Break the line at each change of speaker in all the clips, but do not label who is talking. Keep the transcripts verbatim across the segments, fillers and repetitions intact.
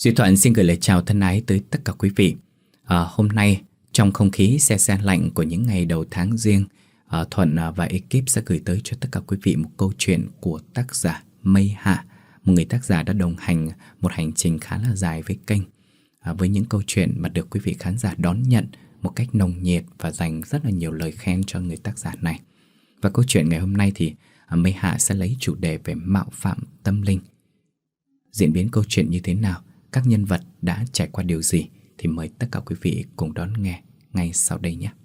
Duy Thuận xin gửi lời chào thân ái tới tất cả quý vị. à, Hôm nay trong không khí se se lạnh của những ngày đầu tháng Giêng, à, Thuận và ekip sẽ gửi tới cho tất cả quý vị một câu chuyện của tác giả Mây Hạ, một người tác giả đã đồng hành một hành trình khá là dài với kênh, à, với những câu chuyện mà được quý vị khán giả đón nhận một cách nồng nhiệt và dành rất là nhiều lời khen cho người tác giả này. Và câu chuyện ngày hôm nay thì à, Mây Hạ sẽ lấy chủ đề về mạo phạm tâm linh. Diễn biến câu chuyện như thế nào, các nhân vật đã trải qua điều gì thì mời tất cả quý vị cùng đón nghe ngay sau đây nhé.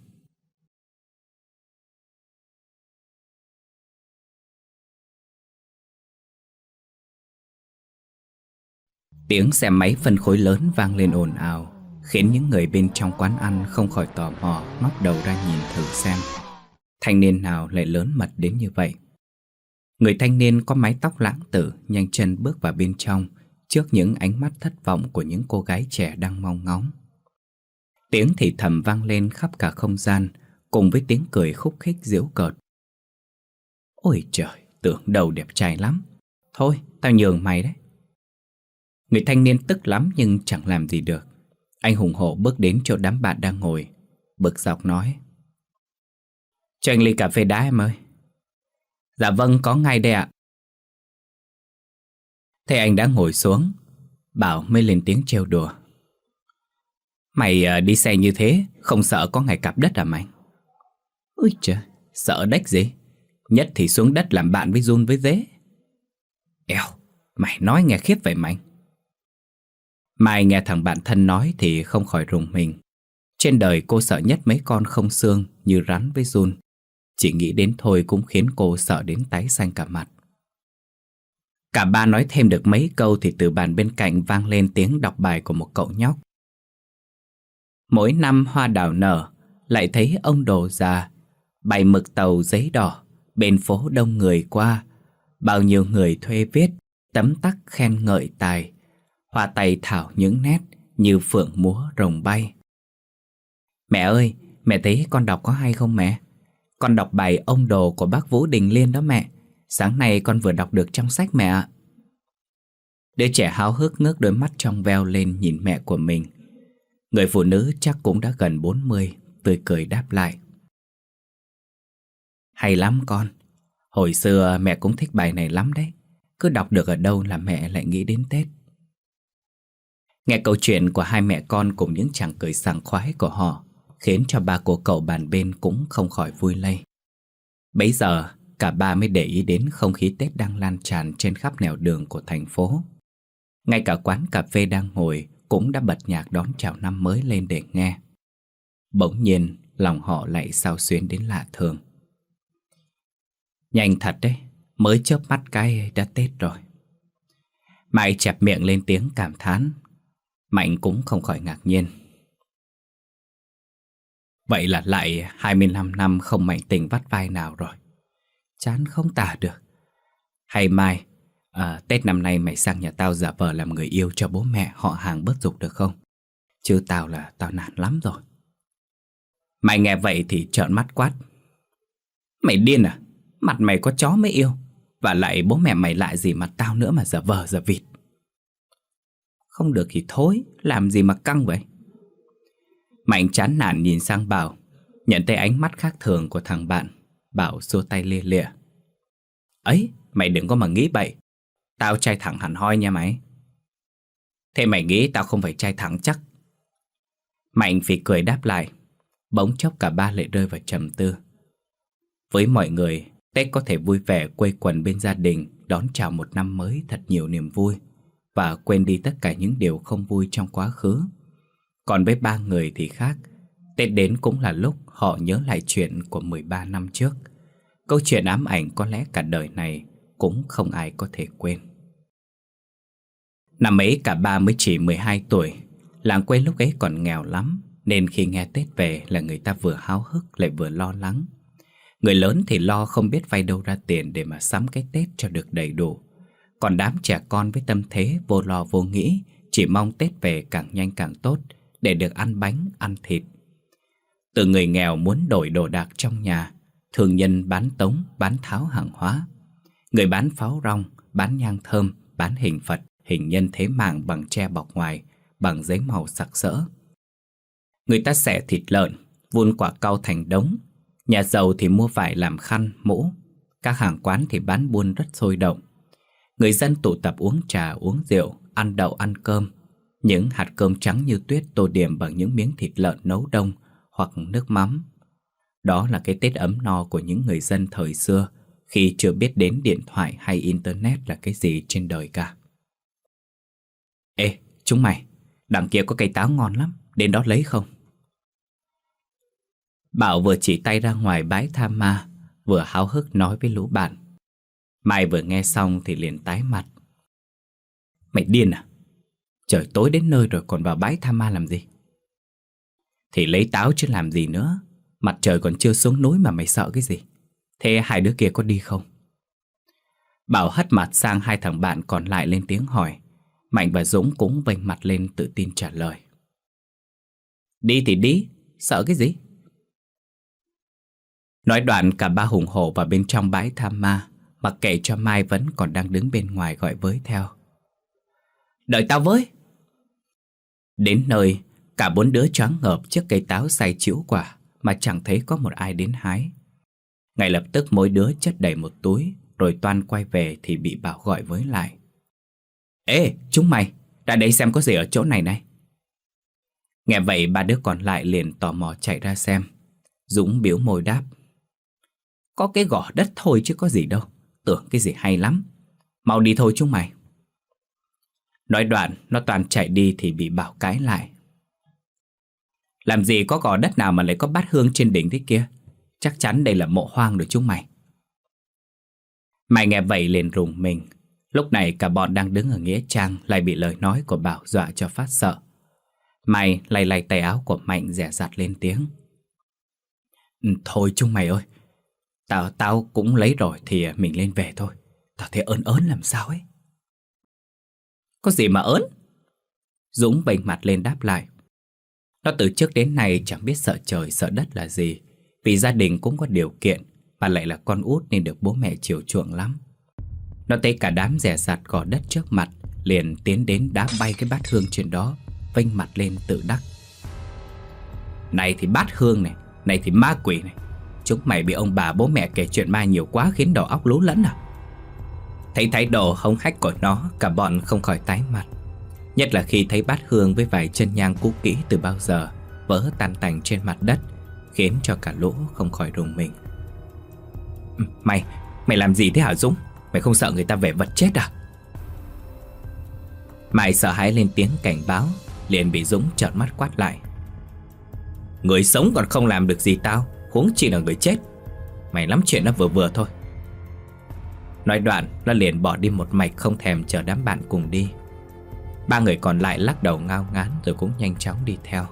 Tiếng xe máy phân khối lớn vang lên ồn ào, khiến những người bên trong quán ăn không khỏi tò mò ngóc đầu ra nhìn thử xem thanh niên nào lại lớn mật đến như vậy. Người thanh niên có mái tóc lãng tử nhanh chân bước vào bên trong trước những ánh mắt thất vọng của những cô gái trẻ đang mong ngóng. Tiếng thì thầm vang lên khắp cả không gian, cùng với tiếng cười khúc khích giễu cợt. Ôi trời, tưởng đầu đẹp trai lắm. Thôi, tao nhường mày đấy. Người thanh niên tức lắm nhưng chẳng làm gì được. Anh hùng hổ bước đến chỗ đám bạn đang ngồi, bực dọc nói: "Cho anh ly cà phê đá em ơi." "Dạ vâng, có ngay đây ạ." Thế anh đã ngồi xuống, Bảo mới lên tiếng trêu đùa: "Mày à, đi xe như thế, không sợ có ngày cạp đất à mày?" "Ui trời, sợ đếch gì. Nhất thì xuống đất làm bạn với Jun với Dế." "Eo, mày nói nghe khiếp vậy mày." Mai nghe thằng bạn thân nói thì không khỏi rùng mình. Trên đời cô sợ nhất mấy con không xương như rắn với Jun. Chỉ nghĩ đến thôi cũng khiến cô sợ đến tái xanh cả mặt. Cả ba nói thêm được mấy câu thì từ bàn bên cạnh vang lên tiếng đọc bài của một cậu nhóc. Mỗi năm hoa đào nở, lại thấy ông đồ già bày mực tàu giấy đỏ, bên phố đông người qua. Bao nhiêu người thuê viết, tấm tắc khen ngợi tài, hoa tay thảo những nét như phượng múa rồng bay. Mẹ ơi, mẹ thấy con đọc có hay không mẹ? Con đọc bài ông đồ của bác Vũ Đình Liên đó mẹ. Sáng nay con vừa đọc được trong sách mẹ ạ. Đứa trẻ háo hức ngước đôi mắt trong veo lên nhìn mẹ của mình. Người phụ nữ chắc cũng đã gần bốn mươi, tươi cười đáp lại: "Hay lắm con. Hồi xưa mẹ cũng thích bài này lắm đấy. Cứ đọc được ở đâu là mẹ lại nghĩ đến Tết." Nghe câu chuyện của hai mẹ con cùng những chàng cười sảng khoái của họ khiến cho ba cô cậu bàn bên cũng không khỏi vui lây. Bấy giờ cả ba mới để ý đến không khí Tết đang lan tràn trên khắp nẻo đường của thành phố. Ngay cả quán cà phê đang ngồi cũng đã bật nhạc đón chào năm mới lên để nghe. Bỗng nhiên lòng họ lại xao xuyến đến lạ thường. Nhanh thật đấy, mới chớp mắt cái đã Tết rồi. Mai chẹp miệng lên tiếng cảm thán. Mạnh cũng không khỏi ngạc nhiên. Vậy là lại hai mươi lăm năm không Mạnh tình vắt vai nào rồi. Chán không tả được. Hay Mai, à, Tết năm nay mày sang nhà tao giả vờ làm người yêu cho bố mẹ họ hàng bớt giục được không? Chứ tao là tao nản lắm rồi. Mày nghe vậy thì trợn mắt quát: "Mày điên à? Mặt mày có chó mới yêu. Và lại bố mẹ mày lại gì mặt tao nữa mà giả vờ giả vịt." "Không được thì thôi, làm gì mà căng vậy?" Mạnh chán nản nhìn sang Bảo. Nhận thấy ánh mắt khác thường của thằng bạn, Bảo xua tay lia lịa: "Ấy, mày đừng có mà nghĩ bậy. Tao trai thẳng hẳn hoi nha mày." "Thế mày nghĩ tao không phải trai thẳng chắc?" Mạnh phì cười đáp lại. Bỗng chốc cả ba lại rơi vào trầm tư. Với mọi người, Tết có thể vui vẻ quây quần bên gia đình, đón chào một năm mới thật nhiều niềm vui và quên đi tất cả những điều không vui trong quá khứ. Còn với ba người thì khác. Tết đến cũng là lúc họ nhớ lại chuyện của mười ba năm trước. Câu chuyện ám ảnh có lẽ cả đời này cũng không ai có thể quên. Năm ấy cả ba mới chỉ mười hai tuổi. Làng quê lúc ấy còn nghèo lắm, nên khi nghe Tết về là người ta vừa háo hức lại vừa lo lắng. Người lớn thì lo không biết vay đâu ra tiền để mà sắm cái Tết cho được đầy đủ. Còn đám trẻ con với tâm thế vô lo vô nghĩ, chỉ mong Tết về càng nhanh càng tốt để được ăn bánh, ăn thịt. Từ người nghèo muốn đổi đồ đạc trong nhà, thương nhân bán tống, bán tháo hàng hóa, người bán pháo rong, bán nhang thơm, bán hình Phật, hình nhân thế mạng bằng tre bọc ngoài, bằng giấy màu sặc sỡ. Người ta xẻ thịt lợn, vun quả cau thành đống. Nhà giàu thì mua vải làm khăn, mũ. Các hàng quán thì bán buôn rất sôi động. Người dân tụ tập uống trà, uống rượu, ăn đậu, ăn cơm. Những hạt cơm trắng như tuyết tô điểm bằng những miếng thịt lợn nấu đông hoặc nước mắm. Đó là cái Tết ấm no của những người dân thời xưa, khi chưa biết đến điện thoại hay internet là cái gì trên đời cả. Ê, chúng mày, đằng kia có cây táo ngon lắm, đến đó lấy không? Bảo vừa chỉ tay ra ngoài bãi tha ma, vừa háo hức nói với lũ bạn. Mai vừa nghe xong thì liền tái mặt. Mày điên à? Trời tối đến nơi rồi còn vào bãi tha ma làm gì? Thì lấy táo chứ làm gì nữa. Mặt trời còn chưa xuống núi mà mày sợ cái gì? Thế hai đứa kia có đi không? Bảo hất mặt sang hai thằng bạn còn lại lên tiếng hỏi. Mạnh và Dũng cũng vênh mặt lên tự tin trả lời. Đi thì đi, sợ cái gì? Nói đoạn cả ba hùng hổ vào bên trong bãi tha ma, mặc kệ cho Mai vẫn còn đang đứng bên ngoài gọi với theo. Đợi tao với! Đến nơi, cả bốn đứa choáng ngợp trước cây táo xay chiếu quả mà chẳng thấy có một ai đến hái. Ngay lập tức mỗi đứa chất đầy một túi, rồi toan quay về thì bị Bảo gọi với lại. Ê, chúng mày, ra đây xem có gì ở chỗ này này. Nghe vậy ba đứa còn lại liền tò mò chạy ra xem. Dũng biểu môi đáp. Có cái gò đất thôi chứ có gì đâu, tưởng cái gì hay lắm. Mau đi thôi chúng mày. Nói đoạn, nó toàn chạy đi thì bị Bảo cãi lại. Làm gì có gò đất nào mà lại có bát hương trên đỉnh thế kia? Chắc chắn đây là mộ hoang rồi chúng mày. Mày nghe vậy liền rùng mình. Lúc này cả bọn đang đứng ở nghĩa trang lại bị lời nói của Bảo dọa cho phát sợ. Mày lay lay tay áo của Mạnh dè dặt lên tiếng. Ừ, thôi chúng mày ơi, Tao, tao cũng lấy rồi thì mình lên về thôi. Tao thấy ớn ớn làm sao ấy. Có gì mà ớn? Dũng vênh mặt lên đáp lại. Nó từ trước đến nay chẳng biết sợ trời sợ đất là gì. Vì gia đình cũng có điều kiện, mà lại là con út nên được bố mẹ chiều chuộng lắm. Nó thấy cả đám rẻ rặt gò đất trước mặt, liền tiến đến đá bay cái bát hương trên đó, vênh mặt lên tự đắc. Này thì bát hương này, này thì ma quỷ này. Chúng mày bị ông bà bố mẹ kể chuyện ma nhiều quá khiến đầu óc lú lẫn à? Thấy thái độ hống hách của nó, cả bọn không khỏi tái mặt. Nhất là khi thấy bát hương với vài chân nhang cũ kỹ từ bao giờ vỡ tan tành trên mặt đất, khiến cho cả lũ không khỏi rùng mình. Mày, mày làm gì thế hả Dũng? Mày không sợ người ta về vật chết à? Mày sợ hãi lên tiếng cảnh báo, liền bị Dũng trợn mắt quát lại. Người sống còn không làm được gì tao, huống chi là người chết. Mày lắm chuyện nó vừa vừa thôi. Nói đoạn, nó liền bỏ đi một mạch không thèm chờ đám bạn cùng đi. Ba người còn lại lắc đầu ngao ngán rồi cũng nhanh chóng đi theo.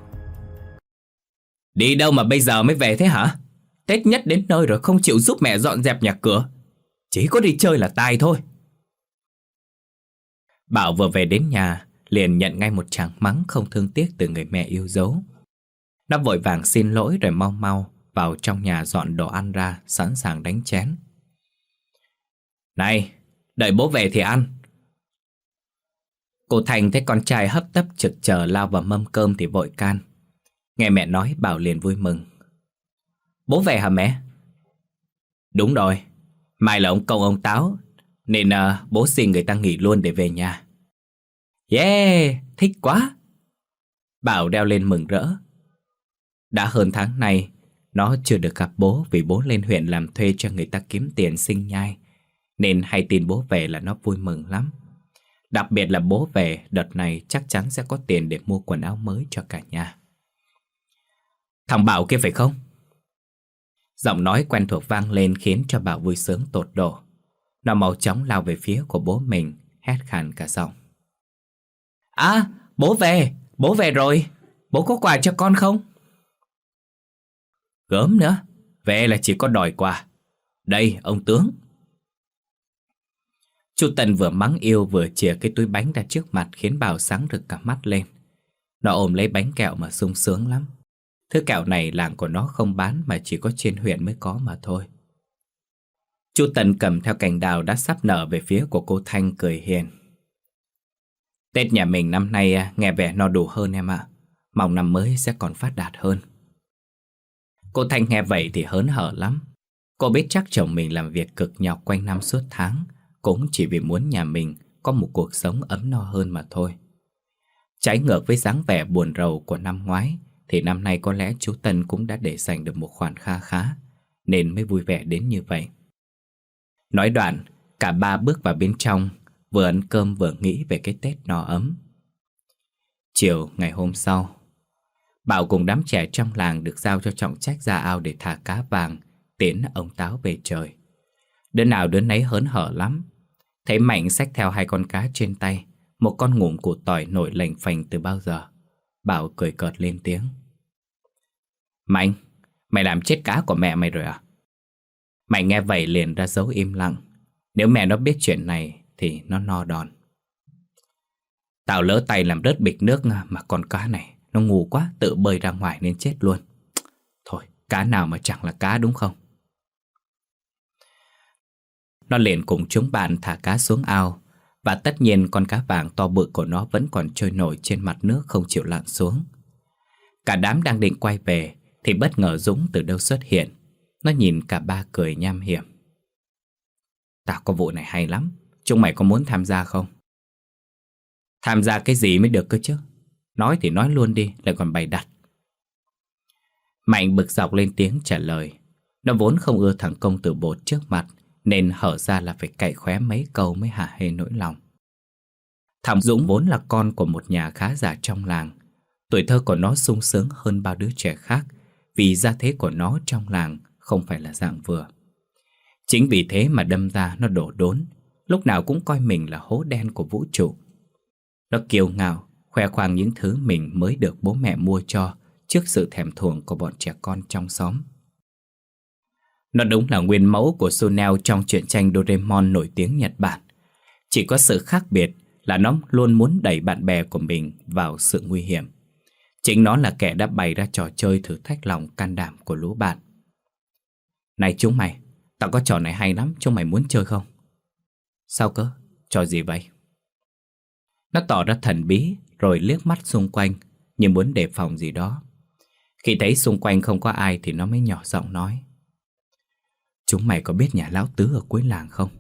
Đi đâu mà bây giờ mới về thế hả? Tết nhất đến nơi rồi không chịu giúp mẹ dọn dẹp nhà cửa. Chỉ có đi chơi là tài thôi. Bảo vừa về đến nhà liền nhận ngay một tràng mắng không thương tiếc từ người mẹ yêu dấu. Nó vội vàng xin lỗi rồi mau mau vào trong nhà dọn đồ ăn ra, sẵn sàng đánh chén. Này, đợi bố về thì ăn. Cô Thành thấy con trai hấp tấp trực chờ lao vào mâm cơm thì vội can. Nghe mẹ nói Bảo liền vui mừng. Bố về hả mẹ? Đúng rồi, mai là ông Công ông Táo, nên uh, bố xin người ta nghỉ luôn để về nhà. Yeah, thích quá. Bảo đeo lên mừng rỡ. Đã hơn tháng nay nó chưa được gặp bố vì bố lên huyện làm thuê cho người ta kiếm tiền sinh nhai, nên hay tin bố về là nó vui mừng lắm. Đặc biệt là bố về đợt này chắc chắn sẽ có tiền để mua quần áo mới cho cả nhà. Thằng Bảo kia phải không? Giọng nói quen thuộc vang lên khiến cho Bảo vui sướng tột độ. Nó mau chóng lao về phía của bố mình, hét khàn cả giọng. À, bố về, bố về rồi. Bố có quà cho con không? Gớm nữa, về là chỉ có đòi quà. Đây, ông tướng. Chú Tần vừa mắng yêu vừa chìa cái túi bánh ra trước mặt khiến Bảo sáng rực cả mắt lên. Nó ôm lấy bánh kẹo mà sung sướng lắm. Thứ kẹo này làng của nó không bán mà chỉ có trên huyện mới có mà thôi. Chú Tần cầm theo cành đào đã sắp nở về phía của cô Thanh cười hiền. Tết nhà mình năm nay nghe vẻ no đủ hơn em ạ. Mong năm mới sẽ còn phát đạt hơn. Cô Thanh nghe vậy thì hớn hở lắm. Cô biết chắc chồng mình làm việc cực nhọc quanh năm suốt tháng cũng chỉ vì muốn nhà mình có một cuộc sống ấm no hơn mà thôi. Trái ngược với dáng vẻ buồn rầu của năm ngoái thì năm nay có lẽ chú Tân cũng đã để dành được một khoản kha khá nên mới vui vẻ đến như vậy. Nói đoạn, cả ba bước vào bên trong, vừa ăn cơm vừa nghĩ về cái Tết no ấm. Chiều ngày hôm sau, Bảo cùng đám trẻ trong làng được giao cho trọng trách ra ao để thả cá vàng, tiễn ông Táo về trời. Đứa nào đứa nấy hớn hở lắm. Thấy Mạnh xách theo hai con cá trên tay, một con ngụm củ tỏi nổi lềnh phềnh từ bao giờ. Bảo cười cợt lên tiếng. Mạnh, mày làm chết cá của mẹ mày rồi à? Mạnh nghe vậy liền ra dấu im lặng. Nếu mẹ nó biết chuyện này thì nó no đòn. Tao lỡ tay làm rớt bịch nước mà con cá này nó ngu quá, tự bơi ra ngoài nên chết luôn. Thôi, cá nào mà chẳng là cá đúng không? Nó liền cùng chúng bạn thả cá xuống ao. Và tất nhiên con cá vàng to bự của nó vẫn còn trôi nổi trên mặt nước không chịu lặn xuống. Cả đám đang định quay về thì bất ngờ Dũng từ đâu xuất hiện. Nó nhìn cả ba cười nham hiểm. Tao có vụ này hay lắm, chúng mày có muốn tham gia không? Tham gia cái gì mới được cơ chứ? Nói thì nói luôn đi, lại còn bày đặt. Mạnh bực dọc lên tiếng trả lời. Nó vốn không ưa thằng công tử bột trước mặt nên hở ra là phải cạy khóe mấy câu mới hả hê nỗi lòng. Thằng Dũng vốn là con của một nhà khá giả trong làng. Tuổi thơ của nó sung sướng hơn bao đứa trẻ khác vì gia thế của nó trong làng không phải là dạng vừa. Chính vì thế mà đâm ra nó đổ đốn, lúc nào cũng coi mình là hố đen của vũ trụ. Nó kiêu ngạo, khoe khoang những thứ mình mới được bố mẹ mua cho trước sự thèm thuồng của bọn trẻ con trong xóm. Nó đúng là nguyên mẫu của Suneo trong truyện tranh Doraemon nổi tiếng Nhật Bản. Chỉ có sự khác biệt là nó luôn muốn đẩy bạn bè của mình vào sự nguy hiểm. Chính nó là kẻ đã bày ra trò chơi thử thách lòng can đảm của lũ bạn. Này chúng mày, tao có trò này hay lắm, chúng mày muốn chơi không? Sao cơ? Trò gì vậy? Nó tỏ ra thần bí rồi liếc mắt xung quanh như muốn đề phòng gì đó. Khi thấy xung quanh không có ai thì nó mới nhỏ giọng nói. Chúng mày có biết nhà lão tứ ở cuối làng không?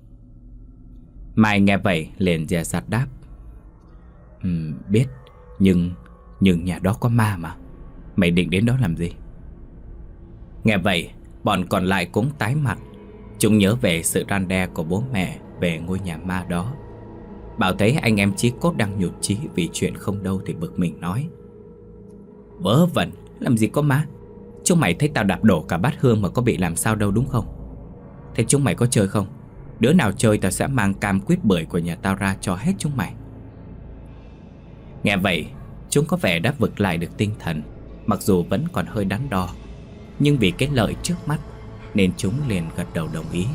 Mai nghe vậy liền dè dặt đáp. Ừ, biết, nhưng nhưng nhà đó có ma mà. Mày định đến đó làm gì? Nghe vậy, bọn còn lại cũng tái mặt. Chúng nhớ về sự răn đe của bố mẹ về ngôi nhà ma đó. Bảo thấy anh em chí cốt đang nhụt chí vì chuyện không đâu thì bực mình nói. Vớ vẩn, làm gì có ma. Chúng mày thấy tao đạp đổ cả bát hương mà có bị làm sao đâu đúng không? Thế chúng mày có chơi không? Đứa nào chơi tao sẽ mang cam quýt bưởi của nhà tao ra cho hết chúng mày. Nghe vậy, chúng có vẻ đã vực lại được tinh thần, mặc dù vẫn còn hơi đắn đo. Nhưng vì cái lợi trước mắt nên chúng liền gật đầu đồng ý.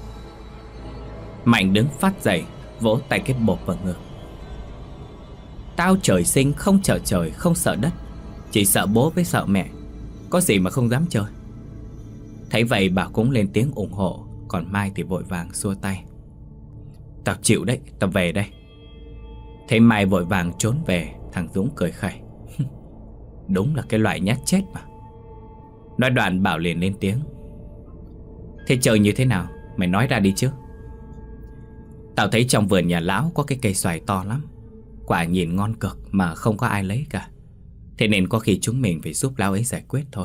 Mạnh đứng phát dậy, vỗ tay cái bộp vào ngực. Tao trời sinh không sợ trời, không sợ đất, chỉ sợ bố với sợ mẹ. Có gì mà không dám chơi. Thấy vậy Bảo cũng lên tiếng ủng hộ. Còn Mai thì vội vàng xua tay. Tao chịu đấy, tao về đây. Thấy Mai vội vàng trốn về, thằng Dũng cười khẩy. Đúng là cái loại nhát chết mà. Nói đoạn Bảo liền lên tiếng. Thế chơi như thế nào? Mày nói ra đi chứ. Tao thấy trong vườn nhà lão có cái cây xoài to lắm. Quả nhìn ngon cực mà không có ai lấy cả. Thế nên có khi chúng mình phải giúp lão ấy giải quyết thôi.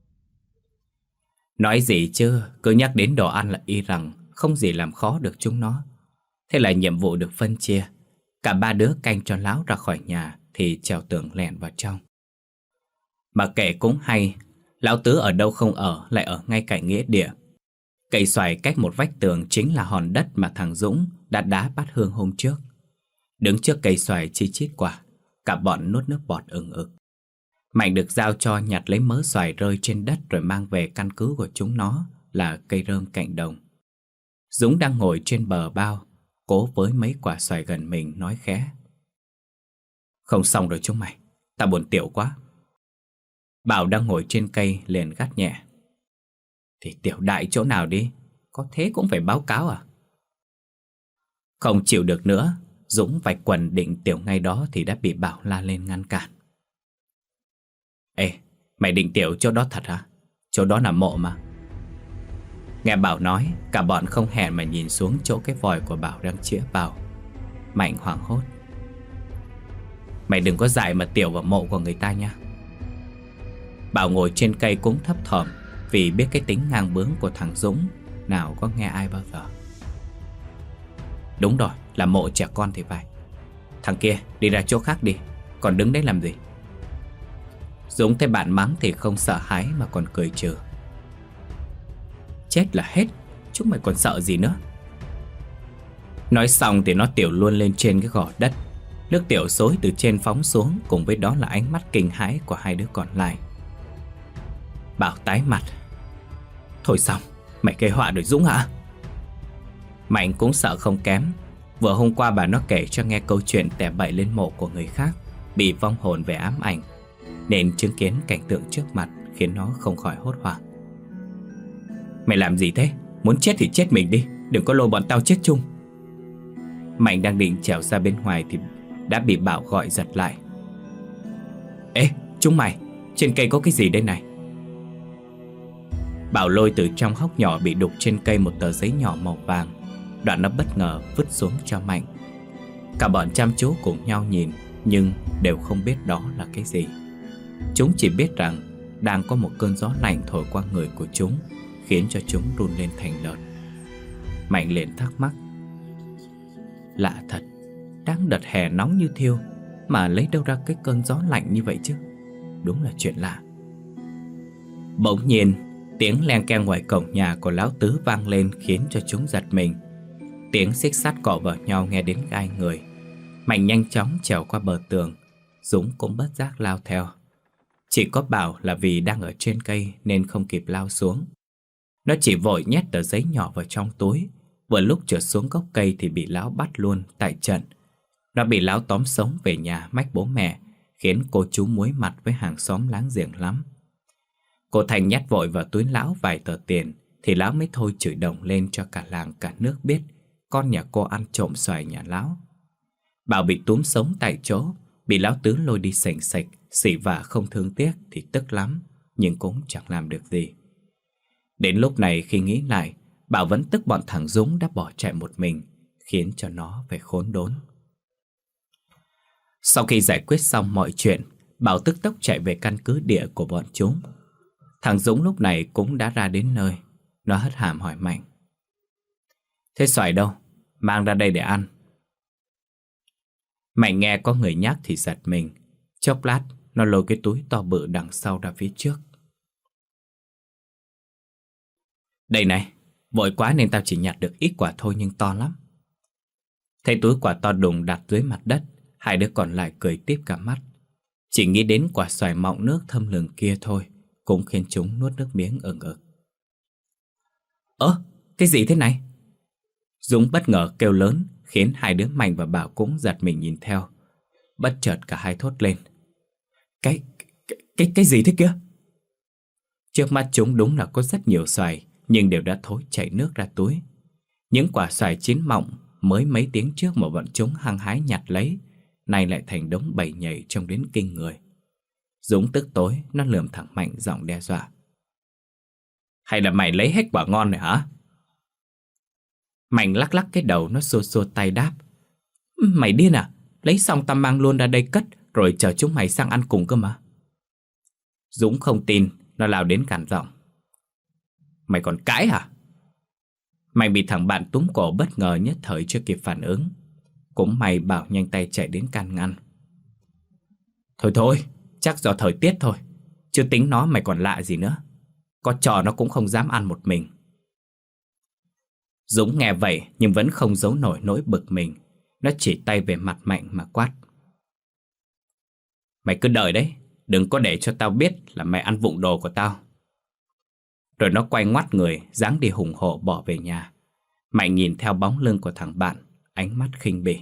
Nói gì chứ, cứ nhắc đến đồ ăn là y rằng không gì làm khó được chúng nó. Thế là nhiệm vụ được phân chia. Cả ba đứa canh cho lão ra khỏi nhà thì trèo tường lẻn vào trong. Mà kể cũng hay, lão tứ ở đâu không ở lại ở ngay cạnh nghĩa địa. Cây xoài cách một vách tường chính là hòn đất mà thằng Dũng đã đá bát hương hôm trước. Đứng trước cây xoài chi chít quả, cả bọn nuốt nước bọt ừng ực. Mạnh được giao cho nhặt lấy mớ xoài rơi trên đất rồi mang về căn cứ của chúng nó là cây rơm cạnh đồng. Dũng đang ngồi trên bờ bao, cố với mấy quả xoài gần mình nói khẽ. Không xong rồi chúng mày, tao buồn tiểu quá. Bảo đang ngồi trên cây liền gắt nhẹ. Thì tiểu đại chỗ nào đi, có thế cũng phải báo cáo à? Không chịu được nữa, Dũng vạch quần định tiểu ngay đó thì đã bị Bảo la lên ngăn cản. Ê, mày định tiểu chỗ đó thật hả? Chỗ đó là mộ mà. Nghe Bảo nói, cả bọn không hẹn mà nhìn xuống chỗ cái vòi của Bảo đang chĩa vào. Mạnh hoảng hốt. Mày đừng có dại mà tiểu vào mộ của người ta nha. Bảo ngồi trên cây cũng thấp thỏm vì biết cái tính ngang bướng của thằng Dũng nào có nghe ai bao giờ. Đúng rồi, là mộ trẻ con thì phải. Thằng kia đi ra chỗ khác đi, còn đứng đấy làm gì? Dũng thấy bạn mắng thì không sợ hãi mà còn cười trừ. Chết là hết, chúng mày còn sợ gì nữa. Nói xong thì nó tiểu luôn lên trên cái gò đất. Nước tiểu xối từ trên phóng xuống, cùng với đó là ánh mắt kinh hãi của hai đứa còn lại. Bảo tái mặt. Thôi xong, mày gây họa rồi Dũng hả? Mạnh cũng sợ không kém. Vừa hôm qua bà nó kể cho nghe câu chuyện tẻ bậy lên mộ của người khác, bị vong hồn về ám ảnh, nên chứng kiến cảnh tượng trước mặt khiến nó không khỏi hốt hoảng. Mày làm gì thế? Muốn chết thì chết mình đi, đừng có lôi bọn tao chết chung. Mạnh đang định trèo ra bên ngoài thì đã bị Bảo gọi giật lại. Ê, chúng mày, trên cây có cái gì đây này? Bảo lôi từ trong hốc nhỏ bị đục trên cây một tờ giấy nhỏ màu vàng. Đoạn nó bất ngờ vứt xuống cho Mạnh. Cả bọn chăm chú cùng nhau nhìn, nhưng đều không biết đó là cái gì. Chúng chỉ biết rằng đang có một cơn gió lạnh thổi qua người của chúng, khiến cho chúng run lên thành đợt. Mạnh liền thắc mắc. Lạ thật, đang đợt hè nóng như thiêu mà lấy đâu ra cái cơn gió lạnh như vậy chứ? Đúng là chuyện lạ. Bỗng nhiên, tiếng len keng ngoài cổng nhà của Lão Tứ vang lên khiến cho chúng giật mình. Tiếng xích sắt cọ vào nhau nghe đến gai người. Mạnh nhanh chóng trèo qua bờ tường. Dũng cũng bất giác lao theo. Chỉ có Bảo là vì đang ở trên cây nên không kịp lao xuống. Nó chỉ vội nhét tờ giấy nhỏ vào trong túi. Vừa lúc trượt xuống gốc cây thì bị Lão bắt luôn tại trận. Nó bị Lão tóm sống về nhà mách bố mẹ, khiến cô chú muối mặt với hàng xóm láng giềng lắm. Cô Thành nhét vội vào túi Lão vài tờ tiền thì Lão mới thôi chửi đồng lên cho cả làng cả nước biết con nhà cô ăn trộm xoài nhà Lão. Bảo bị túm sống tại chỗ, bị Lão Tứ lôi đi sành sạch, xỉ vả không thương tiếc thì tức lắm, nhưng cũng chẳng làm được gì. Đến lúc này khi nghĩ lại, Bảo vẫn tức bọn thằng Dũng đã bỏ chạy một mình, khiến cho nó phải khốn đốn. Sau khi giải quyết xong mọi chuyện, Bảo tức tốc chạy về căn cứ địa của bọn chúng. Thằng Dũng lúc này cũng đã ra đến nơi. Nó hất hàm hỏi Mạnh. Thế xoài đâu? Mang ra đây để ăn. Mạnh nghe có người nhắc thì giật mình. Chốc lát, nó lôi cái túi to bự đằng sau ra phía trước. Đây này, vội quá nên tao chỉ nhặt được ít quả thôi nhưng to lắm. Thấy túi quả to đùng đặt dưới mặt đất, hai đứa còn lại cười tít cả mắt. Chỉ nghĩ đến quả xoài mọng nước thâm lừng kia thôi cũng khiến chúng nuốt nước miếng ừng ực. Ơ, cái gì thế này? Dũng bất ngờ kêu lớn, khiến hai đứa Mạnh và Bảo cũng giật mình nhìn theo. Bất chợt cả hai thốt lên. Cái, cái, cái, cái gì thế kia? Trước mắt chúng đúng là có rất nhiều xoài, nhưng đều đã thối chảy nước ra túi. Những quả xoài chín mọng mới mấy tiếng trước mà bọn chúng hăng hái nhặt lấy, nay lại thành đống bầy nhầy trông đến kinh người. Dũng tức tối, nó lườm thẳng Mạnh giọng đe dọa. Hay là mày lấy hết quả ngon này hả? Mạnh lắc lắc cái đầu, nó xua xua tay đáp. Mày điên à? Lấy xong tao mang luôn ra đây cất, rồi chờ chúng mày sang ăn cùng cơ mà. Dũng không tin, nó lao đến cản giọng. Mày còn cãi hả? Mạnh bị thằng bạn túm cổ bất ngờ nhất thời chưa kịp phản ứng. Cũng may Bảo nhanh tay chạy đến can ngăn. Thôi thôi, chắc do thời tiết thôi, chứ tính nó mày còn lạ gì nữa. Có trò nó cũng không dám ăn một mình. Dũng nghe vậy nhưng vẫn không giấu nổi nỗi bực mình. Nó chỉ tay về mặt Mạnh mà quát. Mày cứ đợi đấy, đừng có để cho tao biết là mày ăn vụng đồ của tao. Rồi nó quay ngoắt người, dáng đi hùng hổ bỏ về nhà. Mạnh nhìn theo bóng lưng của thằng bạn, ánh mắt khinh bỉ.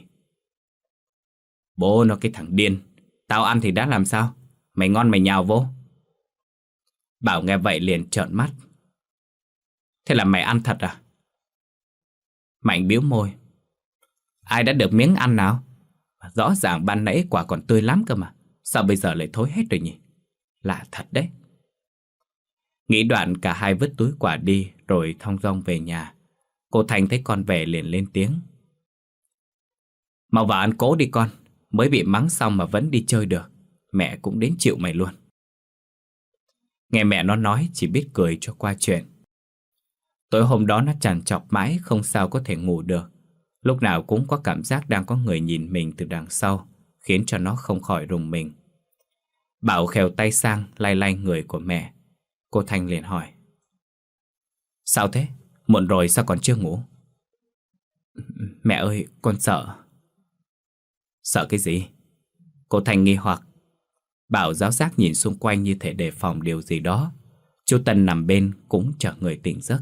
Bố nó cái thằng điên, tao ăn thì đã làm sao? Mày ngon mày nhào vô. Bảo nghe vậy liền trợn mắt. Thế là mày ăn thật à? Mạnh bĩu môi. Ai đã được miếng ăn nào? Rõ ràng ban nãy quả còn tươi lắm cơ mà. Sao bây giờ lại thối hết rồi nhỉ? Lạ thật đấy. Nghĩ đoạn cả hai vứt túi quả đi rồi thong dong về nhà. Cô Thành thấy con về liền lên tiếng. Mau vào ăn cố đi con. Mới bị mắng xong mà vẫn đi chơi được. Mẹ cũng đến chịu mày luôn. Nghe mẹ nó nói chỉ biết cười cho qua chuyện. Tối hôm đó nó trằn trọc mãi không sao có thể ngủ được. Lúc nào cũng có cảm giác đang có người nhìn mình từ đằng sau, khiến cho nó không khỏi rùng mình. Bảo khều tay sang lay lay người của mẹ. Cô Thanh liền hỏi. Sao thế? Muộn rồi sao còn chưa ngủ? Mẹ ơi, con sợ. Sợ cái gì? Cô Thanh nghi hoặc. Bảo giáo giác nhìn xung quanh như thể đề phòng điều gì đó. Chú Tân nằm bên cũng chờ người tỉnh giấc.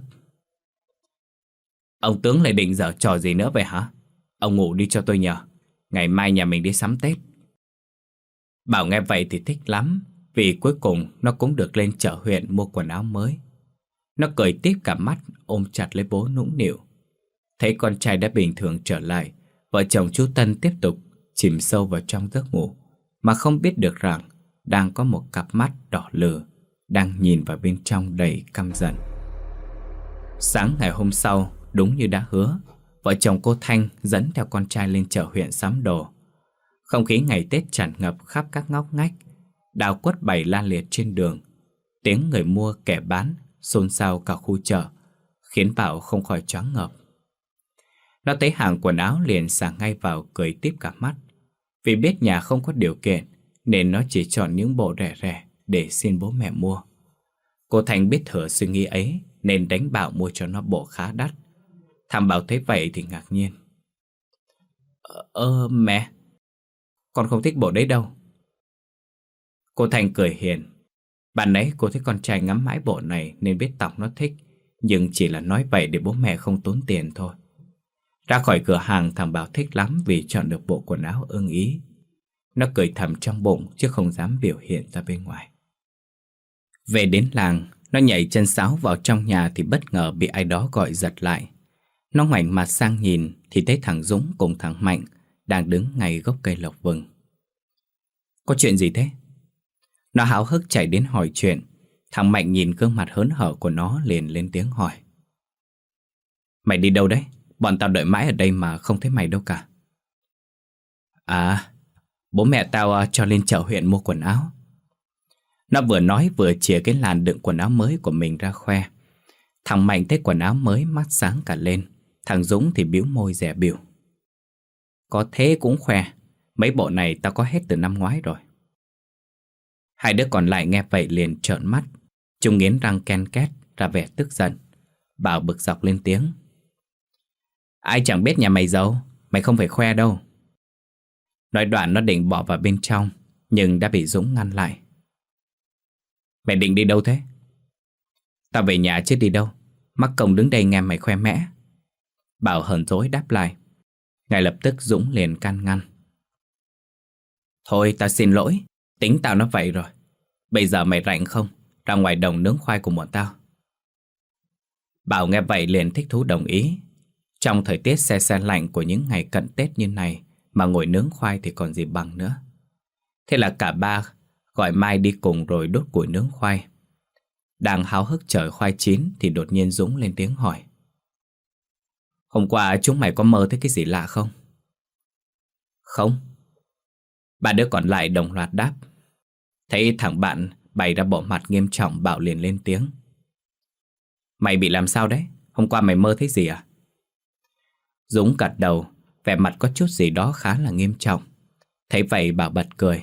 Ông tướng lại định giở trò gì nữa vậy hả? Ông ngủ đi cho tôi nhờ. Ngày mai nhà mình đi sắm Tết. Bảo nghe vậy thì thích lắm, vì cuối cùng nó cũng được lên chợ huyện mua quần áo mới. Nó cười tít cả mắt, ôm chặt lấy bố nũng nịu. Thấy con trai đã bình thường trở lại, vợ chồng chú Tân tiếp tục chìm sâu vào trong giấc ngủ, mà không biết được rằng đang có một cặp mắt đỏ lừ đang nhìn vào bên trong đầy căm giận. Sáng ngày hôm sau, đúng như đã hứa, vợ chồng cô Thanh dẫn theo con trai lên chợ huyện sắm đồ. Không khí ngày Tết tràn ngập khắp các ngóc ngách, đào quất bày la liệt trên đường. Tiếng người mua kẻ bán xôn xao cả khu chợ, khiến Bảo không khỏi choáng ngợp. Nó thấy hàng quần áo liền xả ngay vào cười tít cả mắt. Vì biết nhà không có điều kiện nên nó chỉ chọn những bộ rẻ rẻ để xin bố mẹ mua. Cô Thành biết thừa suy nghĩ ấy nên đánh Bảo mua cho nó bộ khá đắt. Thằng Bảo thấy vậy thì ngạc nhiên. Ơ ờ, mẹ, con không thích bộ đấy đâu. Cô Thành cười hiền. Bạn nãy cô thấy con trai ngắm mãi bộ này nên biết tỏng nó thích, nhưng chỉ là nói vậy để bố mẹ không tốn tiền thôi. Ra khỏi cửa hàng, thằng Bảo thích lắm vì chọn được bộ quần áo ưng ý. Nó cười thầm trong bụng chứ không dám biểu hiện ra bên ngoài. Về đến làng, nó nhảy chân sáo vào trong nhà thì bất ngờ bị ai đó gọi giật lại. Nó ngoảnh mặt sang nhìn thì thấy thằng Dũng cùng thằng Mạnh đang đứng ngay gốc cây lộc vừng. Có chuyện gì thế? Nó háo hức chạy đến hỏi chuyện. Thằng Mạnh nhìn gương mặt hớn hở của nó liền lên tiếng hỏi. Mày đi đâu đấy? Bọn tao đợi mãi ở đây mà không thấy mày đâu cả. À, bố mẹ tao cho lên chợ huyện mua quần áo. Nó vừa nói vừa chìa cái làn đựng quần áo mới của mình ra khoe. Thằng Mạnh thấy quần áo mới mắt sáng cả lên. Thằng Dũng thì bĩu môi dè bỉu. Có thế cũng khoe. Mấy bộ này tao có hết từ năm ngoái rồi. Hai đứa còn lại nghe vậy liền trợn mắt. Chúng nghiến răng ken két ra vẻ tức giận. Bảo bực dọc lên tiếng. Ai chẳng biết nhà mày giàu, mày không phải khoe đâu. Nói đoạn nó định bỏ vào bên trong, nhưng đã bị Dũng ngăn lại. Mày định đi đâu thế? Tao về nhà chứ đi đâu. Mắc công đứng đây nghe mày khoe mẽ. Bảo hờn dỗi đáp lại. Ngay lập tức Dũng liền can ngăn. Thôi tao xin lỗi, tính tao nó vậy rồi. Bây giờ mày rảnh không? Ra ngoài đồng nướng khoai của bọn tao. Bảo nghe vậy liền thích thú đồng ý. Trong thời tiết se se lạnh của những ngày cận Tết như này mà ngồi nướng khoai thì còn gì bằng nữa. Thế là cả ba gọi Mai đi cùng rồi đốt củi nướng khoai. Đang háo hức chờ khoai chín thì đột nhiên Dũng lên tiếng hỏi. Hôm qua chúng mày có mơ thấy cái gì lạ không? Không. Ba đứa còn lại đồng loạt đáp. Thấy thằng bạn bày ra bộ mặt nghiêm trọng, Bảo liền lên tiếng. Mày bị làm sao đấy? Hôm qua mày mơ thấy gì à? Dũng gật đầu, vẻ mặt có chút gì đó khá là nghiêm trọng. Thấy vậy Bảo bật cười.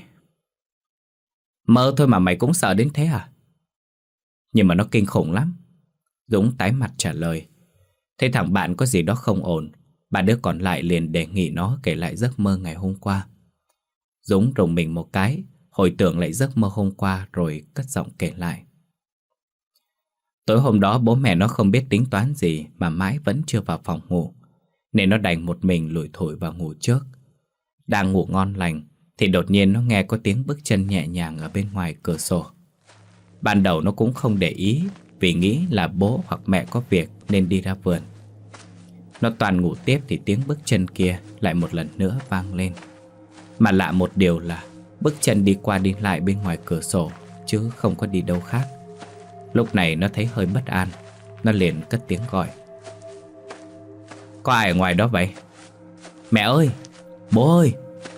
Mơ thôi mà mày cũng sợ đến thế à? Nhưng mà nó kinh khủng lắm. Dũng tái mặt trả lời. Thấy thằng bạn có gì đó không ổn, ba đứa còn lại liền đề nghị nó kể lại giấc mơ ngày hôm qua. Dũng rùng mình một cái, hồi tưởng lại giấc mơ hôm qua rồi cất giọng kể lại. Tối hôm đó bố mẹ nó không biết tính toán gì mà mãi vẫn chưa vào phòng ngủ, nên nó đành một mình lủi thủi vào ngủ trước. Đang ngủ ngon lành thì đột nhiên nó nghe có tiếng bước chân nhẹ nhàng ở bên ngoài cửa sổ. Ban đầu nó cũng không để ý vì nghĩ là bố hoặc mẹ có việc nên đi ra vườn. Nó toàn ngủ tiếp thì tiếng bước chân kia lại một lần nữa vang lên. Mà lạ một điều là bước chân đi qua đi lại bên ngoài cửa sổ, chứ không có đi đâu khác. Lúc này nó thấy hơi bất an. Nó liền cất tiếng gọi: "Có ai ở ngoài đó vậy? Mẹ ơi! Bố ơi!"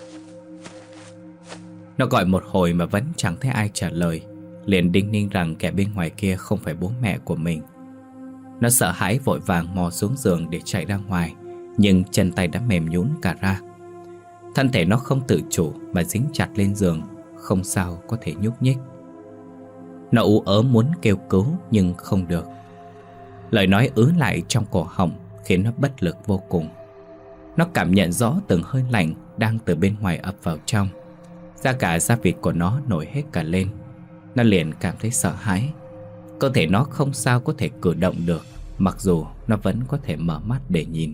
Nó gọi một hồi mà vẫn chẳng thấy ai trả lời. Liền đinh ninh rằng kẻ bên ngoài kia không phải bố mẹ của mình. Nó sợ hãi vội vàng mò xuống giường để chạy ra ngoài, nhưng chân tay đã mềm nhũn cả ra. Thân thể nó không tự chủ mà dính chặt lên giường, không sao có thể nhúc nhích. Nó ú ớ muốn kêu cứu nhưng không được. Lời nói ứ lại trong cổ họng khiến nó bất lực vô cùng. Nó cảm nhận rõ từng hơi lạnh đang từ bên ngoài ập vào trong. Da cả da vịt của nó nổi hết cả lên. Nó liền cảm thấy sợ hãi. Cơ thể nó không sao có thể cử động được, mặc dù nó vẫn có thể mở mắt để nhìn.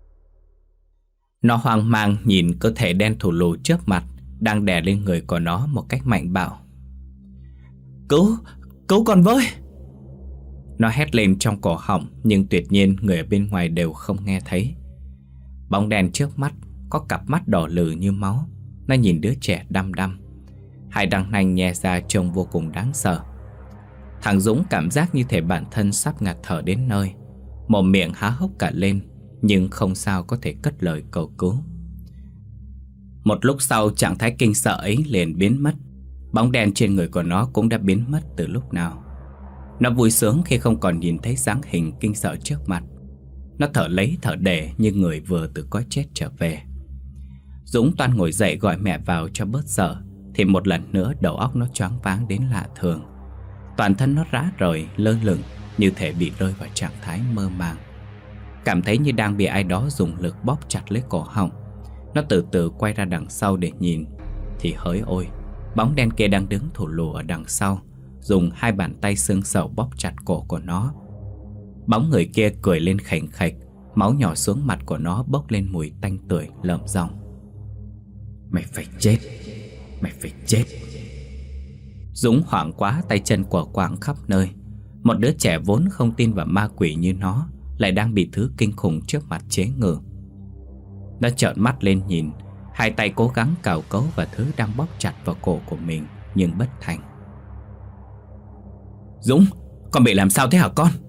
Nó hoang mang nhìn cơ thể đen thù lù trước mặt đang đè lên người của nó một cách mạnh bạo. "Cứu! Cứu con với!" Nó hét lên trong cổ họng, nhưng tuyệt nhiên người ở bên ngoài đều không nghe thấy. Bóng đen trước mắt có cặp mắt đỏ lừ như máu. Nó nhìn đứa trẻ đăm đăm. Hai răng nanh nhe ra trông vô cùng đáng sợ. Thằng Dũng cảm giác như thể bản thân sắp ngạt thở đến nơi. Mồm miệng há hốc cả lên, nhưng không sao có thể cất lời cầu cứu. Một lúc sau, trạng thái kinh sợ ấy liền biến mất. Bóng đen trên người của nó cũng đã biến mất từ lúc nào. Nó vui sướng khi không còn nhìn thấy dáng hình kinh sợ trước mặt. Nó thở lấy thở để như người vừa từ cõi chết trở về. Dũng toan ngồi dậy gọi mẹ vào cho bớt sợ, thì một lần nữa đầu óc nó choáng váng đến lạ thường. Toàn thân nó rã rời, lơ lửng, như thể bị rơi vào trạng thái mơ màng. Cảm thấy như đang bị ai đó dùng lực bóp chặt lấy cổ họng. Nó từ từ quay ra đằng sau để nhìn, thì hỡi ôi, bóng đen kia đang đứng thù lù ở đằng sau, dùng hai bàn tay xương sầu bóp chặt cổ của nó. Bóng người kia cười lên khành khạch, máu nhỏ xuống mặt của nó bốc lên mùi tanh tưởi lợm giọng: "Mày phải chết, mày phải chết." Dũng hoảng quá, tay chân quở quạng khắp nơi. Một đứa trẻ vốn không tin vào ma quỷ như nó lại đang bị thứ kinh khủng trước mặt chế ngự. Nó trợn mắt lên nhìn, hai tay cố gắng cào cấu vào thứ đang bóp chặt vào cổ của mình, nhưng bất thành. "Dũng, con bị làm sao thế hả con?"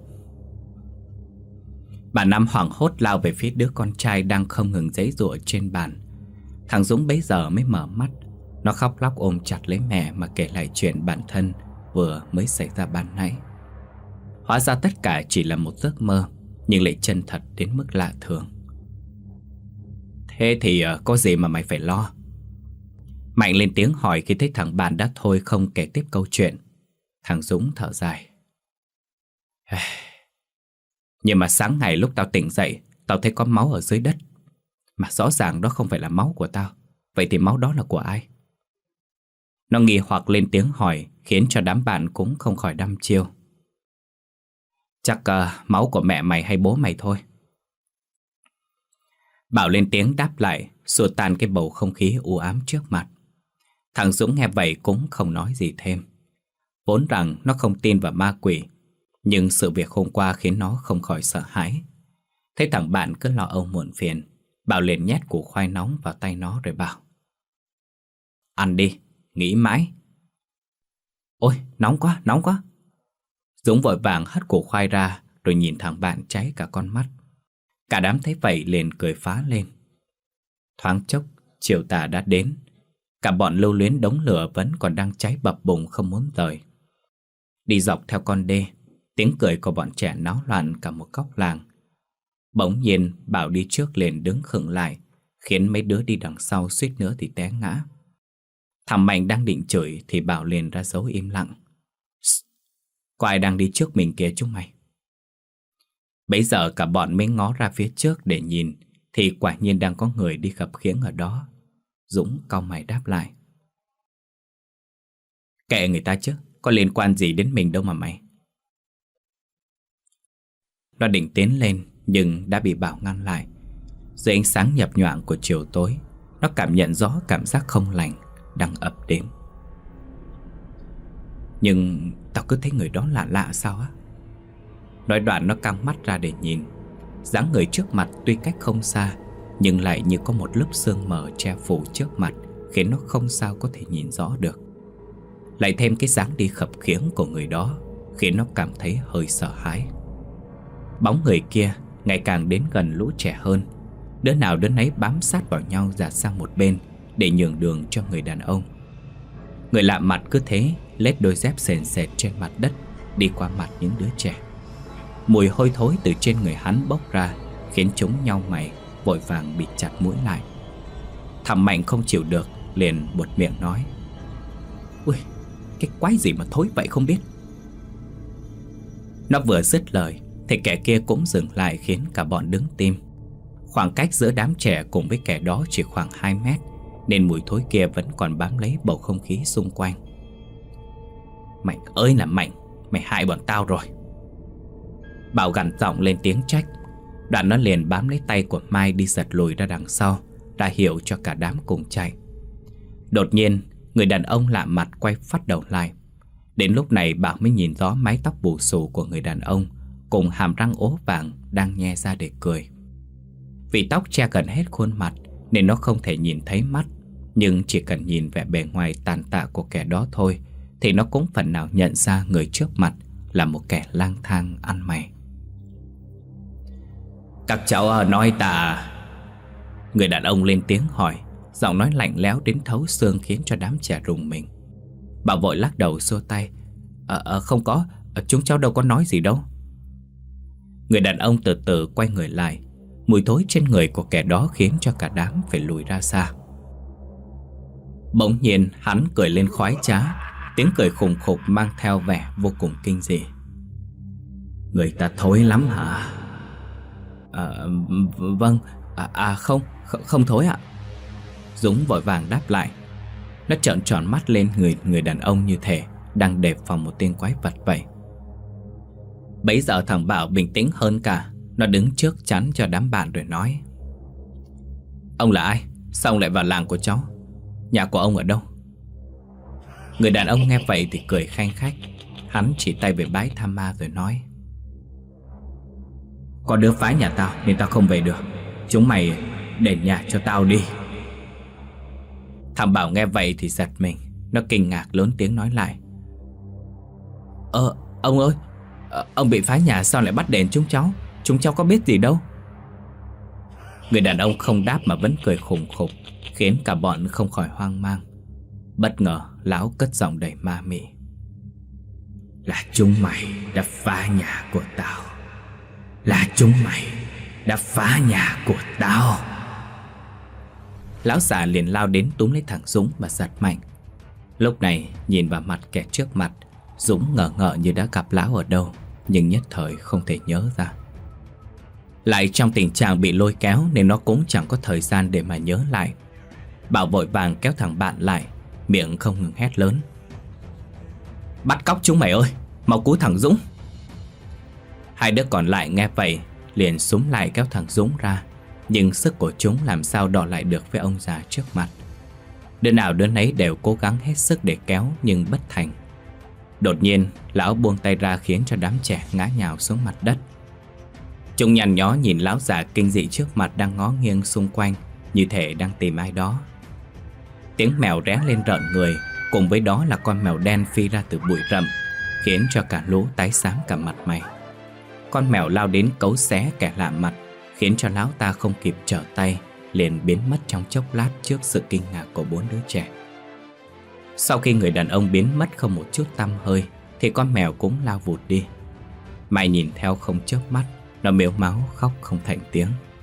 Bà Năm hoảng hốt lao về phía đứa con trai đang không ngừng giãy giụa trên bàn. Thằng Dũng bấy giờ mới mở mắt. Nó khóc lóc ôm chặt lấy mẹ mà kể lại chuyện bản thân vừa mới xảy ra ban nãy. Hóa ra tất cả chỉ là một giấc mơ, nhưng lại chân thật đến mức lạ thường. "Thế thì uh, có gì mà mày phải lo?" Mạnh lên tiếng hỏi khi thấy thằng bạn đã thôi không kể tiếp câu chuyện. Thằng Dũng thở dài: "Nhưng mà sáng ngày lúc tao tỉnh dậy, tao thấy có máu ở dưới đất. Mà rõ ràng đó không phải là máu của tao. Vậy thì máu đó là của ai?" Nó nghi hoặc lên tiếng hỏi, khiến cho đám bạn cũng không khỏi đăm chiêu. "Chắc uh, máu của mẹ mày hay bố mày thôi." Bảo lên tiếng đáp lại, xua tan cái bầu không khí u ám trước mặt. Thằng Dũng nghe vậy cũng không nói gì thêm. Vốn rằng nó không tin vào ma quỷ, nhưng sự việc hôm qua khiến nó không khỏi sợ hãi. Thấy thằng bạn cứ lo âu muộn phiền, Bảo liền nhét củ khoai nóng vào tay nó rồi bảo: "Ăn đi, nghĩ mãi." "Ôi, nóng quá, nóng quá." Dũng vội vàng hất củ khoai ra, rồi nhìn thằng bạn cháy cả con mắt. Cả đám thấy vậy liền cười phá lên. Thoáng chốc, chiều tà đã đến. Cả bọn lưu luyến đống lửa vẫn còn đang cháy bập bùng không muốn rời. Đi dọc theo con đê, tiếng cười của bọn trẻ náo loạn cả một góc làng. Bỗng nhiên Bảo đi trước liền đứng khựng lại, khiến mấy đứa đi đằng sau suýt nữa thì té ngã. Thằng Mạnh đang định chửi thì Bảo liền ra dấu im lặng. "Có ai đang đi trước mình kìa chúng mày." Bấy giờ cả bọn mới ngó ra phía trước để nhìn, thì quả nhiên đang có người đi khập khiễng ở đó. Dũng cau mày đáp lại: "Kệ người ta chứ, có liên quan gì đến mình đâu mà mày." Nó định tiến lên nhưng đã bị Bảo ngăn lại. Dưới ánh sáng nhập nhoạng của chiều tối, nó cảm nhận rõ cảm giác không lành đang ập đến. "Nhưng tao cứ thấy người đó lạ lạ sao á?" Nói đoạn nó căng mắt ra để nhìn. Dáng người trước mặt tuy cách không xa, nhưng lại như có một lớp sương mờ che phủ trước mặt, khiến nó không sao có thể nhìn rõ được. Lại thêm cái dáng đi khập khiễng của người đó, khiến nó cảm thấy hơi sợ hãi. Bóng người kia ngày càng đến gần lũ trẻ hơn. Đứa nào đứa nấy bám sát vào nhau ra sang một bên để nhường đường cho người đàn ông. Người lạ mặt cứ thế lết đôi dép sền sệt trên mặt đất, đi qua mặt những đứa trẻ. Mùi hôi thối từ trên người hắn bốc ra, khiến chúng nhau mày, vội vàng bịt chặt mũi lại. Thằng Mạnh không chịu được, liền buột miệng nói: "Ui, cái quái gì mà thối vậy không biết." Nó vừa dứt lời thì kẻ kia cũng dừng lại, khiến cả bọn đứng tim. Khoảng cách giữa đám trẻ cùng với kẻ đó chỉ khoảng hai mét, nên mùi thối kia vẫn còn bám lấy bầu không khí xung quanh. "Mạnh ơi là Mạnh, mày hại bọn tao rồi." Bảo gằn giọng lên tiếng trách. Đoạn nó liền bám lấy tay của Mai đi giật lùi ra đằng sau, ra hiệu cho cả đám cùng chạy. Đột nhiên, người đàn ông lạ mặt quay phát đầu lại. Đến lúc này Bảo mới nhìn rõ mái tóc bù xù của người đàn ông cùng hàm răng ố vàng đang nhe ra để cười. Vì tóc che gần hết khuôn mặt nên nó không thể nhìn thấy mắt, nhưng chỉ cần nhìn vẻ bề ngoài tàn tạ của kẻ đó thôi thì nó cũng phần nào nhận ra người trước mặt là một kẻ lang thang ăn mày. "Các cháu nói ta..." Người đàn ông lên tiếng hỏi, giọng nói lạnh lẽo đến thấu xương khiến cho đám trẻ rùng mình. Bảo vội lắc đầu xua tay: à, à, "Không có, chúng cháu đâu có nói gì đâu." Người đàn ông từ từ quay người lại. Mùi thối trên người của kẻ đó khiến cho cả đám phải lùi ra xa. Bỗng nhiên hắn cười lên khoái trá, tiếng cười khùng khục mang theo vẻ vô cùng kinh dị. "Người ta thối lắm hả?" À, vâng, à, à không, không, không thối ạ." Dũng vội vàng đáp lại. Nó trợn tròn mắt lên người người đàn ông như thể đang đề phòng một tên quái vật vậy. Bấy giờ thằng Bảo bình tĩnh hơn cả. Nó đứng trước chắn cho đám bạn rồi nói: "Ông là ai? Sao ông lại vào làng của cháu? Nhà của ông ở đâu?" Người đàn ông nghe vậy thì cười khanh khách. Hắn chỉ tay về bãi Tham Ma rồi nói: "Có đứa phá nhà tao nên tao không về được. Chúng mày đền nhà cho tao đi." Thằng Bảo nghe vậy thì giật mình. Nó kinh ngạc lớn tiếng nói lại: Ờ, ông ơi, ông bị phá nhà sao lại bắt đền chúng cháu? Chúng cháu có biết gì đâu." Người đàn ông không đáp mà vẫn cười khùng khục, khiến cả bọn không khỏi hoang mang. Bất ngờ lão cất giọng đầy ma mị: "Là chúng mày đã phá nhà của tao. Là chúng mày đã phá nhà của tao." Lão già liền lao đến túm lấy thằng Dũng và giật mạnh. Lúc này nhìn vào mặt kẻ trước mặt, Dũng ngờ ngợ như đã gặp lão ở đâu, nhưng nhất thời không thể nhớ ra. Lại trong tình trạng bị lôi kéo nên nó cũng chẳng có thời gian để mà nhớ lại. Bảo vội vàng kéo thằng bạn lại, miệng không ngừng hét lớn: "Bắt cóc chúng mày ơi, mau cứu thằng Dũng." Hai đứa còn lại nghe vậy liền xúm lại kéo thằng Dũng ra, nhưng sức của chúng làm sao đọ lại được với ông già trước mặt. Đứa nào đứa nấy đều cố gắng hết sức để kéo nhưng bất thành. Đột nhiên lão buông tay ra khiến cho đám trẻ ngã nhào xuống mặt đất. Chúng nhăn nhó nhìn lão già kinh dị trước mặt đang ngó nghiêng xung quanh, như thể đang tìm ai đó. Tiếng mèo ré lên rợn người, cùng với đó là con mèo đen phi ra từ bụi rậm, khiến cho cả lũ tái xám cả mặt mày. Con mèo lao đến cấu xé kẻ lạ mặt, khiến cho lão ta không kịp trở tay, liền biến mất trong chốc lát trước sự kinh ngạc của bốn đứa trẻ. Sau khi người đàn ông biến mất không một chút tăm hơi, thì con mèo cũng lao vụt đi. Mai nhìn theo không chớp mắt, nó mếu máu khóc không thành tiếng: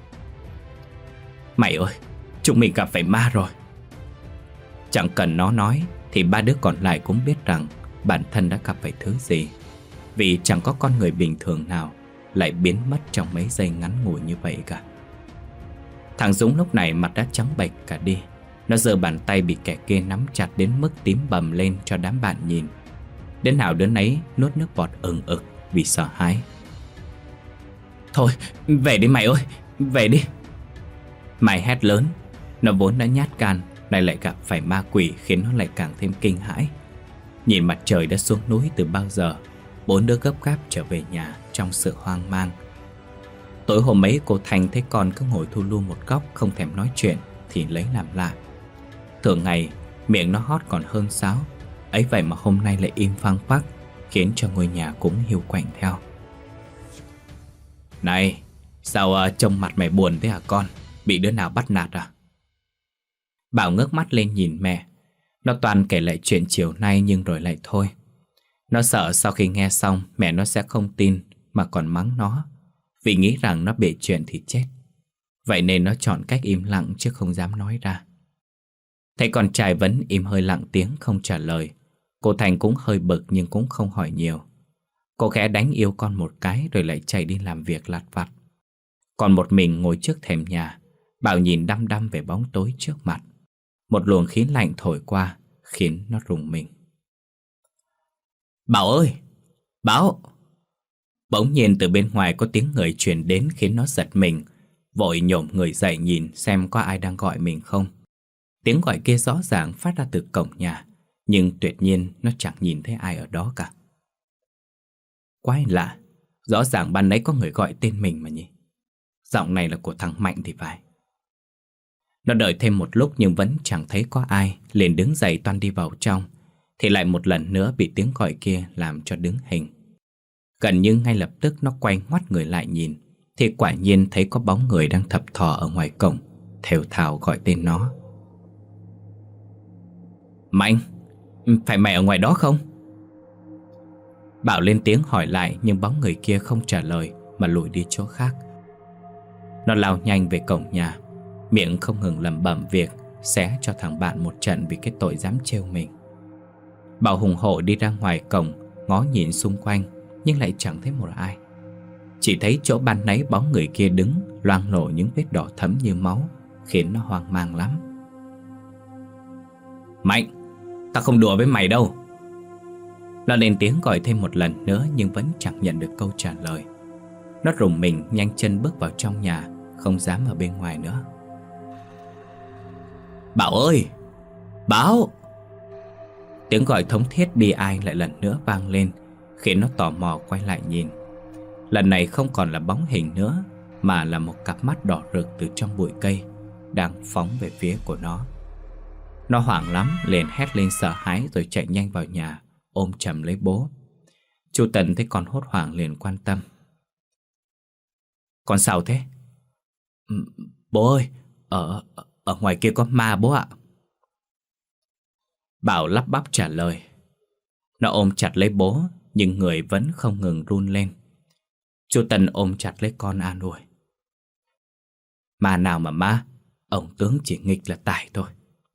"Mày ơi, chúng mình gặp phải ma rồi." Chẳng cần nó nói thì ba đứa còn lại cũng biết rằng bản thân đã gặp phải thứ gì, vì chẳng có con người bình thường nào lại biến mất trong mấy giây ngắn ngủi như vậy cả. Thằng Dũng lúc này mặt đã trắng bệch cả đi. Nó giơ bàn tay bị kẻ kia nắm chặt đến mức tím bầm lên cho đám bạn nhìn. Đến nào đứa nấy nuốt nước bọt ừng ực vì sợ hãi. "Thôi, về đi mày ơi, về đi." Mày hét lớn. Nó vốn đã nhát gan, nay lại gặp phải ma quỷ khiến nó lại càng thêm kinh hãi. Nhìn mặt trời đã xuống núi từ bao giờ, bốn đứa gấp gáp trở về nhà trong sự hoang mang. Tối hôm ấy cô Thanh thấy con cứ ngồi thu lu một góc không thèm nói chuyện thì lấy làm lạ. Thường ngày miệng nó hót còn hơn sáo, ấy vậy mà hôm nay lại im phăng phắc, khiến cho ngôi nhà cũng hiu quạnh theo. Này, sao uh, trông mặt mày buồn thế hả con? Bị đứa nào bắt nạt à? Bảo ngước mắt lên nhìn mẹ. Nó toàn kể lại chuyện chiều nay nhưng rồi lại thôi. Nó sợ sau khi nghe xong mẹ nó sẽ không tin mà còn mắng nó, vì nghĩ rằng nó bịa chuyện thì chết. Vậy nên nó chọn cách im lặng chứ không dám nói ra. Thấy con trai vẫn im hơi lặng tiếng không trả lời, cô Thành cũng hơi bực nhưng cũng không hỏi nhiều. Cô khẽ đánh yêu con một cái rồi lại chạy đi làm việc lặt vặt. Còn một mình ngồi trước thềm nhà, Bảo nhìn đăm đăm về bóng tối trước mặt. Một luồng khí lạnh thổi qua khiến nó rùng mình. Bảo ơi! Bảo! Bỗng nhiên từ bên ngoài có tiếng người truyền đến khiến nó giật mình, vội nhổm người dậy nhìn xem có ai đang gọi mình không. Tiếng gọi kia rõ ràng phát ra từ cổng nhà, nhưng tuyệt nhiên nó chẳng nhìn thấy ai ở đó cả. Quái lạ, rõ ràng ban nãy có người gọi tên mình mà nhỉ. Giọng này là của thằng Mạnh thì phải. Nó đợi thêm một lúc nhưng vẫn chẳng thấy có ai, liền đứng dậy toan đi vào trong, thì lại một lần nữa bị tiếng gọi kia làm cho đứng hình. Gần như ngay lập tức nó quay ngoắt người lại nhìn, thì quả nhiên thấy có bóng người đang thập thò ở ngoài cổng, thều thào gọi tên nó. Mạnh, phải mày ở ngoài đó không? Bảo lên tiếng hỏi lại nhưng bóng người kia không trả lời mà lùi đi chỗ khác. Nó lao nhanh về cổng nhà, miệng không ngừng lẩm bẩm việc xé cho thằng bạn một trận vì cái tội dám trêu mình. Bảo hùng hổ đi ra ngoài cổng, ngó nhìn xung quanh nhưng lại chẳng thấy một ai. Chỉ thấy chỗ ban nãy bóng người kia đứng loang lổ những vết đỏ thẫm như máu, khiến nó hoang mang lắm. Mạnh, tao không đùa với mày đâu. Nó lên tiếng gọi thêm một lần nữa nhưng vẫn chẳng nhận được câu trả lời. Nó rùng mình nhanh chân bước vào trong nhà, không dám ở bên ngoài nữa. Bảo ơi! Bảo! Tiếng gọi thống thiết bi ai lại lần nữa vang lên, khiến nó tò mò quay lại nhìn. Lần này không còn là bóng hình nữa, mà là một cặp mắt đỏ rực từ trong bụi cây đang phóng về phía của nó. Nó hoảng lắm, liền hét lên sợ hãi rồi chạy nhanh vào nhà, ôm chầm lấy bố. Chú Tần thấy con hốt hoảng liền quan tâm. Con sao thế? Bố ơi, ở, ở ngoài kia có ma bố ạ. Bảo lắp bắp trả lời. Nó ôm chặt lấy bố, nhưng người vẫn không ngừng run lên. Chú Tần ôm chặt lấy con an ủi. Ma nào mà ma, ông tướng chỉ nghịch là tài thôi.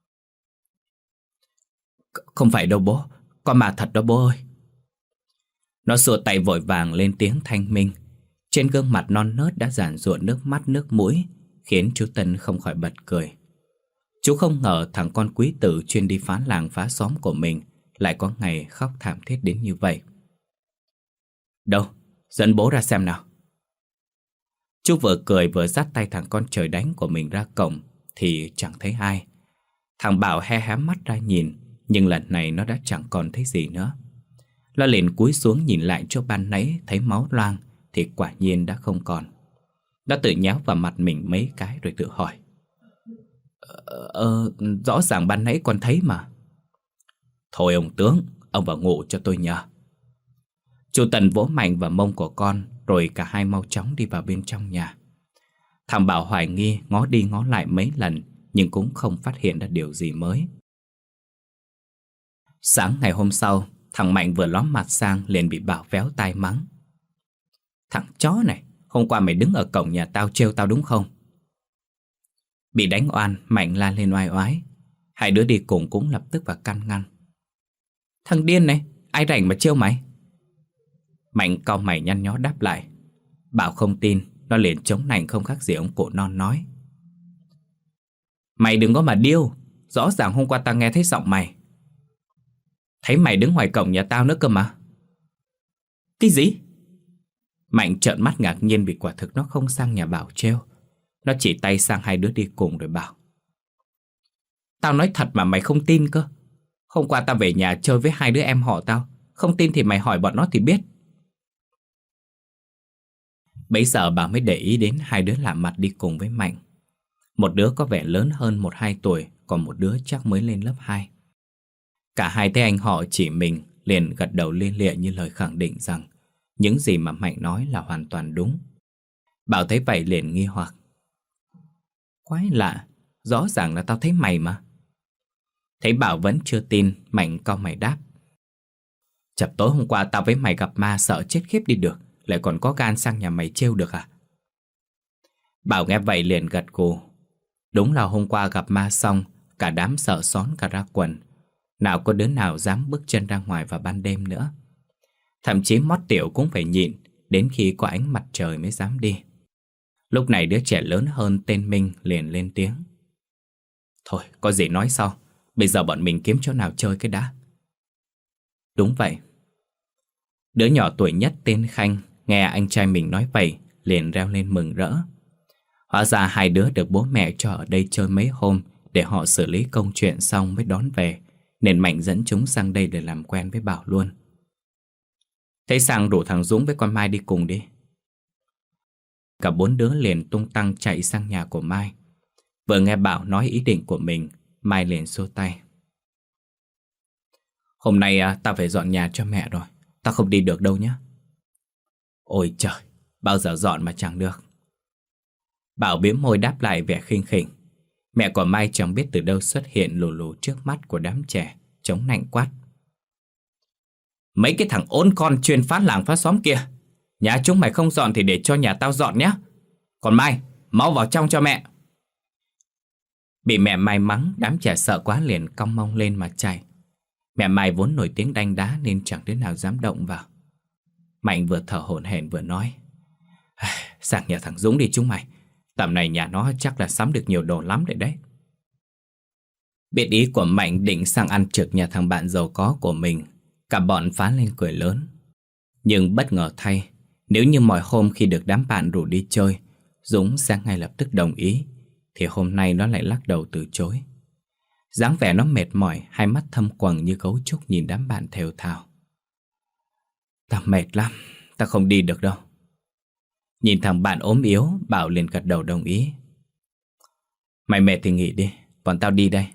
Không phải đâu bố, con ma thật đó bố ơi. Nó xua tay vội vàng lên tiếng thanh minh. Trên gương mặt non nớt đã giàn giụa nước mắt nước mũi, khiến chú Tân không khỏi bật cười. Chú không ngờ thằng con quý tử chuyên đi phá làng phá xóm của mình lại có ngày khóc thảm thiết đến như vậy. Đâu, dẫn bố ra xem nào. Chú vừa cười vừa dắt tay thằng con trời đánh của mình ra cổng thì chẳng thấy ai. Thằng Bảo hé hé mắt ra nhìn, nhưng lần này nó đã chẳng còn thấy gì nữa. Nó liền cúi xuống nhìn lại chỗ ban nãy thấy máu loang thì quả nhiên đã không còn. Nó tự nhéo vào mặt mình mấy cái rồi tự hỏi. Ờ, ờ rõ ràng ban nãy con thấy mà. Thôi ông tướng, ông vào ngủ cho tôi nhờ. Chú Tần vỗ mạnh vào mông của con, rồi cả hai mau chóng đi vào bên trong nhà. Thằng Bảo hoài nghi ngó đi ngó lại mấy lần, nhưng cũng không phát hiện ra điều gì mới. Sáng ngày hôm sau, thằng Mạnh vừa lóm mặt sang liền bị Bảo véo tai mắng. Thằng chó này, hôm qua mày đứng ở cổng nhà tao trêu tao đúng không? Bị đánh oan, Mạnh la lên oai oái. Hai đứa đi cùng cũng lập tức vào can ngăn. Thằng điên này, ai rảnh mà trêu mày? Mạnh cau mày nhăn nhó đáp lại. Bảo không tin, nó liền chống nạnh không khác gì ông cụ non nói. Mày đừng có mà điêu, rõ ràng hôm qua tao nghe thấy giọng mày. Thấy mày đứng ngoài cổng nhà tao nữa cơ mà. Cái gì? Mạnh trợn mắt ngạc nhiên vì quả thực nó không sang nhà Bảo trêu. Nó chỉ tay sang hai đứa đi cùng rồi bảo. Tao nói thật mà mày không tin cơ. Hôm qua tao về nhà chơi với hai đứa em họ tao. Không tin thì mày hỏi bọn nó thì biết. Bấy giờ Bảo mới để ý đến hai đứa lạ mặt đi cùng với Mạnh. Một đứa có vẻ lớn hơn một hai tuổi, còn một đứa chắc mới lên lớp hai. Cả hai thấy anh họ chỉ mình liền gật đầu lia lịa như lời khẳng định rằng những gì mà Mạnh nói là hoàn toàn đúng. Bảo thấy vậy liền nghi hoặc. Quái lạ, rõ ràng là tao thấy mày mà. Thấy Bảo vẫn chưa tin, Mạnh cau mày đáp. Chập tối hôm qua tao với mày gặp ma sợ chết khiếp đi được, lại còn có gan sang nhà mày trêu được à? Bảo nghe vậy liền gật gù. Đúng là hôm qua gặp ma xong, cả đám sợ xón cả ra quần. Nào có đứa nào dám bước chân ra ngoài vào ban đêm nữa. Thậm chí Mót Tiểu cũng phải nhịn đến khi có ánh mặt trời mới dám đi. Lúc này đứa trẻ lớn hơn tên Minh liền lên tiếng. Thôi, có gì nói sau. Bây giờ bọn mình kiếm chỗ nào chơi cái đã. Đúng vậy. Đứa nhỏ tuổi nhất tên Khanh nghe anh trai mình nói vậy liền reo lên mừng rỡ. Hóa ra hai đứa được bố mẹ cho ở đây chơi mấy hôm để họ xử lý công chuyện xong mới đón về, nên Mạnh dẫn chúng sang đây để làm quen với Bảo luôn. Thế sang rủ thằng Dũng với con Mai đi cùng đi. Cả bốn đứa liền tung tăng chạy sang nhà của Mai. Vừa nghe Bảo nói ý định của mình, Mai liền xua tay. Hôm nay à, tao phải dọn nhà cho mẹ rồi, tao không đi được đâu nhé. Ôi trời, bao giờ dọn mà chẳng được. Bảo biếm môi đáp lại vẻ khinh khỉnh. Mẹ của Mai chẳng biết từ đâu xuất hiện lù lù trước mắt của đám trẻ, chống nạnh quát. Mấy cái thằng ôn con chuyên phá làng phá xóm kia, nhà chúng mày không dọn thì để cho nhà tao dọn nhé. Còn Mai, mau vào trong cho mẹ. Bị mẹ Mai mắng, đám trẻ sợ quá liền cong mông lên mà chạy. Mẹ Mai vốn nổi tiếng đanh đá nên chẳng đứa nào dám động vào. Mạnh vừa thở hổn hển vừa nói. Sang nhà thằng Dũng đi chúng mày. Tầm này nhà nó chắc là sắm được nhiều đồ lắm rồi đấy. Biết ý của Mạnh định sang ăn trực nhà thằng bạn giàu có của mình, cả bọn phá lên cười lớn. Nhưng bất ngờ thay, nếu như mọi hôm khi được đám bạn rủ đi chơi, Dũng sẽ ngay lập tức đồng ý, thì hôm nay nó lại lắc đầu từ chối. Dáng vẻ nó mệt mỏi, hai mắt thâm quầng như gấu trúc nhìn đám bạn thều thào. Tao mệt lắm, tao không đi được đâu. Nhìn thằng bạn ốm yếu, Bảo liền gật đầu đồng ý. Mày mệt thì nghỉ đi, bọn tao đi đây.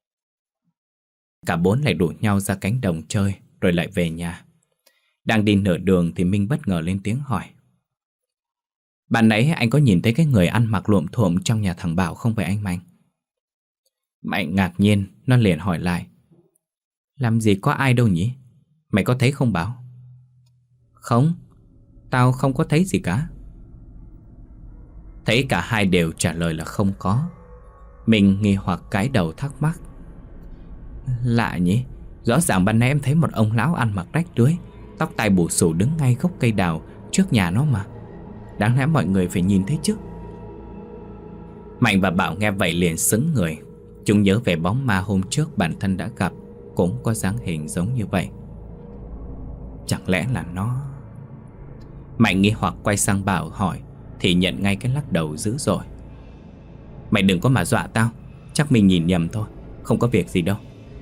Cả bốn lại đuổi nhau ra cánh đồng chơi, rồi lại về nhà. Đang đi nửa đường thì Minh bất ngờ lên tiếng hỏi. Bạn nãy anh có nhìn thấy cái người ăn mặc luộm thuộm trong nhà thằng Bảo không vậy anh Mạnh? Mạnh ngạc nhiên, nó liền hỏi lại. Làm gì có ai đâu nhỉ? Mày có thấy không Bảo? Không, tao không có thấy gì cả. Thấy cả hai đều trả lời là không có. Mình nghi hoặc cái đầu thắc mắc. Lạ nhỉ, rõ ràng ban nãy em thấy một ông lão ăn mặc rách rưới, tóc tai bù xù đứng ngay gốc cây đào trước nhà nó mà. Đáng lẽ mọi người phải nhìn thấy chứ. Mạnh và Bảo nghe vậy liền sững người. Chúng nhớ về bóng ma hôm trước bản thân đã gặp, cũng có dáng hình giống như vậy. Chẳng lẽ là nó? Mạnh nghi hoặc quay sang Bảo hỏi, thì nhận ngay cái lắc đầu dữ dội. Mày đừng có mà dọa tao, chắc mình nhìn nhầm thôi, không có việc gì đâu.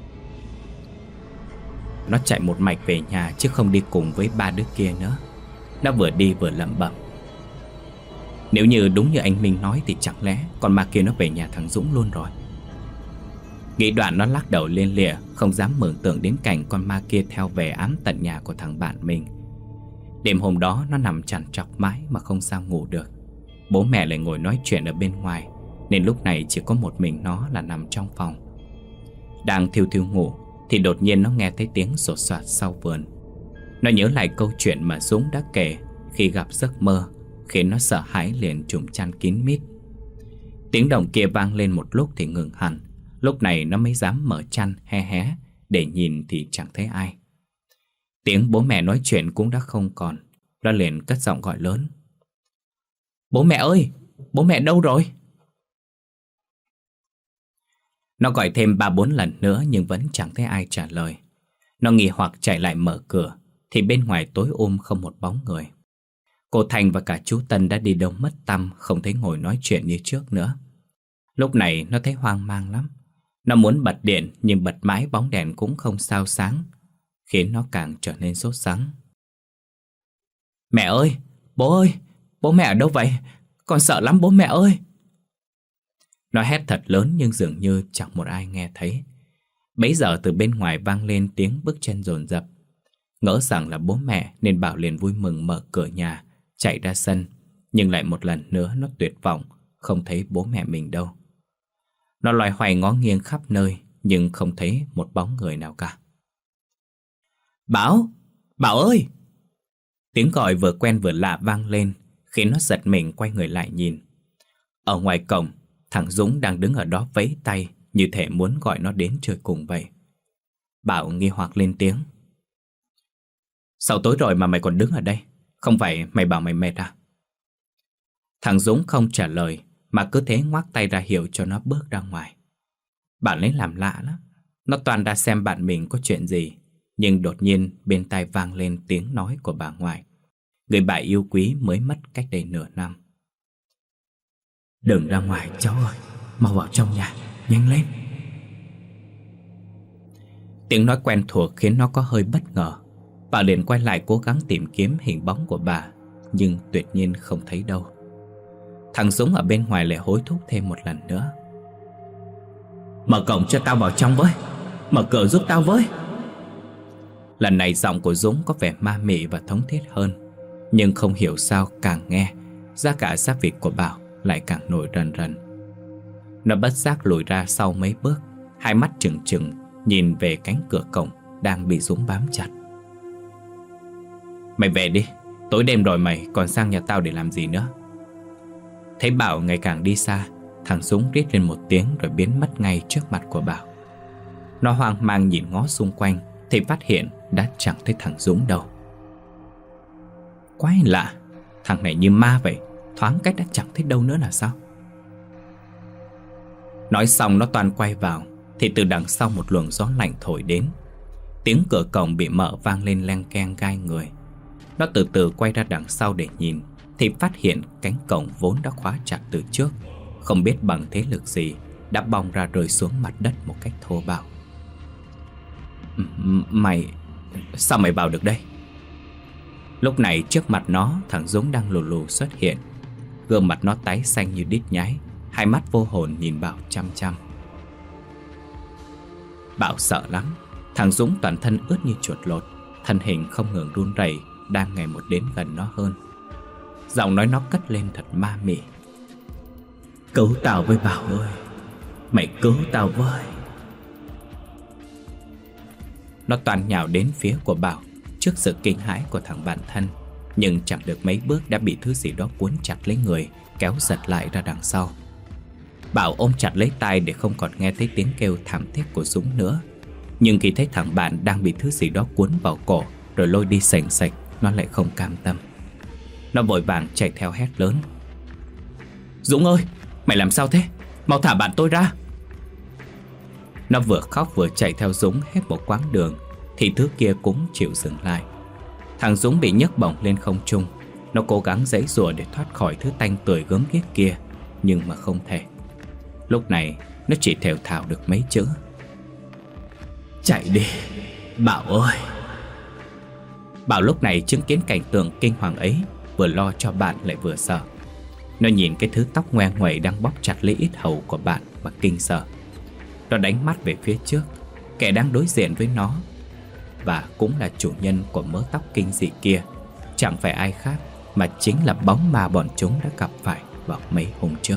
Nó chạy một mạch về nhà chứ không đi cùng với ba đứa kia nữa. Nó vừa đi vừa lẩm bẩm. Nếu như đúng như anh Minh nói thì chẳng lẽ con ma kia nó về nhà thằng Dũng luôn rồi. Nghĩ đoạn nó lắc đầu liên lịa, không dám mường tượng đến cảnh con ma kia theo về ám tận nhà của thằng bạn mình. Đêm hôm đó nó nằm trằn trọc mãi mà không sao ngủ được. Bố mẹ lại ngồi nói chuyện ở bên ngoài, nên lúc này chỉ có một mình nó là nằm trong phòng. Đang thiêu thiêu ngủ thì đột nhiên nó nghe thấy tiếng sột soạt sau vườn. Nó nhớ lại câu chuyện mà Dũng đã kể khi gặp giấc mơ, khiến nó sợ hãi liền trùm chăn kín mít. Tiếng động kia vang lên một lúc thì ngừng hẳn. Lúc này nó mới dám mở chăn hé hé để nhìn thì chẳng thấy ai. Tiếng bố mẹ nói chuyện cũng đã không còn. Nó liền cất giọng gọi lớn. Bố mẹ ơi, bố mẹ đâu rồi? Nó gọi thêm ba bốn lần nữa nhưng vẫn chẳng thấy ai trả lời. Nó nghi hoặc chạy lại mở cửa thì bên ngoài tối um không một bóng người. Cô Thành và cả chú Tân đã đi đâu mất tăm, không thấy ngồi nói chuyện như trước nữa. Lúc này nó thấy hoang mang lắm. Nó muốn bật điện nhưng bật mãi bóng đèn cũng không sao sáng, khiến nó càng trở nên sốt sắng. Mẹ ơi, bố ơi, Bố mẹ ở đâu vậy? Con sợ lắm bố mẹ ơi. Nó hét thật lớn nhưng dường như chẳng một ai nghe thấy. Bấy giờ từ bên ngoài vang lên tiếng bước chân dồn dập. Ngỡ rằng là bố mẹ nên Bảo liền vui mừng mở cửa nhà, chạy ra sân. Nhưng lại một lần nữa nó tuyệt vọng, không thấy bố mẹ mình đâu. Nó loay hoay ngó nghiêng khắp nơi, nhưng không thấy một bóng người nào cả. Bảo! Bảo ơi! Tiếng gọi vừa quen vừa lạ vang lên, khiến nó giật mình quay người lại nhìn. Ở ngoài cổng, thằng Dũng đang đứng ở đó vẫy tay, như thể muốn gọi nó đến chơi cùng vậy. Bảo nghi hoặc lên tiếng. Sao tối rồi mà mày còn đứng ở đây? Không phải mày bảo mày mệt à? Thằng Dũng không trả lời, mà cứ thế ngoắc tay ra hiệu cho nó bước ra ngoài. Bảo lấy làm lạ lắm. Nó toàn ra xem bạn mình có chuyện gì. Nhưng đột nhiên bên tai vang lên tiếng nói của bà ngoại, người bà yêu quý mới mất cách đây nửa năm. Đừng ra ngoài cháu ơi, mau vào trong nhà, nhanh lên. Tiếng nói quen thuộc khiến nó có hơi bất ngờ. Bà liền quay lại cố gắng tìm kiếm hình bóng của bà, nhưng tuyệt nhiên không thấy đâu. Thằng Dũng ở bên ngoài lại hối thúc thêm một lần nữa. Mở cổng cho tao vào trong với, mở cửa giúp tao với. Lần này giọng của Dũng có vẻ ma mị và thống thiết hơn. Nhưng không hiểu sao càng nghe, da cả xác vịt của Bảo lại càng nổi rần rần. Nó bất giác lùi ra sau mấy bước, hai mắt trừng trừng nhìn về cánh cửa cổng đang bị Dũng bám chặt. Mày về đi, tối đêm rồi mày còn sang nhà tao để làm gì nữa? Thấy Bảo ngày càng đi xa, thằng Dũng rít lên một tiếng rồi biến mất ngay trước mặt của Bảo. Nó hoang mang nhìn ngó xung quanh thì phát hiện đã chẳng thấy thằng Dũng đâu. Quái lạ, thằng này như ma vậy, thoáng cách đã chẳng thấy đâu nữa là sao? Nói xong nó toàn quay vào thì từ đằng sau một luồng gió lạnh thổi đến. Tiếng cửa cổng bị mở vang lên leng keng gai người. Nó từ từ quay ra đằng sau để nhìn thì phát hiện cánh cổng vốn đã khóa chặt từ trước, không biết bằng thế lực gì đã bong ra rơi xuống mặt đất một cách thô bạo. Mày... sao mày vào được đây? Lúc này trước mặt nó, thằng Dũng đang lù lù xuất hiện. Gương mặt nó tái xanh như đít nhái, hai mắt vô hồn nhìn Bảo chăm chăm. Bảo sợ lắm. Thằng Dũng toàn thân ướt như chuột lột, thân hình không ngừng run rẩy, đang ngày một đến gần nó hơn. Giọng nói nó cất lên thật ma mị. Cứu tao với Bảo ơi, mày cứu tao với. Nó toàn nhào đến phía của Bảo trước sự kinh hãi của thằng bạn thân, nhưng chẳng được mấy bước đã bị thứ gì đó cuốn chặt lấy người, kéo giật lại ra đằng sau. Bảo ôm chặt lấy tay để không còn nghe thấy tiếng kêu thảm thiết của Dũng nữa. Nhưng khi thấy thằng bạn đang bị thứ gì đó cuốn vào cổ rồi lôi đi sành sạch, nó lại không cam tâm. Nó vội vàng chạy theo hét lớn. Dũng ơi, mày làm sao thế? Mau thả bạn tôi ra. Nó vừa khóc vừa chạy theo Dũng hết một quãng đường thì thứ kia cũng chịu dừng lại. Thằng Dũng bị nhấc bổng lên không trung. Nó cố gắng giãy giụa để thoát khỏi thứ tanh tưởi gớm ghiếc kia, nhưng mà không thể. Lúc này nó chỉ thều thào được mấy chữ: chạy đi, Bảo ơi. Bảo lúc này chứng kiến cảnh tượng kinh hoàng ấy, vừa lo cho bạn lại vừa sợ. Nó nhìn cái thứ tóc ngoe nguậy đang bóp chặt lấy yết hầu của bạn và kinh sợ. Nó đánh mắt về phía trước, kẻ đang đối diện với nó và cũng là chủ nhân của mớ tóc kinh dị kia chẳng phải ai khác mà chính là bóng ma bọn chúng đã gặp phải vào mấy hôm trước.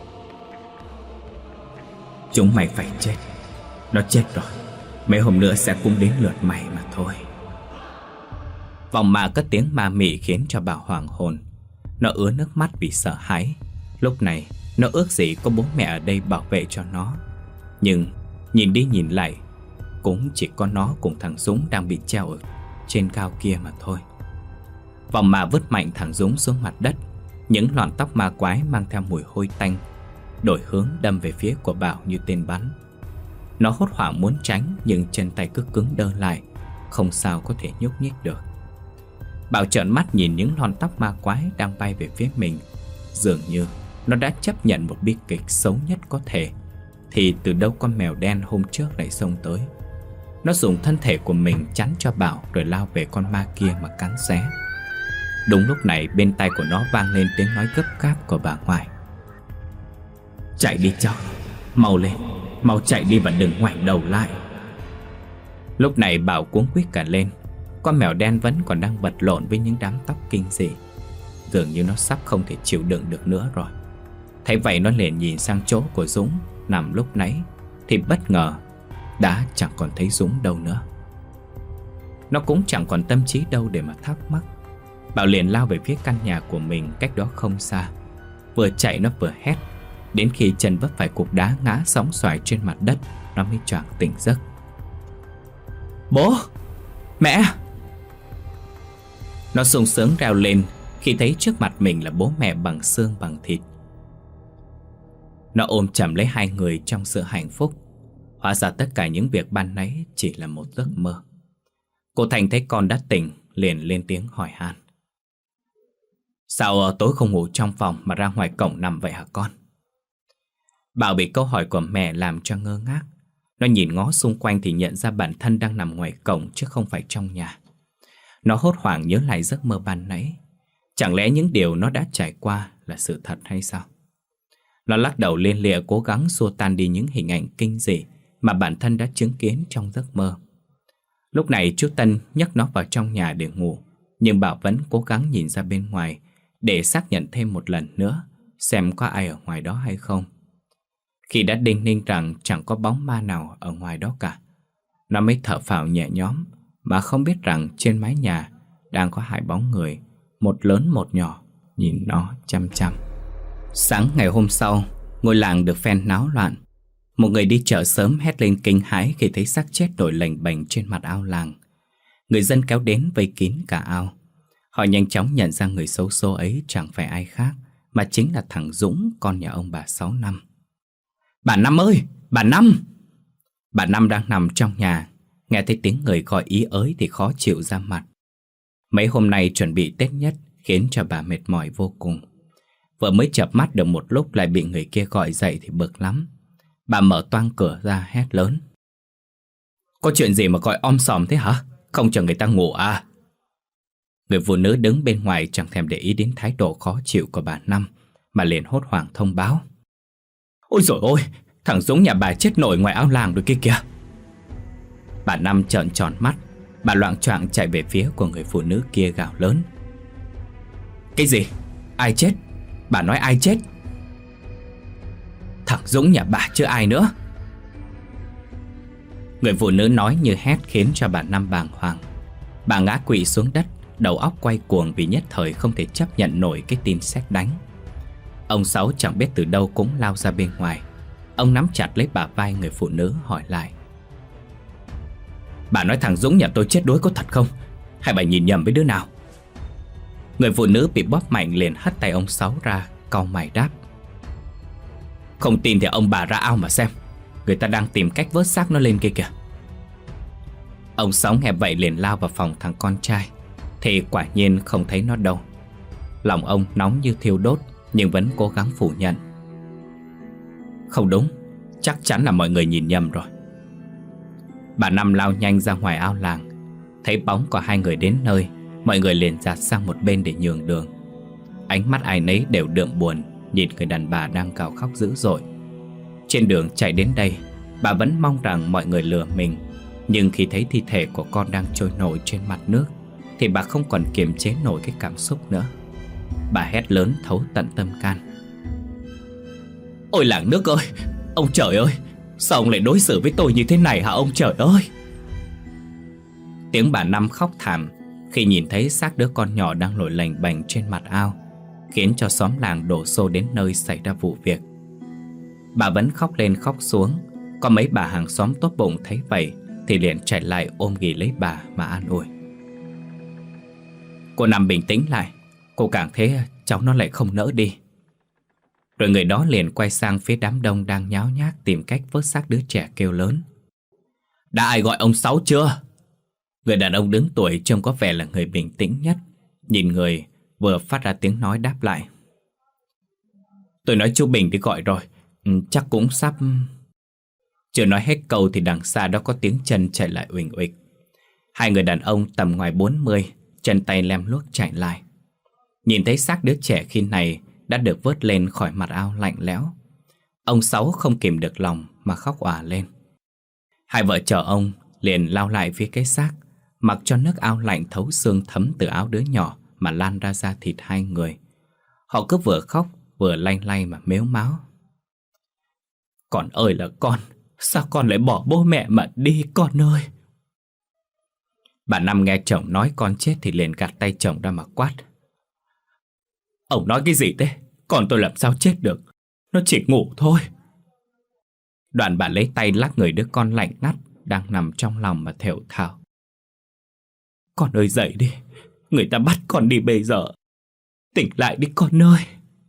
Chúng mày phải chết. Nó chết rồi, mấy hôm nữa sẽ cũng đến lượt mày mà thôi. Vòng ma cất tiếng ma mị khiến cho Bảo hoảng hồn. Nó ứa nước mắt vì sợ hãi. Lúc này nó ước gì có bố mẹ ở đây bảo vệ cho nó. Nhưng nhìn đi nhìn lại, cũng chỉ có nó cùng thằng Dũng đang bị treo ở trên cao kia mà thôi. Vòng ma vứt mạnh thằng Dũng xuống mặt đất. Những lọn tóc ma quái mang theo mùi hôi tanh đổi hướng đâm về phía của Bảo như tên bắn. Nó hốt hoảng muốn tránh, nhưng chân tay cứ cứng đơ lại, không sao có thể nhúc nhích được. Bảo trợn mắt nhìn những lọn tóc ma quái đang bay về phía mình. Dường như nó đã chấp nhận một bi kịch xấu nhất có thể. Thì từ đâu con mèo đen hôm trước lại xông tới. Nó dùng thân thể của mình chắn cho Bảo rồi lao về con ma kia mà cắn xé. Đúng lúc này bên tai của nó vang lên tiếng nói gấp gáp của bà ngoại. Chạy đi cháu, mau lên, mau chạy đi và đừng ngoảnh đầu lại. Lúc này Bảo cuống quýt cả lên. Con mèo đen vẫn còn đang vật lộn với những đám tóc kinh dị. Dường như nó sắp không thể chịu đựng được nữa rồi. Thấy vậy nó liền nhìn sang chỗ của Dũng nằm lúc nãy, thì bất ngờ đã chẳng còn thấy Dũng đâu nữa. Nó cũng chẳng còn tâm trí đâu để mà thắc mắc. Bảo liền lao về phía căn nhà của mình cách đó không xa. Vừa chạy nó vừa hét, đến khi chân vấp phải cục đá ngã sóng xoài trên mặt đất, nó mới choàng tỉnh giấc. Bố! Mẹ! Nó sung sướng reo lên khi thấy trước mặt mình là bố mẹ bằng xương bằng thịt. Nó ôm chầm lấy hai người trong sự hạnh phúc. Hóa ra tất cả những việc ban nãy chỉ là một giấc mơ. Cô Thành thấy con đã tỉnh, liền lên tiếng hỏi han. Sao tối không ngủ trong phòng mà ra ngoài cổng nằm vậy hả con? Bảo bị câu hỏi của mẹ làm cho ngơ ngác. Nó nhìn ngó xung quanh thì nhận ra bản thân đang nằm ngoài cổng chứ không phải trong nhà. Nó hốt hoảng nhớ lại giấc mơ ban nãy. Chẳng lẽ những điều nó đã trải qua là sự thật hay sao? Nó lắc đầu lia lịa cố gắng xua tan đi những hình ảnh kinh dị mà bản thân đã chứng kiến trong giấc mơ. Lúc này chú Tân nhấc nó vào trong nhà để ngủ, nhưng Bảo vẫn cố gắng nhìn ra bên ngoài để xác nhận thêm một lần nữa xem có ai ở ngoài đó hay không. Khi đã đinh ninh rằng chẳng có bóng ma nào ở ngoài đó cả, nó mới thở phào nhẹ nhõm mà không biết rằng trên mái nhà đang có hai bóng người, một lớn một nhỏ, nhìn nó chăm chăm. Sáng ngày hôm sau, ngôi làng được phen náo loạn. Một người đi chợ sớm hét lên kinh hãi khi thấy xác chết nổi lềnh bềnh trên mặt ao làng. Người dân kéo đến vây kín cả ao. Họ nhanh chóng nhận ra người xấu số ấy chẳng phải ai khác mà chính là thằng Dũng, con nhà ông bà Sáu Năm. Bà Năm ơi! Bà Năm! Bà Năm đang nằm trong nhà, nghe thấy tiếng người gọi ý ới thì khó chịu ra mặt. Mấy hôm nay chuẩn bị Tết nhất khiến cho bà mệt mỏi vô cùng. Vừa mới chợp mắt được một lúc lại bị người kia gọi dậy thì bực lắm. Bà mở toang cửa ra hét lớn. Có chuyện gì mà gọi om sòm thế hả? Không chờ người ta ngủ à? Người phụ nữ đứng bên ngoài chẳng thèm để ý đến thái độ khó chịu của bà Năm mà liền hốt hoảng thông báo. Ôi dồi ôi! Thằng Dũng nhà bà chết nổi ngoài ao làng rồi kia kìa! Bà Năm trợn tròn mắt. Bà loạng choạng chạy về phía của người phụ nữ kia gào lớn. Cái gì? Ai chết? Bà nói ai chết? Thằng Dũng nhà bà chứ ai nữa. Người phụ nữ nói như hét khiến cho bà Năm bàng hoàng. Bà ngã quỵ xuống đất, đầu óc quay cuồng vì nhất thời không thể chấp nhận nổi cái tin sét đánh. Ông Sáu chẳng biết từ đâu cũng lao ra bên ngoài. Ông nắm chặt lấy bả vai người phụ nữ hỏi lại. Bà nói thằng Dũng nhà tôi chết đuối có thật không? Hay bà nhìn nhầm với đứa nào? Người phụ nữ bị bóp mạnh liền hất tay ông Sáu ra, cau mày đáp. Không tin thì ông bà ra ao mà xem. Người ta đang tìm cách vớt xác nó lên kia kìa. Ông Sáu nghe vậy liền lao vào phòng thằng con trai, thì quả nhiên không thấy nó đâu. Lòng ông nóng như thiêu đốt nhưng vẫn cố gắng phủ nhận. Không đúng, chắc chắn là mọi người nhìn nhầm rồi. Bà Năm lao nhanh ra ngoài ao làng. Thấy bóng của hai người đến nơi, mọi người liền dạt sang một bên để nhường đường. Ánh mắt ai nấy đều đượm buồn nhìn người đàn bà đang gào khóc dữ dội. Trên đường chạy đến đây, bà vẫn mong rằng mọi người lừa mình. Nhưng khi thấy thi thể của con đang trôi nổi trên mặt nước thì bà không còn kiềm chế nổi cái cảm xúc nữa. Bà hét lớn thấu tận tâm can. Ôi làng nước ơi! Ông trời ơi! Sao ông lại đối xử với tôi như thế này hả ông trời ơi? Tiếng bà Năm khóc thảm khi nhìn thấy xác đứa con nhỏ đang nổi lềnh bềnh trên mặt ao, khiến cho xóm làng đổ xô đến nơi xảy ra vụ việc. Bà vẫn khóc lên khóc xuống. Có mấy bà hàng xóm tốt bụng thấy vậy thì liền chạy lại ôm ghì lấy bà mà an ủi. Cô Năm bình tĩnh lại. Cô càng thế cháu nó lại không nỡ đi. Rồi người đó liền quay sang phía đám đông đang nháo nhác tìm cách vớt xác đứa trẻ kêu lớn. Đã ai gọi ông Sáu chưa? Người đàn ông đứng tuổi trông có vẻ là người bình tĩnh nhất, nhìn người vừa phát ra tiếng nói đáp lại. Tôi nói chú Bình thì gọi rồi, ừ, chắc cũng sắp. Chưa nói hết câu thì đằng xa đó có tiếng chân chạy lại uỳnh uịch. Hai người đàn ông tầm ngoài bốn mươi, chân tay lem luốc chạy lại. Nhìn thấy xác đứa trẻ khi này đã được vớt lên khỏi mặt ao lạnh lẽo, ông Sáu không kìm được lòng mà khóc òa lên. Hai vợ chồng ông liền lao lại phía cái xác, mặc cho nước ao lạnh thấu xương thấm từ áo đứa nhỏ mà lan ra da thịt hai người. Họ cứ vừa khóc vừa lay lay mà mếu máo. Con ơi là con, sao con lại bỏ bố mẹ mà đi con ơi? Bà Năm nghe chồng nói con chết thì liền gạt tay chồng ra mà quát. Ông nói cái gì thế? Con tôi làm sao chết được? Nó chỉ ngủ thôi. Đoạn bà lấy tay lắc người đứa con lạnh ngắt đang nằm trong lòng mà thều thào. Con ơi dậy đi, người ta bắt con đi bây giờ. Tỉnh lại đi con ơi.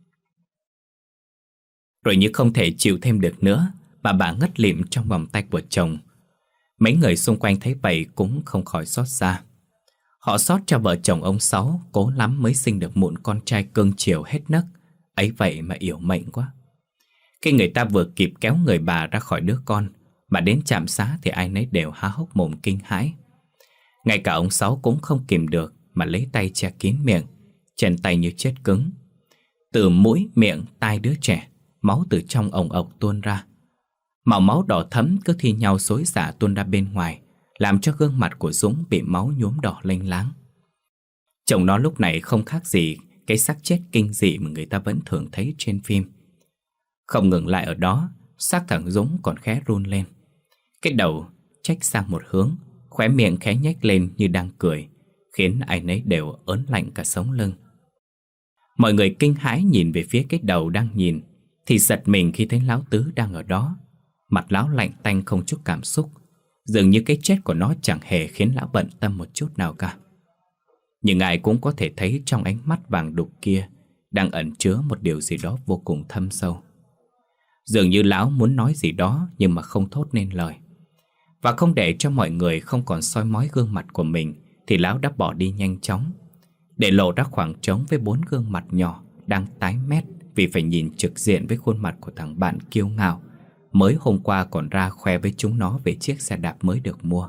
Rồi như không thể chịu thêm được nữa mà bà ngất lịm trong vòng tay của chồng. Mấy người xung quanh thấy vậy cũng không khỏi xót xa. Họ xót cho vợ chồng ông Sáu cố lắm mới sinh được mụn con trai cưng chiều hết nấc, ấy vậy mà yểu mệnh quá. Khi người ta vừa kịp kéo người bà ra khỏi đứa con mà đến trạm xá thì ai nấy đều há hốc mồm kinh hãi. Ngay cả ông Sáu cũng không kìm được mà lấy tay che kín miệng, chân tay như chết cứng. Từ mũi, miệng, tai đứa trẻ, máu từ trong ồng ộc tuôn ra. Màu máu đỏ thẫm cứ thi nhau xối xả tuôn ra bên ngoài, làm cho gương mặt của Dũng bị máu nhuốm đỏ lênh láng. Chồng nó lúc này không khác gì cái xác chết kinh dị mà người ta vẫn thường thấy trên phim. Không ngừng lại ở đó, xác thằng Dũng còn khẽ run lên. Cái đầu chếch sang một hướng, khóe miệng khẽ nhếch lên như đang cười, khiến ai nấy đều ớn lạnh cả sống lưng. Mọi người kinh hãi nhìn về phía cái đầu đang nhìn, thì giật mình khi thấy Lão Tứ đang ở đó. Mặt lão lạnh tanh không chút cảm xúc, dường như cái chết của nó chẳng hề khiến lão bận tâm một chút nào cả. Nhưng ai cũng có thể thấy trong ánh mắt vàng đục kia đang ẩn chứa một điều gì đó vô cùng thâm sâu. Dường như lão muốn nói gì đó nhưng mà không thốt nên lời. Và không để cho mọi người không còn soi mói gương mặt của mình thì lão đã bỏ đi nhanh chóng, để lộ ra khoảng trống với bốn gương mặt nhỏ đang tái mét vì phải nhìn trực diện với khuôn mặt của thằng bạn kiêu ngạo mới hôm qua còn ra khoe với chúng nó về chiếc xe đạp mới được mua.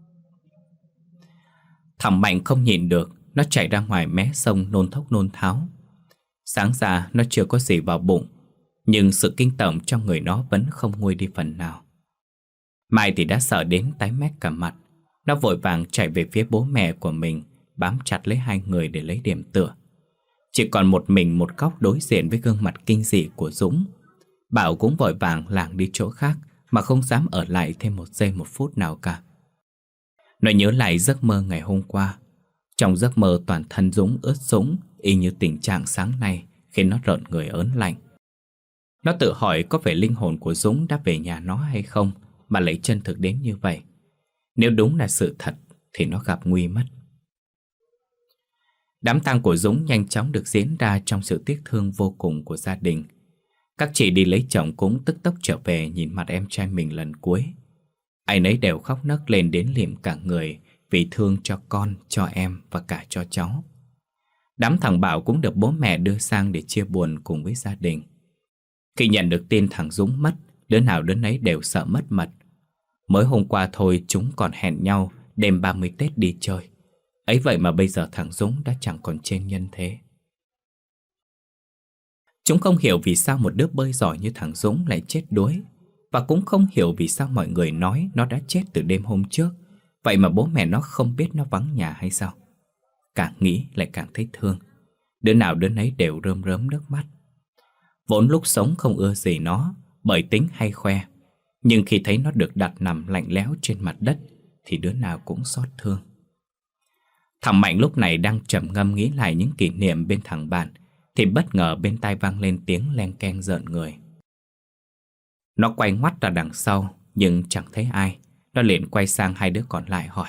Thằng Mạnh không nhịn được, nó chạy ra ngoài mé sông nôn thốc nôn tháo. Sáng ra nó chưa có gì vào bụng, nhưng sự kinh tởm trong người nó vẫn không nguôi đi phần nào. Mai thì đã sợ đến tái mét cả mặt. Nó vội vàng chạy về phía bố mẹ của mình, bám chặt lấy hai người để lấy điểm tựa. Chỉ còn một mình một góc đối diện với gương mặt kinh dị của Dũng. Bảo cũng vội vàng lảng đi chỗ khác mà không dám ở lại thêm một giây một phút nào cả. Nó nhớ lại giấc mơ ngày hôm qua. Trong giấc mơ toàn thân Dũng ướt sũng, y như tình trạng sáng nay, khiến nó rợn người ớn lạnh. Nó tự hỏi có phải linh hồn của Dũng đã về nhà nó hay không mà lại chân thực đến như vậy. Nếu đúng là sự thật thì nó gặp nguy mất. Đám tang của Dũng nhanh chóng được diễn ra trong sự tiếc thương vô cùng của gia đình. Các chị đi lấy chồng cũng tức tốc trở về nhìn mặt em trai mình lần cuối. Ai nấy đều khóc nấc lên đến liệm cả người vì thương cho con, cho em và cả cho cháu. Đám thằng Bảo cũng được bố mẹ đưa sang để chia buồn cùng với gia đình. Khi nhận được tin thằng Dũng mất, đứa nào đứa nấy đều sợ mất mật. Mới hôm qua thôi chúng còn hẹn nhau đêm ba mươi Tết đi chơi. Ấy vậy mà bây giờ thằng Dũng đã chẳng còn trên nhân thế. Chúng không hiểu vì sao một đứa bơi giỏi như thằng Dũng lại chết đuối. Và cũng không hiểu vì sao mọi người nói nó đã chết từ đêm hôm trước. Vậy mà bố mẹ nó không biết nó vắng nhà hay sao? Càng nghĩ lại càng thấy thương. Đứa nào đứa nấy đều rơm rớm nước mắt. Vốn lúc sống không ưa gì nó, bởi tính hay khoe. Nhưng khi thấy nó được đặt nằm lạnh lẽo trên mặt đất thì đứa nào cũng xót thương. Thằng Mạnh lúc này đang trầm ngâm nghĩ lại những kỷ niệm bên thằng bạn thì bất ngờ bên tai vang lên tiếng len keng rợn người. Nó quay ngoắt ra đằng sau nhưng chẳng thấy ai. Nó liền quay sang hai đứa còn lại hỏi: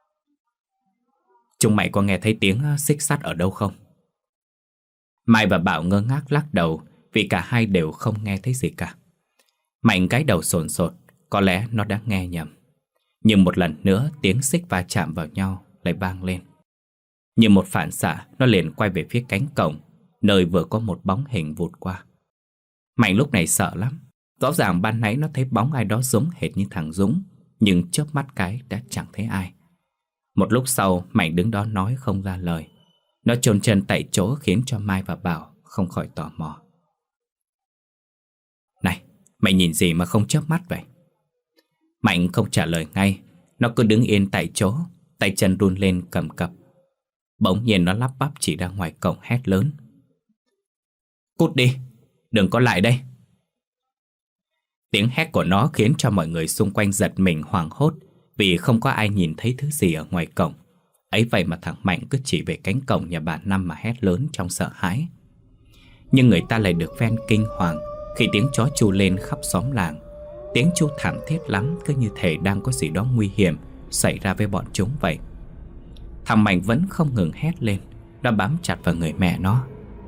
chúng mày có nghe thấy tiếng xích sắt ở đâu không? Mai và Bảo ngơ ngác lắc đầu vì cả hai đều không nghe thấy gì cả. Mạnh cái đầu sồn sột, có lẽ nó đã nghe nhầm. Nhưng một lần nữa tiếng xích va chạm vào nhau lại vang lên. Như một phản xạ, nó liền quay về phía cánh cổng, nơi vừa có một bóng hình vụt qua. Mạnh lúc này sợ lắm. Rõ ràng ban nãy nó thấy bóng ai đó giống hệt như thằng Dũng, nhưng chớp mắt cái đã chẳng thấy ai. Một lúc sau Mạnh đứng đó nói không ra lời. Nó chôn chân tại chỗ khiến cho Mai và Bảo không khỏi tò mò. Này, mày nhìn gì mà không chớp mắt vậy? Mạnh không trả lời ngay. Nó cứ đứng yên tại chỗ, tay chân run lên cầm cập. Bỗng nhiên nó lắp bắp chỉ ra ngoài cổng hét lớn: Cút đi, đừng có lại đây. Tiếng hét của nó khiến cho mọi người xung quanh giật mình hoảng hốt, vì không có ai nhìn thấy thứ gì ở ngoài cổng. Ấy vậy mà thằng Mạnh cứ chỉ về cánh cổng nhà bà Năm mà hét lớn trong sợ hãi. Nhưng người ta lại được phen kinh hoàng khi tiếng chó tru lên khắp xóm làng. Tiếng tru thảm thiết lắm, cứ như thể đang có gì đó nguy hiểm xảy ra với bọn chúng vậy. Thằng Mạnh vẫn không ngừng hét lên. Nó bám chặt vào người mẹ nó.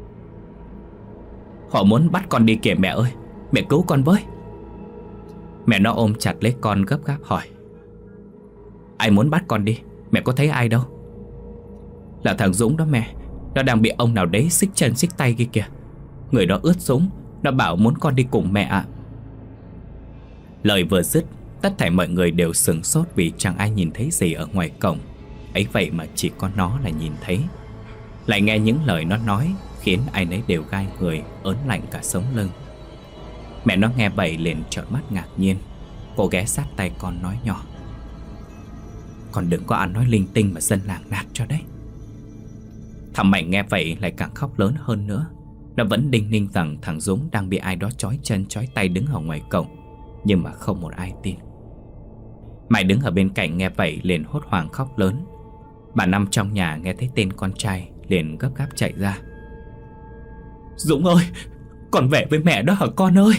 Họ muốn bắt con đi kìa mẹ ơi, mẹ cứu con với. Mẹ nó ôm chặt lấy con gấp gáp hỏi: Ai muốn bắt con đi? Mẹ có thấy ai đâu. Là thằng Dũng đó mẹ. Nó đang bị ông nào đấy xích chân xích tay kia kìa. Người đó ướt sũng. Nó bảo muốn con đi cùng mẹ ạ. Lời vừa dứt, tất thảy mọi người đều sửng sốt vì chẳng ai nhìn thấy gì ở ngoài cổng. Ấy vậy mà chỉ có nó là nhìn thấy. Lại nghe những lời nó nói khiến ai nấy đều gai người, ớn lạnh cả sống lưng. Mẹ nó nghe vậy liền trợn mắt ngạc nhiên. Cô ghé sát tay con nói nhỏ: Con đừng có ăn nói linh tinh mà dân làng nạt cho đấy. Thằng Mạnh nghe vậy lại càng khóc lớn hơn nữa. Nó vẫn đinh ninh rằng thằng Dũng đang bị ai đó trói chân trói tay đứng ở ngoài cổng, nhưng mà không một ai tin. Mai đứng ở bên cạnh nghe vậy liền hốt hoảng khóc lớn. Bà Năm trong nhà nghe thấy tên con trai liền gấp gáp chạy ra: Dũng ơi, con về với mẹ đó hả con ơi?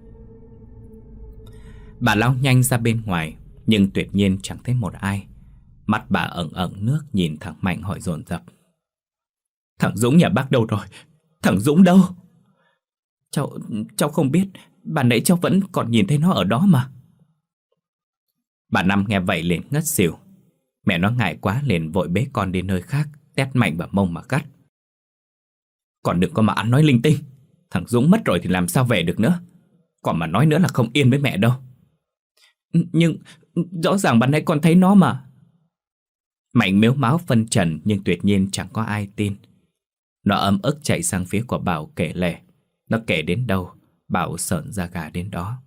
Bà lao nhanh ra bên ngoài, nhưng tuyệt nhiên chẳng thấy một ai. Mắt bà ẩn ẩn nước nhìn thằng Mạnh hỏi dồn dập: Thằng Dũng nhà bác đâu rồi? Thằng Dũng đâu? Cháu, cháu không biết. Ban nãy cháu vẫn còn nhìn thấy nó ở đó mà. Bà Năm nghe vậy liền ngất xỉu. Mẹ nó ngại quá liền vội bế con đi nơi khác, tét mạnh vào mông mà gắt: Con đừng có mà ăn nói linh tinh. Thằng Dũng mất rồi thì làm sao về được nữa. Còn mà nói nữa là không yên với mẹ đâu. Nhưng rõ ràng ban nãy con thấy nó mà. Mạnh mếu máo phân trần nhưng tuyệt nhiên chẳng có ai tin. Nó ấm ức chạy sang phía của Bảo kể lể. Nó kể đến đâu Bảo sợn da gà đến đó.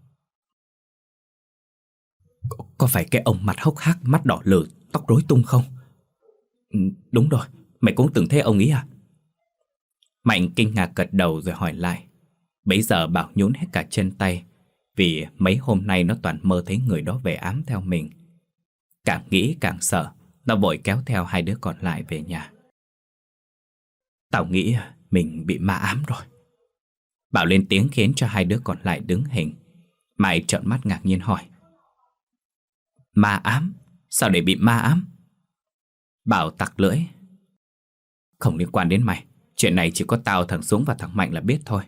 Có, có phải cái ông mặt hốc hác, mắt đỏ lử, tóc rối tung không? Ừ, đúng rồi, mày cũng từng thấy ông ấy à? Mạnh kinh ngạc gật đầu rồi hỏi lại. Bấy giờ Bảo nhún hết cả chân tay, vì mấy hôm nay nó toàn mơ thấy người đó về ám theo mình. Càng nghĩ càng sợ, nó vội kéo theo hai đứa còn lại về nhà. Tao nghĩ mình bị ma ám rồi. Bảo lên tiếng khiến cho hai đứa còn lại đứng hình. Mai trợn mắt ngạc nhiên hỏi: Ma ám? Sao để bị ma ám? Bảo tặc lưỡi: Không liên quan đến mày. Chuyện này chỉ có tao, thằng Dũng và thằng Mạnh là biết thôi.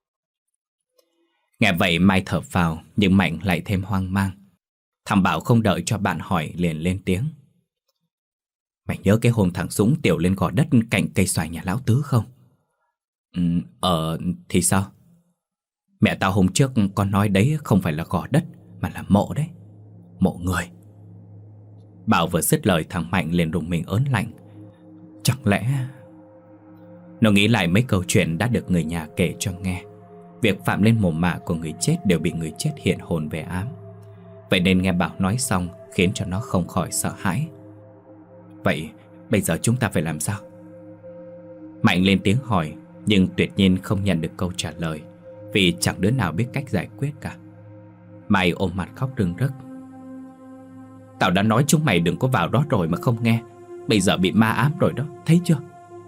Nghe vậy Mai thở phào, nhưng Mạnh lại thêm hoang mang. Thằng Bảo không đợi cho bạn hỏi liền lên tiếng: Mày nhớ cái hôm thằng Dũng tiểu lên gò đất cạnh cây xoài nhà lão Tứ không? Ừ, ờ thì sao? Mẹ tao hôm trước con nói đấy không phải là gò đất mà là mộ đấy. Mộ người. Bảo vừa dứt lời thằng Mạnh liền rùng mình ớn lạnh. Chẳng lẽ... Nó nghĩ lại mấy câu chuyện đã được người nhà kể cho nghe. Việc phạm lên mồ mả của người chết đều bị người chết hiện hồn về ám. Vậy nên nghe Bảo nói xong khiến cho nó không khỏi sợ hãi. Vậy bây giờ chúng ta phải làm sao? Mạnh lên tiếng hỏi, nhưng tuyệt nhiên không nhận được câu trả lời, vì chẳng đứa nào biết cách giải quyết cả. Mai ôm mặt khóc rưng rức. Tao đã nói chúng mày đừng có vào đó rồi mà không nghe. Bây giờ bị ma ám rồi đó, thấy chưa?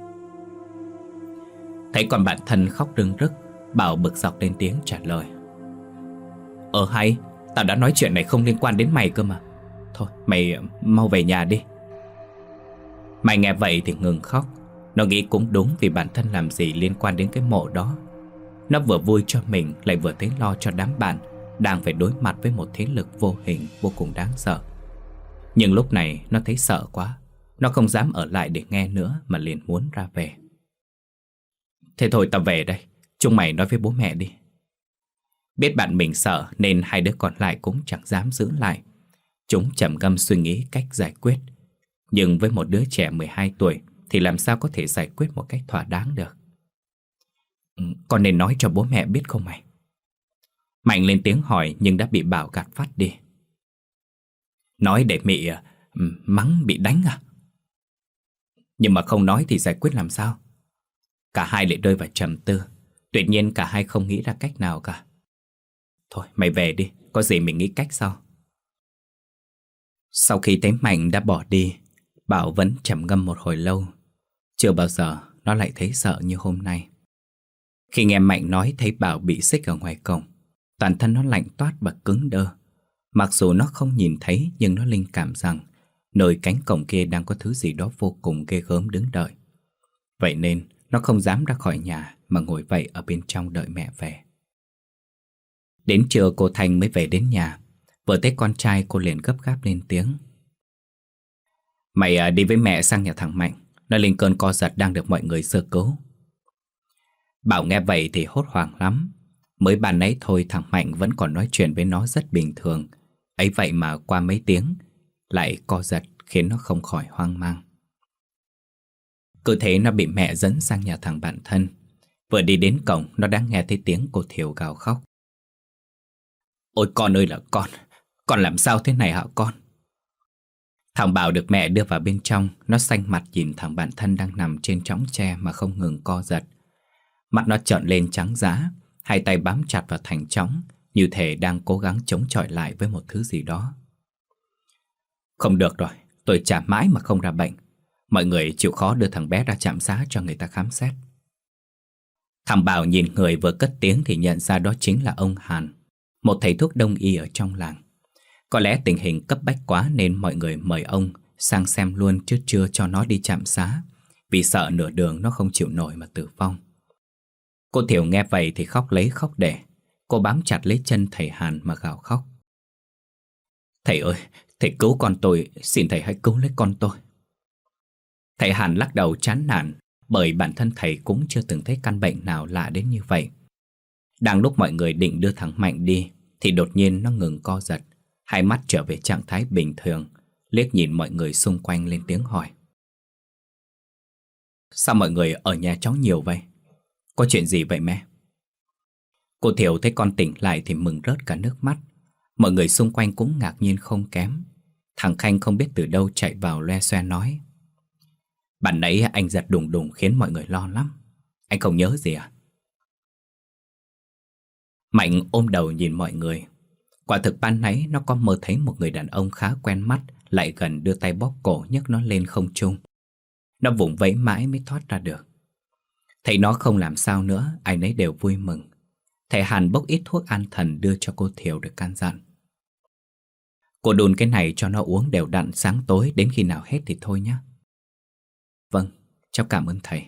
Thấy con bạn thân khóc rưng rức, Bảo bực dọc lên tiếng trả lời. Ờ hay, tao đã nói chuyện này không liên quan đến mày cơ mà. Thôi mày mau về nhà đi. Mày nghe vậy thì ngừng khóc. Nó nghĩ cũng đúng, vì bản thân làm gì liên quan đến cái mộ đó. Nó vừa vui cho mình lại vừa thấy lo cho đám bạn đang phải đối mặt với một thế lực vô hình vô cùng đáng sợ. Nhưng lúc này nó thấy sợ quá. Nó không dám ở lại để nghe nữa mà liền muốn ra về. Thế thôi tao về đây, chúng mày nói với bố mẹ đi. Biết bạn mình sợ nên hai đứa còn lại cũng chẳng dám giữ lại. Chúng trầm ngâm suy nghĩ cách giải quyết. Nhưng với một đứa trẻ mười hai tuổi thì làm sao có thể giải quyết một cách thỏa đáng được. Ừ, con nên nói cho bố mẹ biết không mày? Mạnh lên tiếng hỏi nhưng đã bị Bảo gạt phát đi. Nói để mị uh, mắng bị đánh à? Nhưng mà không nói thì giải quyết làm sao? Cả hai lại rơi vào trầm tư. Tuyệt nhiên cả hai không nghĩ ra cách nào cả. Thôi mày về đi, có gì mình nghĩ cách sau. Sau khi thấy Mạnh đã bỏ đi, Bảo vẫn trầm ngâm một hồi lâu. Chưa bao giờ nó lại thấy sợ như hôm nay. Khi nghe Mạnh nói thấy Bảo bị xích ở ngoài cổng, toàn thân nó lạnh toát và cứng đơ. Mặc dù nó không nhìn thấy nhưng nó linh cảm rằng nơi cánh cổng kia đang có thứ gì đó vô cùng ghê gớm đứng đợi. Vậy nên nó không dám ra khỏi nhà mà ngồi vậy ở bên trong đợi mẹ về. Đến trưa cô Thanh mới về đến nhà. Vừa thấy con trai cô liền gấp gáp lên tiếng. Mày à, đi với mẹ sang nhà thằng Mạnh. Nó lên cơn co giật đang được mọi người sơ cứu. Bảo nghe vậy thì hốt hoảng lắm. Mới ban nãy thôi thằng Mạnh vẫn còn nói chuyện với nó rất bình thường. Ấy vậy mà qua mấy tiếng lại co giật khiến nó không khỏi hoang mang. Cứ thế nó bị mẹ dẫn sang nhà thằng bạn thân. Vừa đi đến cổng nó đã nghe thấy tiếng cô Thiều gào khóc. Ôi con ơi là con, con làm sao thế này hả con? Thằng Bảo được mẹ đưa vào bên trong. Nó xanh mặt nhìn thằng bạn thân đang nằm trên chõng tre mà không ngừng co giật. Mắt nó trợn lên trắng dã, hai tay bám chặt vào thành chõng, như thể đang cố gắng chống chọi lại với một thứ gì đó. Không được rồi, tôi chả mãi mà không ra bệnh. Mọi người chịu khó đưa thằng bé ra trạm xá cho người ta khám xét. Thằng Bảo nhìn người vừa cất tiếng thì nhận ra đó chính là ông Hàn, một thầy thuốc đông y ở trong làng. Có lẽ tình hình cấp bách quá nên mọi người mời ông sang xem luôn chứ chưa cho nó đi trạm xá, vì sợ nửa đường nó không chịu nổi mà tử vong. Cô Thiều nghe vậy thì khóc lấy khóc để. Cô bám chặt lấy chân thầy Hàn mà gào khóc. Thầy ơi, thầy cứu con tôi, xin thầy hãy cứu lấy con tôi. Thầy Hàn lắc đầu chán nản, bởi bản thân thầy cũng chưa từng thấy căn bệnh nào lạ đến như vậy. Đang lúc mọi người định đưa thằng Mạnh đi thì đột nhiên nó ngừng co giật, hai mắt trở về trạng thái bình thường, liếc nhìn mọi người xung quanh lên tiếng hỏi. Sao mọi người ở nhà cháu nhiều vậy? Có chuyện gì vậy mẹ? Cô Thiều thấy con tỉnh lại thì mừng rớt cả nước mắt. Mọi người xung quanh cũng ngạc nhiên không kém. Thằng Khanh không biết từ đâu chạy vào loe xoe nói. Bạn nãy anh giật đùng đùng khiến mọi người lo lắm. Anh không nhớ gì à? Mạnh ôm đầu nhìn mọi người. Quả thực ban nãy nó có mơ thấy một người đàn ông khá quen mắt lại gần đưa tay bóp cổ nhấc nó lên không trung. Nó vùng vẫy mãi mới thoát ra được. Thấy nó không làm sao nữa, ai nấy đều vui mừng. Thầy Hàn bốc ít thuốc an thần đưa cho cô Thiều được căn dặn. Cô đun cái này cho nó uống đều đặn sáng tối, đến khi nào hết thì thôi nhé. Vâng, cháu cảm ơn thầy.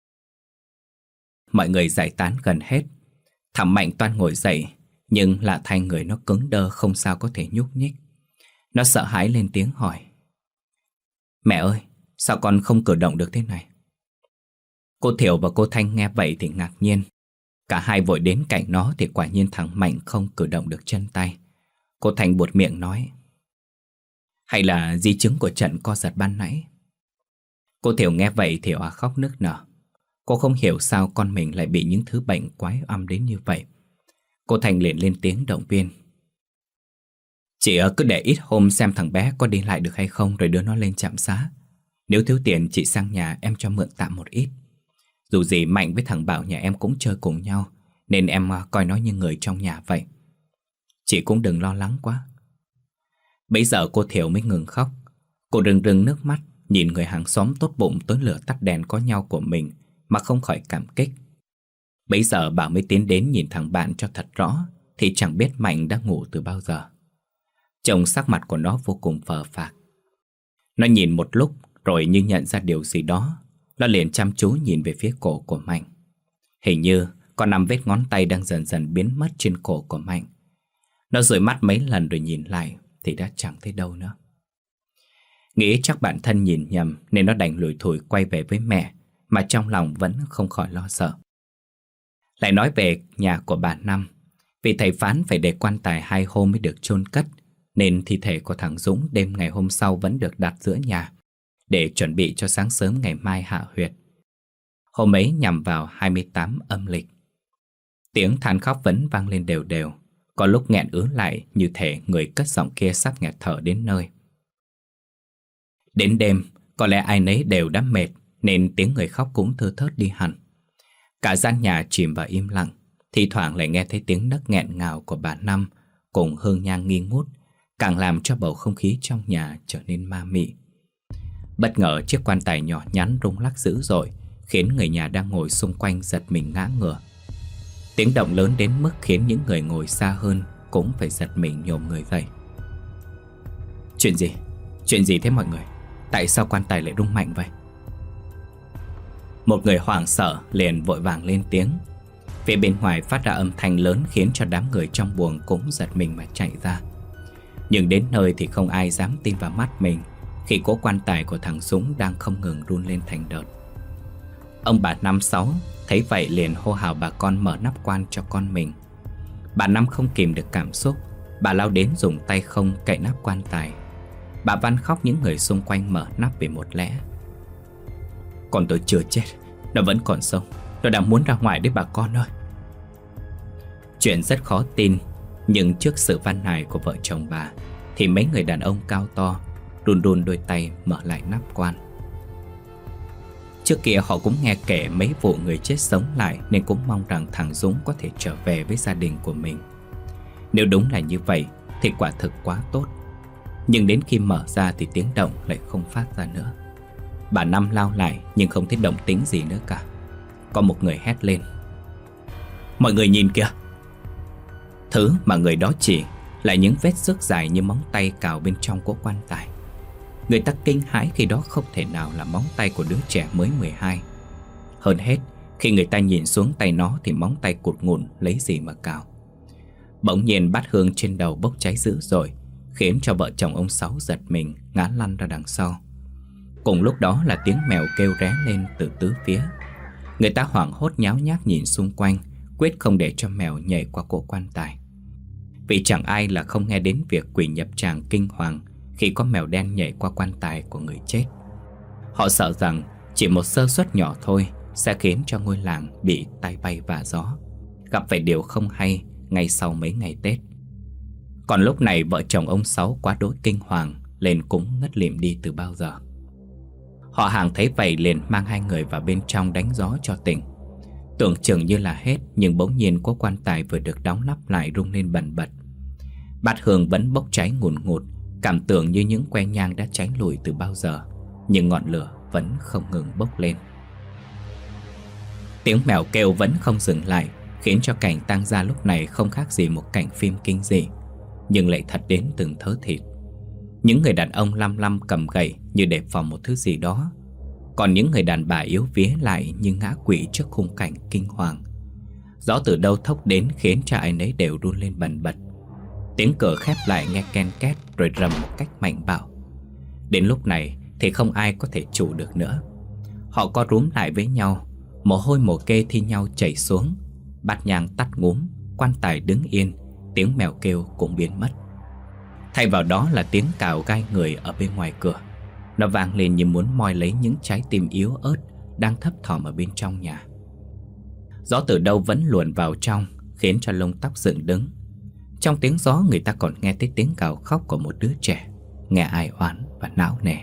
Mọi người giải tán gần hết. Thằng Mạnh toan ngồi dậy, nhưng lạ thay người nó cứng đơ không sao có thể nhúc nhích. Nó sợ hãi lên tiếng hỏi. Mẹ ơi, sao con không cử động được thế này? Cô Thiều và cô Thanh nghe vậy thì ngạc nhiên. Cả hai vội đến cạnh nó thì quả nhiên thằng Mạnh không cử động được chân tay. Cô Thanh buột miệng nói. Hay là di chứng của trận co giật ban nãy? Cô Thiều nghe vậy thì òa khóc nức nở. Cô không hiểu sao con mình lại bị những thứ bệnh quái âm đến như vậy. Cô Thanh liền lên tiếng động viên. Chị cứ để ít hôm xem thằng bé có đi lại được hay không rồi đưa nó lên trạm xá. Nếu thiếu tiền chị sang nhà em cho mượn tạm một ít. Dù gì Mạnh với thằng Bảo nhà em cũng chơi cùng nhau, nên em coi nó như người trong nhà vậy. Chị cũng đừng lo lắng quá. Bấy giờ cô Thiều mới ngừng khóc. Cô rưng rưng nước mắt, nhìn người hàng xóm tốt bụng tối lửa tắt đèn có nhau của mình mà không khỏi cảm kích. Bấy giờ Bảo mới tiến đến nhìn thằng bạn cho thật rõ, thì chẳng biết Mạnh đã ngủ từ bao giờ. Trông sắc mặt của nó vô cùng phờ phạc. Nó nhìn một lúc rồi như nhận ra điều gì đó. Nó liền chăm chú nhìn về phía cổ của Mạnh. Hình như có năm vết ngón tay đang dần dần biến mất trên cổ của Mạnh. Nó dụi mắt mấy lần rồi nhìn lại thì đã chẳng thấy đâu nữa. Nghĩ chắc bản thân nhìn nhầm nên nó đành lủi thủi quay về với mẹ, mà trong lòng vẫn không khỏi lo sợ. Lại nói về nhà của bà Năm. Vì thầy phán phải để quan tài hai hôm mới được chôn cất, nên thi thể của thằng Dũng đêm ngày hôm sau vẫn được đặt giữa nhà, để chuẩn bị cho sáng sớm ngày mai hạ huyệt. Hôm ấy nhằm vào hai mươi tám âm lịch. Tiếng than khóc vẫn vang lên đều đều, có lúc nghẹn ứ lại như thể người cất giọng kia sắp nghẹt thở đến nơi. Đến đêm, có lẽ ai nấy đều đã mệt nên tiếng người khóc cũng thưa thớt đi hẳn. Cả gian nhà chìm vào im lặng, thi thoảng lại nghe thấy tiếng nấc nghẹn ngào của bà Năm cùng hương nhang nghi ngút, càng làm cho bầu không khí trong nhà trở nên ma mị. Bất ngờ chiếc quan tài nhỏ nhắn rung lắc dữ dội, khiến người nhà đang ngồi xung quanh giật mình ngã ngửa. Tiếng động lớn đến mức khiến những người ngồi xa hơn cũng phải giật mình nhổm người dậy. Chuyện gì? Chuyện gì thế mọi người? Tại sao quan tài lại rung mạnh vậy? Một người hoảng sợ liền vội vàng lên tiếng. Phía bên ngoài phát ra âm thanh lớn khiến cho đám người trong buồng cũng giật mình mà chạy ra. Nhưng đến nơi thì không ai dám tin vào mắt mình khi cỗ quan tài của thằng Dũng đang không ngừng run lên thành đợt. Ông bà Năm Sáu thấy vậy liền hô hào bà con mở nắp quan cho con mình. Bà Năm không kìm được cảm xúc, bà lao đến dùng tay không cậy nắp quan tài. Bà van khóc những người xung quanh mở nắp vì một lẽ: con tôi chưa chết, nó vẫn còn sống, nó đang muốn ra ngoài đấy bà con ơi. Chuyện rất khó tin, nhưng trước sự van nài của vợ chồng bà thì mấy người đàn ông cao to run run đôi tay mở lại nắp quan. Trước kia họ cũng nghe kể mấy vụ người chết sống lại nên cũng mong rằng thằng Dũng có thể trở về với gia đình của mình. Nếu đúng là như vậy thì quả thực quá tốt. Nhưng đến khi mở ra thì tiếng động lại không phát ra nữa. Bà Năm lao lại nhưng không thấy động tĩnh gì nữa cả. Có một người hét lên: mọi người nhìn kìa! Thứ mà người đó chỉ là những vết xước dài như móng tay cào bên trong cỗ quan tài. Người ta kinh hãi khi đó không thể nào là móng tay của đứa trẻ mới mười hai. Hơn hết, khi người ta nhìn xuống tay nó thì móng tay cụt ngủn lấy gì mà cào. Bỗng nhiên bát hương trên đầu bốc cháy dữ dội, khiến cho vợ chồng ông Sáu giật mình ngã lăn ra đằng sau. Cùng lúc đó là tiếng mèo kêu ré lên từ tứ phía. Người ta hoảng hốt nháo nhác nhìn xung quanh, quyết không để cho mèo nhảy qua cổ quan tài. Vì chẳng ai là không nghe đến việc quỷ nhập tràng kinh hoàng khi có mèo đen nhảy qua quan tài của người chết. Họ sợ rằng chỉ một sơ suất nhỏ thôi sẽ khiến cho ngôi làng bị tai bay vạ gió, gặp phải điều không hay ngay sau mấy ngày Tết. Còn lúc này vợ chồng ông Sáu quá đỗi kinh hoàng lên cũng ngất lịm đi từ bao giờ. Họ hàng thấy vậy liền mang hai người vào bên trong đánh gió cho tỉnh. Tưởng chừng như là hết, nhưng bỗng nhiên có quan tài vừa được đóng nắp lại rung lên bần bật. Bát hương vẫn bốc cháy ngùn ngụt, cảm tưởng như những que nhang đã cháy lùi từ bao giờ, nhưng ngọn lửa vẫn không ngừng bốc lên. Tiếng mèo kêu vẫn không dừng lại, khiến cho cảnh tang gia lúc này không khác gì một cảnh phim kinh dị, nhưng lại thật đến từng thớ thịt. Những người đàn ông lăm lăm cầm gậy như đề phòng một thứ gì đó, còn những người đàn bà yếu vía lại như ngã quỵ trước khung cảnh kinh hoàng. Gió từ đâu thốc đến khiến cho ai nấy đều run lên bần bật. Tiếng cửa khép lại nghe ken két rồi rầm một cách mạnh bạo. Đến lúc này thì không ai có thể trụ được nữa. Họ co rúm lại với nhau, mồ hôi mồ kê thi nhau chảy xuống. Bát nhang tắt ngúm, quan tài đứng yên, tiếng mèo kêu cũng biến mất. Thay vào đó là tiếng cào gai người ở bên ngoài cửa. Nó vang lên như muốn moi lấy những trái tim yếu ớt đang thấp thỏm ở bên trong nhà. Gió từ đâu vẫn luồn vào trong, khiến cho lông tóc dựng đứng. Trong tiếng gió người ta còn nghe thấy tiếng gào khóc của một đứa trẻ, nghe ai oán và não nề.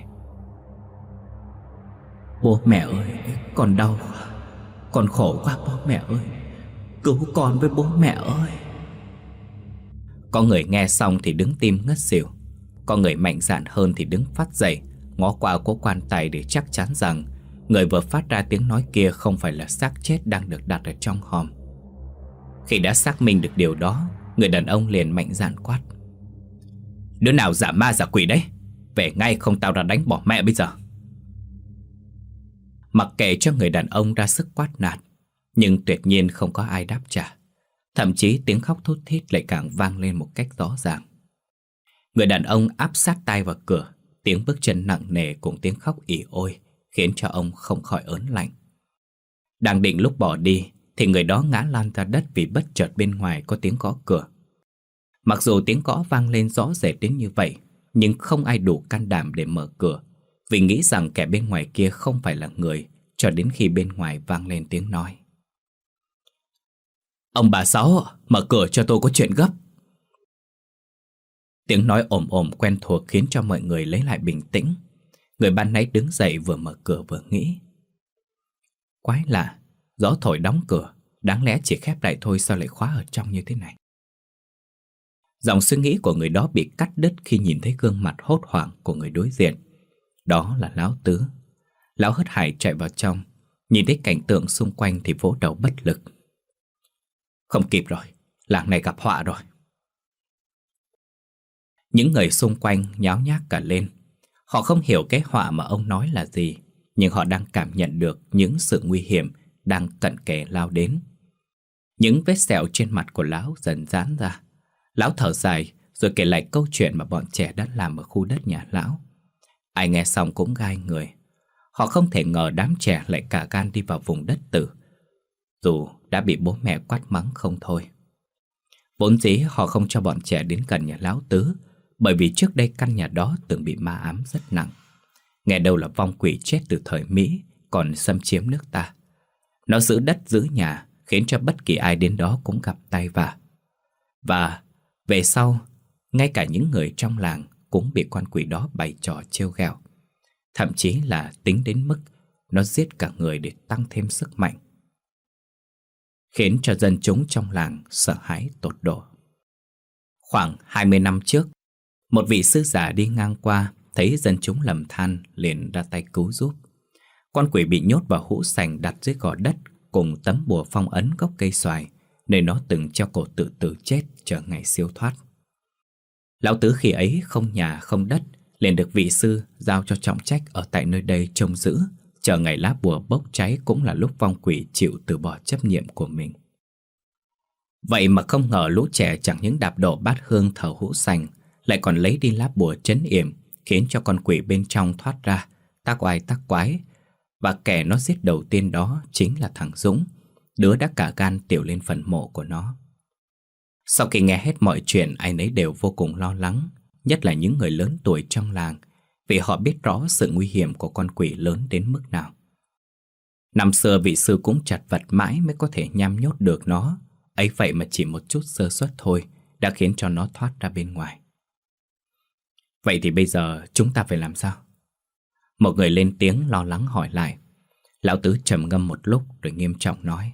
Bố mẹ ơi, con đau quá, con khổ quá bố mẹ ơi, cứu con với bố mẹ ơi. Có người nghe xong thì đứng tim ngất xỉu. Có người mạnh dạn hơn thì đứng phát dậy, ngó qua cố quan tài để chắc chắn rằng người vừa phát ra tiếng nói kia không phải là xác chết đang được đặt ở trong hòm. Khi đã xác minh được điều đó, người đàn ông liền mạnh dạn quát: đứa nào giả ma giả quỷ đấy, về ngay không tao ra đánh bỏ mẹ bây giờ. Mặc kệ cho người đàn ông ra sức quát nạt, nhưng tuyệt nhiên không có ai đáp trả. Thậm chí tiếng khóc thút thít lại càng vang lên một cách rõ ràng. Người đàn ông áp sát tai vào cửa, tiếng bước chân nặng nề cùng tiếng khóc ỉ ôi khiến cho ông không khỏi ớn lạnh. Đang định lúc bỏ đi thì người đó ngã lăn ra đất vì bất chợt bên ngoài có tiếng gõ cửa. Mặc dù tiếng gõ vang lên rõ rệt đến như vậy, nhưng không ai đủ can đảm để mở cửa, vì nghĩ rằng kẻ bên ngoài kia không phải là người, cho đến khi bên ngoài vang lên tiếng nói. Ông bà Sáu, mở cửa cho tôi có chuyện gấp. Tiếng nói ồm ồm quen thuộc khiến cho mọi người lấy lại bình tĩnh. Người ban nãy đứng dậy vừa mở cửa vừa nghĩ. Quái lạ, gió thổi đóng cửa, đáng lẽ chỉ khép lại thôi, sao lại khóa ở trong như thế này? Dòng suy nghĩ của người đó bị cắt đứt khi nhìn thấy gương mặt hốt hoảng của người đối diện. Đó là Lão Tứ. Lão hớt hải chạy vào trong, nhìn thấy cảnh tượng xung quanh thì vỗ đầu bất lực. Không kịp rồi, làng này gặp họa rồi. Những người xung quanh nháo nhác cả lên. Họ không hiểu cái họa mà ông nói là gì, nhưng họ đang cảm nhận được những sự nguy hiểm đang cận kề lao đến. Những vết sẹo trên mặt của lão dần giãn ra. Lão thở dài rồi kể lại câu chuyện mà bọn trẻ đã làm ở khu đất nhà lão. Ai nghe xong cũng gai người. Họ không thể ngờ đám trẻ lại cả gan đi vào vùng đất tử, dù đã bị bố mẹ quát mắng không thôi. Vốn dĩ họ không cho bọn trẻ đến gần nhà Lão Tứ, bởi vì trước đây căn nhà đó từng bị ma ám rất nặng. Nghe đâu là vong quỷ chết từ thời Mỹ còn xâm chiếm nước ta. Nó giữ đất giữ nhà, khiến cho bất kỳ ai đến đó cũng gặp tai vạ. Và về sau, ngay cả những người trong làng cũng bị con quỷ đó bày trò trêu ghẹo. Thậm chí là tính đến mức nó giết cả người để tăng thêm sức mạnh, khiến cho dân chúng trong làng sợ hãi tột độ. Khoảng hai mươi năm trước, một vị sư giả đi ngang qua, thấy dân chúng lầm than liền ra tay cứu giúp. Con quỷ bị nhốt vào hũ sành đặt dưới gò đất cùng tấm bùa phong ấn gốc cây xoài, nơi nó từng treo cổ tự tử chết chờ ngày siêu thoát. Lão Tứ khi ấy không nhà không đất, liền được vị sư giao cho trọng trách ở tại nơi đây trông giữ, chờ ngày lá bùa bốc cháy cũng là lúc vong quỷ chịu từ bỏ chấp nhiệm của mình. Vậy mà không ngờ lũ trẻ chẳng những đạp đổ bát hương thờ hũ sành, lại còn lấy đi lá bùa trấn yểm, khiến cho con quỷ bên trong thoát ra, tác oai tác quái. Và kẻ nó giết đầu tiên đó chính là thằng Dũng, đứa đã cả gan tiểu lên phần mộ của nó. Sau khi nghe hết mọi chuyện, ai nấy đều vô cùng lo lắng, nhất là những người lớn tuổi trong làng, vì họ biết rõ sự nguy hiểm của con quỷ lớn đến mức nào. Năm xưa vị sư cũng chặt vật mãi mới có thể nham nhốt được nó, ấy vậy mà chỉ một chút sơ suất thôi đã khiến cho nó thoát ra bên ngoài. Vậy thì bây giờ chúng ta phải làm sao? Một người lên tiếng lo lắng hỏi lại. Lão Tứ trầm ngâm một lúc rồi nghiêm trọng nói.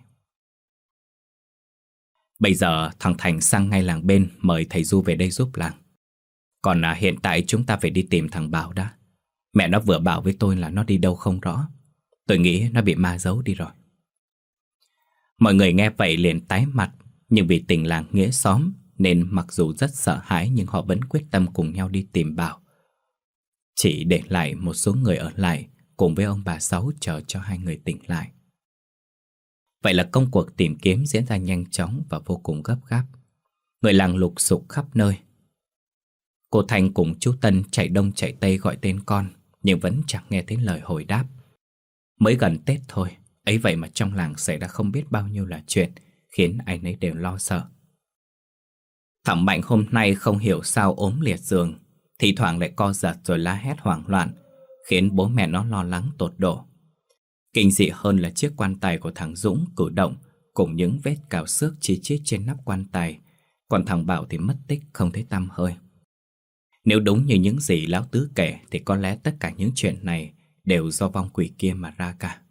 Bây giờ thằng Thành sang ngay làng bên mời thầy Du về đây giúp làng. Còn à, hiện tại chúng ta phải đi tìm thằng Bảo đã. Mẹ nó vừa bảo với tôi là nó đi đâu không rõ. Tôi nghĩ nó bị ma giấu đi rồi. Mọi người nghe vậy liền tái mặt, nhưng vì tình làng nghĩa xóm nên mặc dù rất sợ hãi nhưng họ vẫn quyết tâm cùng nhau đi tìm Bảo. Chỉ để lại một số người ở lại cùng với ông bà Sáu chờ cho hai người tỉnh lại. Vậy là công cuộc tìm kiếm diễn ra nhanh chóng và vô cùng gấp gáp. Người làng lục sục khắp nơi. Cô Thành cùng chú Tân chạy đông chạy tây gọi tên con, nhưng vẫn chẳng nghe thấy lời hồi đáp. Mới gần Tết thôi, ấy vậy mà trong làng xảy ra không biết bao nhiêu là chuyện, khiến ai nấy đều lo sợ. Thẩm Mạnh hôm nay không hiểu sao ốm liệt giường, thì thoảng lại co giật rồi la hét hoảng loạn, khiến bố mẹ nó lo lắng tột độ. Kinh dị hơn là chiếc quan tài của thằng Dũng cử động, cùng những vết cào xước chi chít trên nắp quan tài. Còn thằng Bảo thì mất tích không thấy tăm hơi. Nếu đúng như những gì Lão Tứ kể thì có lẽ tất cả những chuyện này đều do vong quỷ kia mà ra cả.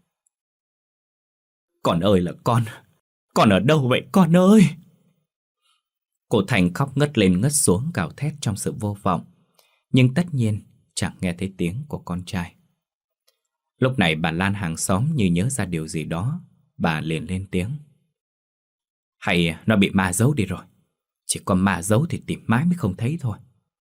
Con ơi là con, con ở đâu vậy con ơi? Cô Thành khóc ngất lên ngất xuống gào thét trong sự vô vọng, nhưng tất nhiên chẳng nghe thấy tiếng của con trai. Lúc này bà Lan hàng xóm như nhớ ra điều gì đó, bà liền lên tiếng. Hay nó bị ma giấu đi rồi. Chỉ có ma giấu thì tìm mãi mới không thấy thôi.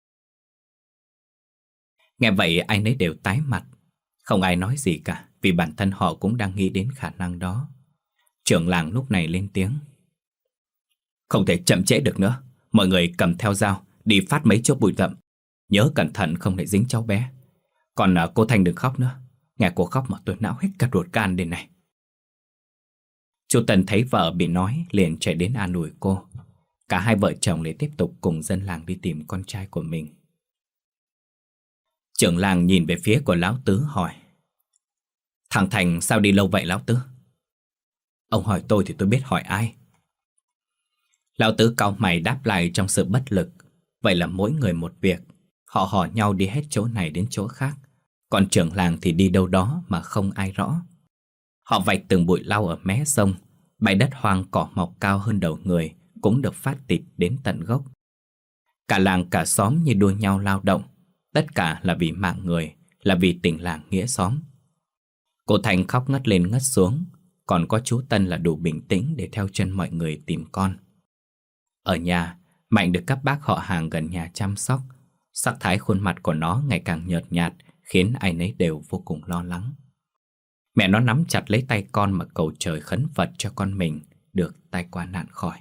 Nghe vậy ai nấy đều tái mặt. Không ai nói gì cả, vì bản thân họ cũng đang nghĩ đến khả năng đó. Trưởng làng lúc này lên tiếng. Không thể chậm trễ được nữa. Mọi người cầm theo dao đi phát mấy chỗ bụi rậm. Nhớ cẩn thận không để dính cháu bé. Còn à, cô Thanh đừng khóc nữa. Nghe cô khóc mà tôi não hết cả ruột gan đây này. Chú Tần thấy vợ bị nói liền chạy đến an ủi cô. Cả hai vợ chồng lại tiếp tục cùng dân làng đi tìm con trai của mình. Trưởng làng nhìn về phía của Lão Tứ hỏi: Thằng Thành sao đi lâu vậy Lão Tứ? Ông hỏi tôi thì tôi biết hỏi ai. Lão Tứ cau mày đáp lại trong sự bất lực. Vậy là mỗi người một việc. Họ hò nhau đi hết chỗ này đến chỗ khác, còn trưởng làng thì đi đâu đó mà không ai rõ. Họ vạch từng bụi lau ở mé sông. Bãi đất hoang cỏ mọc cao hơn đầu người cũng được phát tịt đến tận gốc. Cả làng cả xóm như đua nhau lao động. Tất cả là vì mạng người, là vì tình làng nghĩa xóm. Cô Thành khóc ngất lên ngất xuống. Còn có chú Tân là đủ bình tĩnh để theo chân mọi người tìm con. Ở nhà, Mạnh được các bác họ hàng gần nhà chăm sóc. Sắc thái khuôn mặt của nó ngày càng nhợt nhạt, khiến ai nấy đều vô cùng lo lắng. Mẹ nó nắm chặt lấy tay con mà cầu trời khấn Phật cho con mình được tai qua nạn khỏi.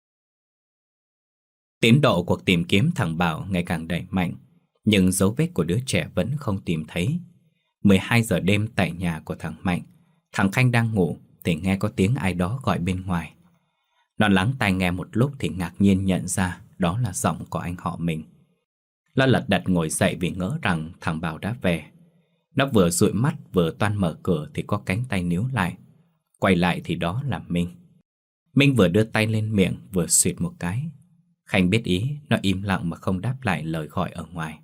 Tiến độ cuộc tìm kiếm thằng Bảo ngày càng đẩy mạnh, nhưng dấu vết của đứa trẻ vẫn không tìm thấy. mười hai giờ đêm tại nhà của thằng Mạnh, thằng Khanh đang ngủ thì nghe có tiếng ai đó gọi bên ngoài. Nó lắng tai nghe một lúc thì ngạc nhiên nhận ra đó là giọng của anh họ mình. Nó lật đật ngồi dậy vì ngỡ rằng thằng Bảo đã về. Nó vừa dụi mắt vừa toan mở cửa thì có cánh tay níu lại. Quay lại thì đó là Minh. Minh vừa đưa tay lên miệng vừa xịt một cái. Khanh biết ý, nó im lặng mà không đáp lại lời gọi ở ngoài.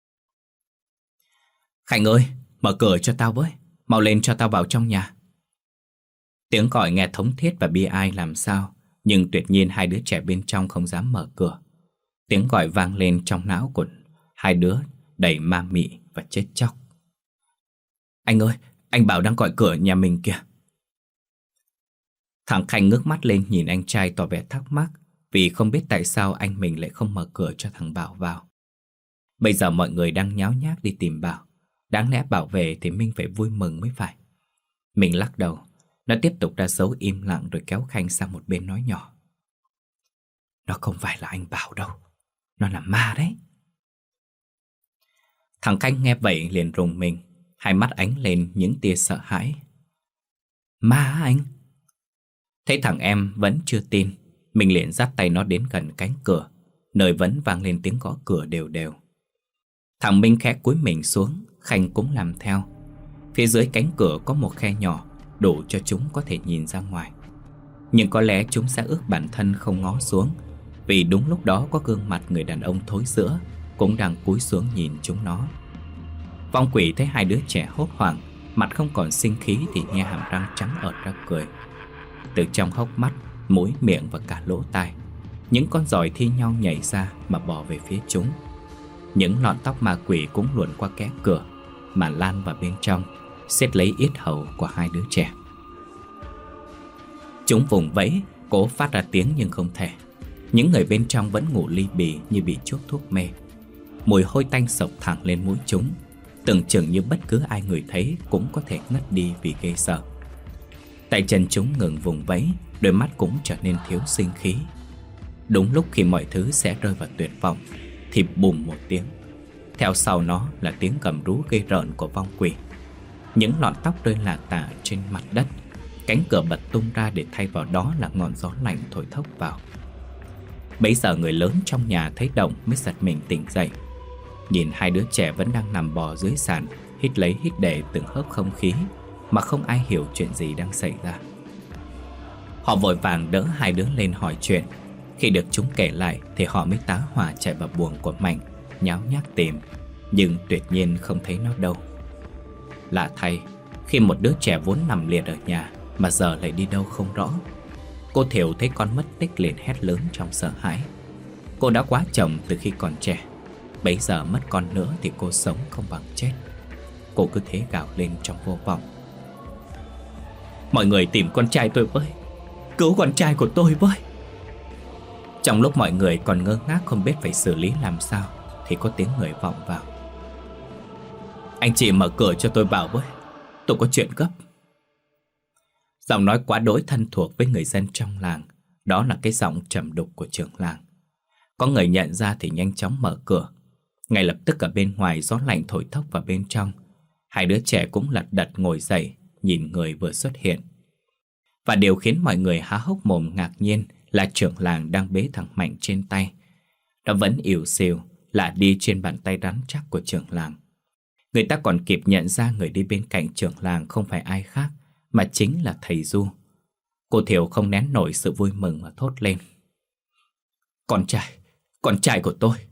Khanh ơi, mở cửa cho tao với, mau lên cho tao vào trong nhà. Tiếng gọi nghe thống thiết và bi ai làm sao, nhưng tuyệt nhiên hai đứa trẻ bên trong không dám mở cửa. Tiếng gọi vang lên trong não của hai đứa đầy ma mị và chết chóc. Anh ơi, anh Bảo đang gọi cửa nhà mình kìa. Thằng Khanh ngước mắt lên nhìn anh trai tỏ vẻ thắc mắc, vì không biết tại sao anh mình lại không mở cửa cho thằng Bảo vào. Bây giờ mọi người đang nháo nhác đi tìm Bảo. Đáng lẽ Bảo về thì Minh phải vui mừng mới phải. Mình lắc đầu. Nó tiếp tục ra dấu im lặng rồi kéo Khanh sang một bên nói nhỏ: Nó không phải là anh Bảo đâu, nó là ma đấy. Thằng Khanh nghe vậy liền rùng mình, hai mắt ánh lên những tia sợ hãi. Ma hả anh? Thấy thằng em vẫn chưa tin, mình liền dắt tay nó đến gần cánh cửa, nơi vẫn vang lên tiếng gõ cửa đều đều. Thằng Minh khẽ cúi mình xuống, Khanh cũng làm theo. Phía dưới cánh cửa có một khe nhỏ, đủ cho chúng có thể nhìn ra ngoài. Nhưng có lẽ chúng sẽ ước bản thân không ngó xuống, vì đúng lúc đó có gương mặt người đàn ông thối rữa cũng đang cúi xuống nhìn chúng nó. Vong quỷ thấy hai đứa trẻ hốt hoảng, mặt không còn sinh khí thì nhe hàm răng trắng ợt ra cười. Từ trong hốc mắt, mũi, miệng và cả lỗ tai, những con giòi thi nhau nhảy ra mà bò về phía chúng. Những lọn tóc ma quỷ cũng luồn qua kẽ cửa mà lan vào bên trong, siết lấy yết hầu của hai đứa trẻ. Chúng vùng vẫy, cố phát ra tiếng nhưng không thể. Những người bên trong vẫn ngủ li bì như bị chuốc thuốc mê. Mùi hôi tanh sộc thẳng lên mũi chúng, tưởng chừng như bất cứ ai người thấy cũng có thể ngất đi vì ghê sợ. Tay chân chúng ngừng vùng vẫy, đôi mắt cũng trở nên thiếu sinh khí. Đúng lúc khi mọi thứ sẽ rơi vào tuyệt vọng thì bùm một tiếng, theo sau nó là tiếng gầm rú gây rợn của vong quỷ. Những lọn tóc rơi lả tả trên mặt đất. Cánh cửa bật tung ra để thay vào đó là ngọn gió lạnh thổi thốc vào. Bấy giờ người lớn trong nhà thấy động mới giật mình tỉnh dậy. Nhìn hai đứa trẻ vẫn đang nằm bò dưới sàn, hít lấy hít để từng hớp không khí, mà không ai hiểu chuyện gì đang xảy ra. Họ vội vàng đỡ hai đứa lên hỏi chuyện. Khi được chúng kể lại thì họ mới tá hỏa chạy vào buồng của Mạnh, nháo nhác tìm, nhưng tuyệt nhiên không thấy nó đâu. Lạ thay, khi một đứa trẻ vốn nằm liệt ở nhà mà giờ lại đi đâu không rõ. Cô Thiểu thấy con mất tích liền hét lớn trong sợ hãi. Cô đã quá chồng từ khi còn trẻ, bấy giờ mất con nữa thì cô sống không bằng chết. Cô cứ thế gào lên trong vô vọng: Mọi người tìm con trai tôi với, cứu con trai của tôi với. Trong lúc mọi người còn ngơ ngác không biết phải xử lý làm sao thì có tiếng người vọng vào: Anh chị mở cửa cho tôi vào với, tôi có chuyện gấp. Giọng nói quá đỗi thân thuộc với người dân trong làng. Đó là cái giọng trầm đục của trưởng làng. Có người nhận ra thì nhanh chóng mở cửa. Ngay lập tức ở bên ngoài gió lạnh thổi thốc vào bên trong. Hai đứa trẻ cũng lật đật ngồi dậy, nhìn người vừa xuất hiện. Và điều khiến mọi người há hốc mồm ngạc nhiên là trưởng làng đang bế thằng Mạnh trên tay. Nó vẫn ỉu xìu lạ đi trên bàn tay rắn chắc của trưởng làng. Người ta còn kịp nhận ra người đi bên cạnh trưởng làng không phải ai khác, mà chính là thầy Du. Cô Thiều không nén nổi sự vui mừng mà thốt lên: Con trai, con trai của tôi.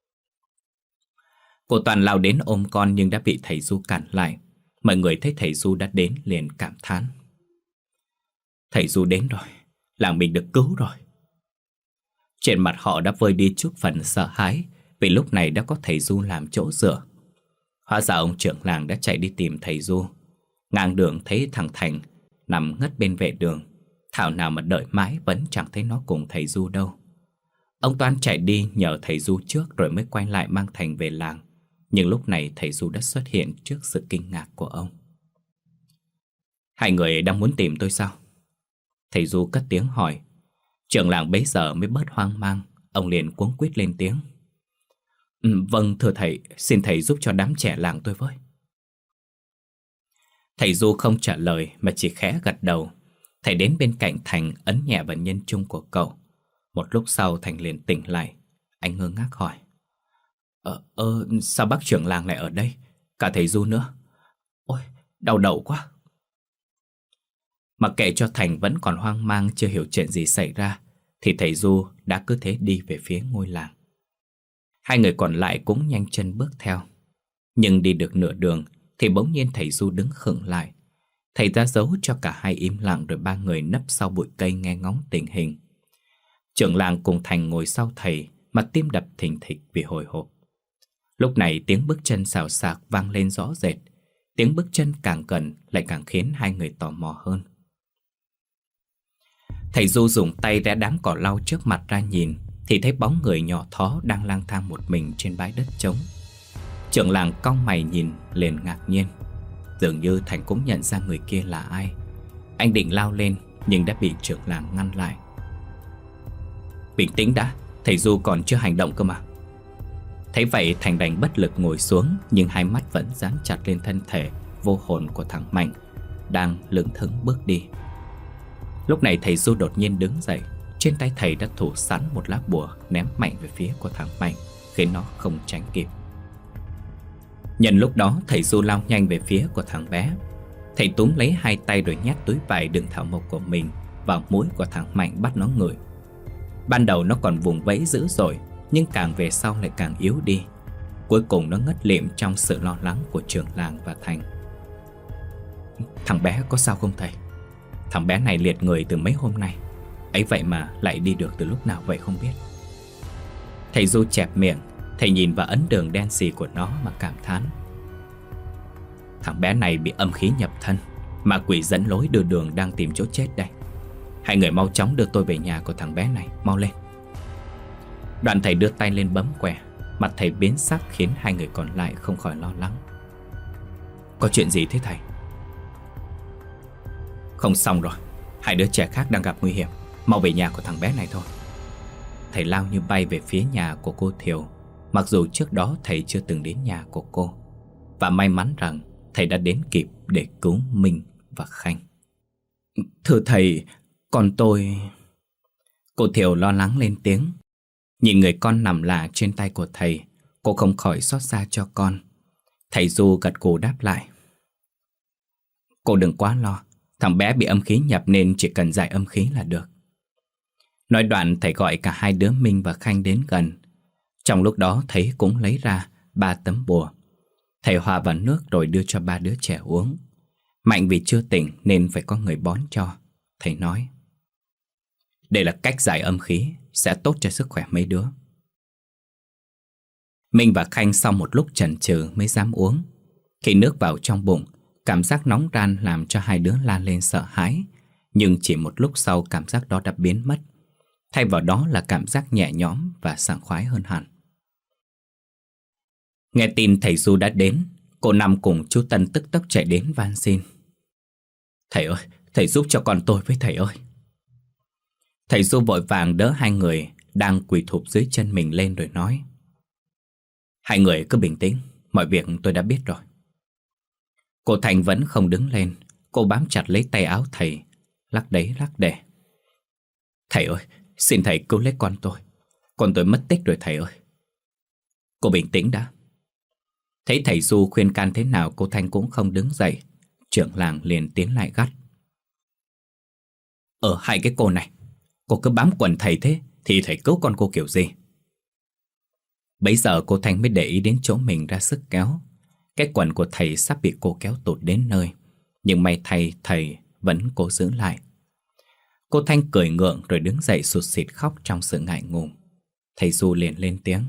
Cô Toàn lao đến ôm con nhưng đã bị thầy Du cản lại. Mọi người thấy thầy Du đã đến liền cảm thán: Thầy Du đến rồi, làng mình được cứu rồi. Trên mặt họ đã vơi đi chút phần sợ hãi, vì lúc này đã có thầy Du làm chỗ dựa. Hóa ra ông trưởng làng đã chạy đi tìm thầy Du. Ngang đường thấy thằng Thành nằm ngất bên vệ đường. Thảo nào mà đợi mãi vẫn chẳng thấy nó cùng thầy Du đâu. Ông Toan chạy đi nhờ thầy Du trước rồi mới quay lại mang Thành về làng. Nhưng lúc này thầy Du đã xuất hiện trước sự kinh ngạc của ông. Hai người đang muốn tìm tôi sao? Thầy Du cất tiếng hỏi. Trưởng làng bấy giờ mới bớt hoang mang. Ông liền cuống quýt lên tiếng: ừ, Vâng thưa thầy, xin thầy giúp cho đám trẻ làng tôi với. Thầy Du không trả lời mà chỉ khẽ gật đầu. Thầy đến bên cạnh Thành ấn nhẹ vào nhân trung của cậu. Một lúc sau Thành liền tỉnh lại. Anh ngơ ngác hỏi: Ờ, ơ, sao bác trưởng làng lại ở đây? Cả thầy Du nữa. Ôi, đau đầu quá. Mặc kệ cho Thành vẫn còn hoang mang chưa hiểu chuyện gì xảy ra, thì thầy Du đã cứ thế đi về phía ngôi làng. Hai người còn lại cũng nhanh chân bước theo. Nhưng đi được nửa đường thì bỗng nhiên thầy Du đứng khựng lại. Thầy ra dấu cho cả hai im lặng, rồi ba người nấp sau bụi cây nghe ngóng tình hình. Trưởng làng cùng Thành ngồi sau thầy, mà tim đập thình thịch vì hồi hộp. Lúc này tiếng bước chân xào xạc vang lên rõ rệt. Tiếng bước chân càng gần lại càng khiến hai người tò mò hơn. Thầy Du dùng tay rẽ đám cỏ lau trước mặt ra nhìn, thì thấy bóng người nhỏ thó đang lang thang một mình trên bãi đất trống. Trưởng làng cau mày nhìn liền ngạc nhiên. Dường như Thành cũng nhận ra người kia là ai. Anh định lao lên nhưng đã bị trưởng làng ngăn lại. Bình tĩnh đã, thầy Du còn chưa hành động cơ mà. Thấy vậy Thành đành bất lực ngồi xuống, nhưng hai mắt vẫn dán chặt lên thân thể vô hồn của thằng Mạnh đang lững thững bước đi. Lúc này thầy Du đột nhiên đứng dậy. Trên tay thầy đã thủ sẵn một lá bùa ném mạnh về phía của thằng Mạnh, khiến nó không tránh kịp. Nhân lúc đó thầy Du lao nhanh về phía của thằng bé. Thầy túm lấy hai tay rồi nhét túi vải đựng thảo mộc của mình vào mũi của thằng Mạnh bắt nó ngửi. Ban đầu nó còn vùng vẫy dữ dội, nhưng càng về sau lại càng yếu đi. Cuối cùng nó ngất lịm trong sự lo lắng của trưởng làng và Thành. Thằng bé có sao không thầy? Thằng bé này liệt người từ mấy hôm nay, ấy vậy mà lại đi được từ lúc nào vậy không biết. Thầy Du chẹp miệng. Thầy nhìn vào ấn đường đen xì của nó mà cảm thán. Thằng bé này bị âm khí nhập thân, mà quỷ dẫn lối đưa đường đang tìm chỗ chết đây. Hai người mau chóng đưa tôi về nhà của thằng bé này, mau lên. Đoạn thầy đưa tay lên bấm quẻ. Mặt thầy biến sắc khiến hai người còn lại không khỏi lo lắng. Có chuyện gì thế thầy? Không xong rồi, hai đứa trẻ khác đang gặp nguy hiểm. Mau về nhà của thằng bé này thôi. Thầy lao như bay về phía nhà của cô Thiều, mặc dù trước đó thầy chưa từng đến nhà của cô. Và may mắn rằng thầy đã đến kịp để cứu Minh và Khanh. Thưa thầy, con tôi... Cô Thiều lo lắng lên tiếng. Nhìn người con nằm lạ trên tay của thầy, cô không khỏi xót xa cho con. Thầy Du gật gù đáp lại. Cô đừng quá lo, thằng bé bị âm khí nhập nên chỉ cần giải âm khí là được. Nói đoạn thầy gọi cả hai đứa Minh và Khanh đến gần. Trong lúc đó thầy cũng lấy ra ba tấm bùa. Thầy hòa vào nước rồi đưa cho ba đứa trẻ uống. Mạnh vì chưa tỉnh nên phải có người bón cho. Thầy nói: đây là cách giải âm khí, sẽ tốt cho sức khỏe mấy đứa. Minh và Khanh sau một lúc chần chừ mới dám uống. Khi nước vào trong bụng, cảm giác nóng ran làm cho hai đứa la lên sợ hãi. Nhưng chỉ một lúc sau cảm giác đó đã biến mất. Thay vào đó là cảm giác nhẹ nhõm và sảng khoái hơn hẳn. Nghe tin thầy Du đã đến, cô Năm cùng chú Tân tức tốc chạy đến van xin. Thầy ơi, thầy giúp cho con tôi với thầy ơi. Thầy Du vội vàng đỡ hai người đang quỳ thụp dưới chân mình lên rồi nói: hai người cứ bình tĩnh, mọi việc tôi đã biết rồi. Cô Thành vẫn không đứng lên. Cô bám chặt lấy tay áo thầy, lắc đấy lắc để. Thầy ơi, xin thầy cứu lấy con tôi. Con tôi mất tích rồi thầy ơi. Cô bình tĩnh đã. Thấy thầy Du khuyên can thế nào cô Thanh cũng không đứng dậy. Trưởng làng liền tiến lại gắt: Ở hai cái cô này, cô cứ bám quần thầy thế thì thầy cứu con cô kiểu gì? Bấy giờ cô Thanh mới để ý đến chỗ mình ra sức kéo. Cái quần của thầy sắp bị cô kéo tụt đến nơi, nhưng may thay thầy vẫn cố giữ lại. Cô Thanh cười ngượng rồi đứng dậy sụt sịt khóc trong sự ngại ngùng. Thầy Du liền lên tiếng: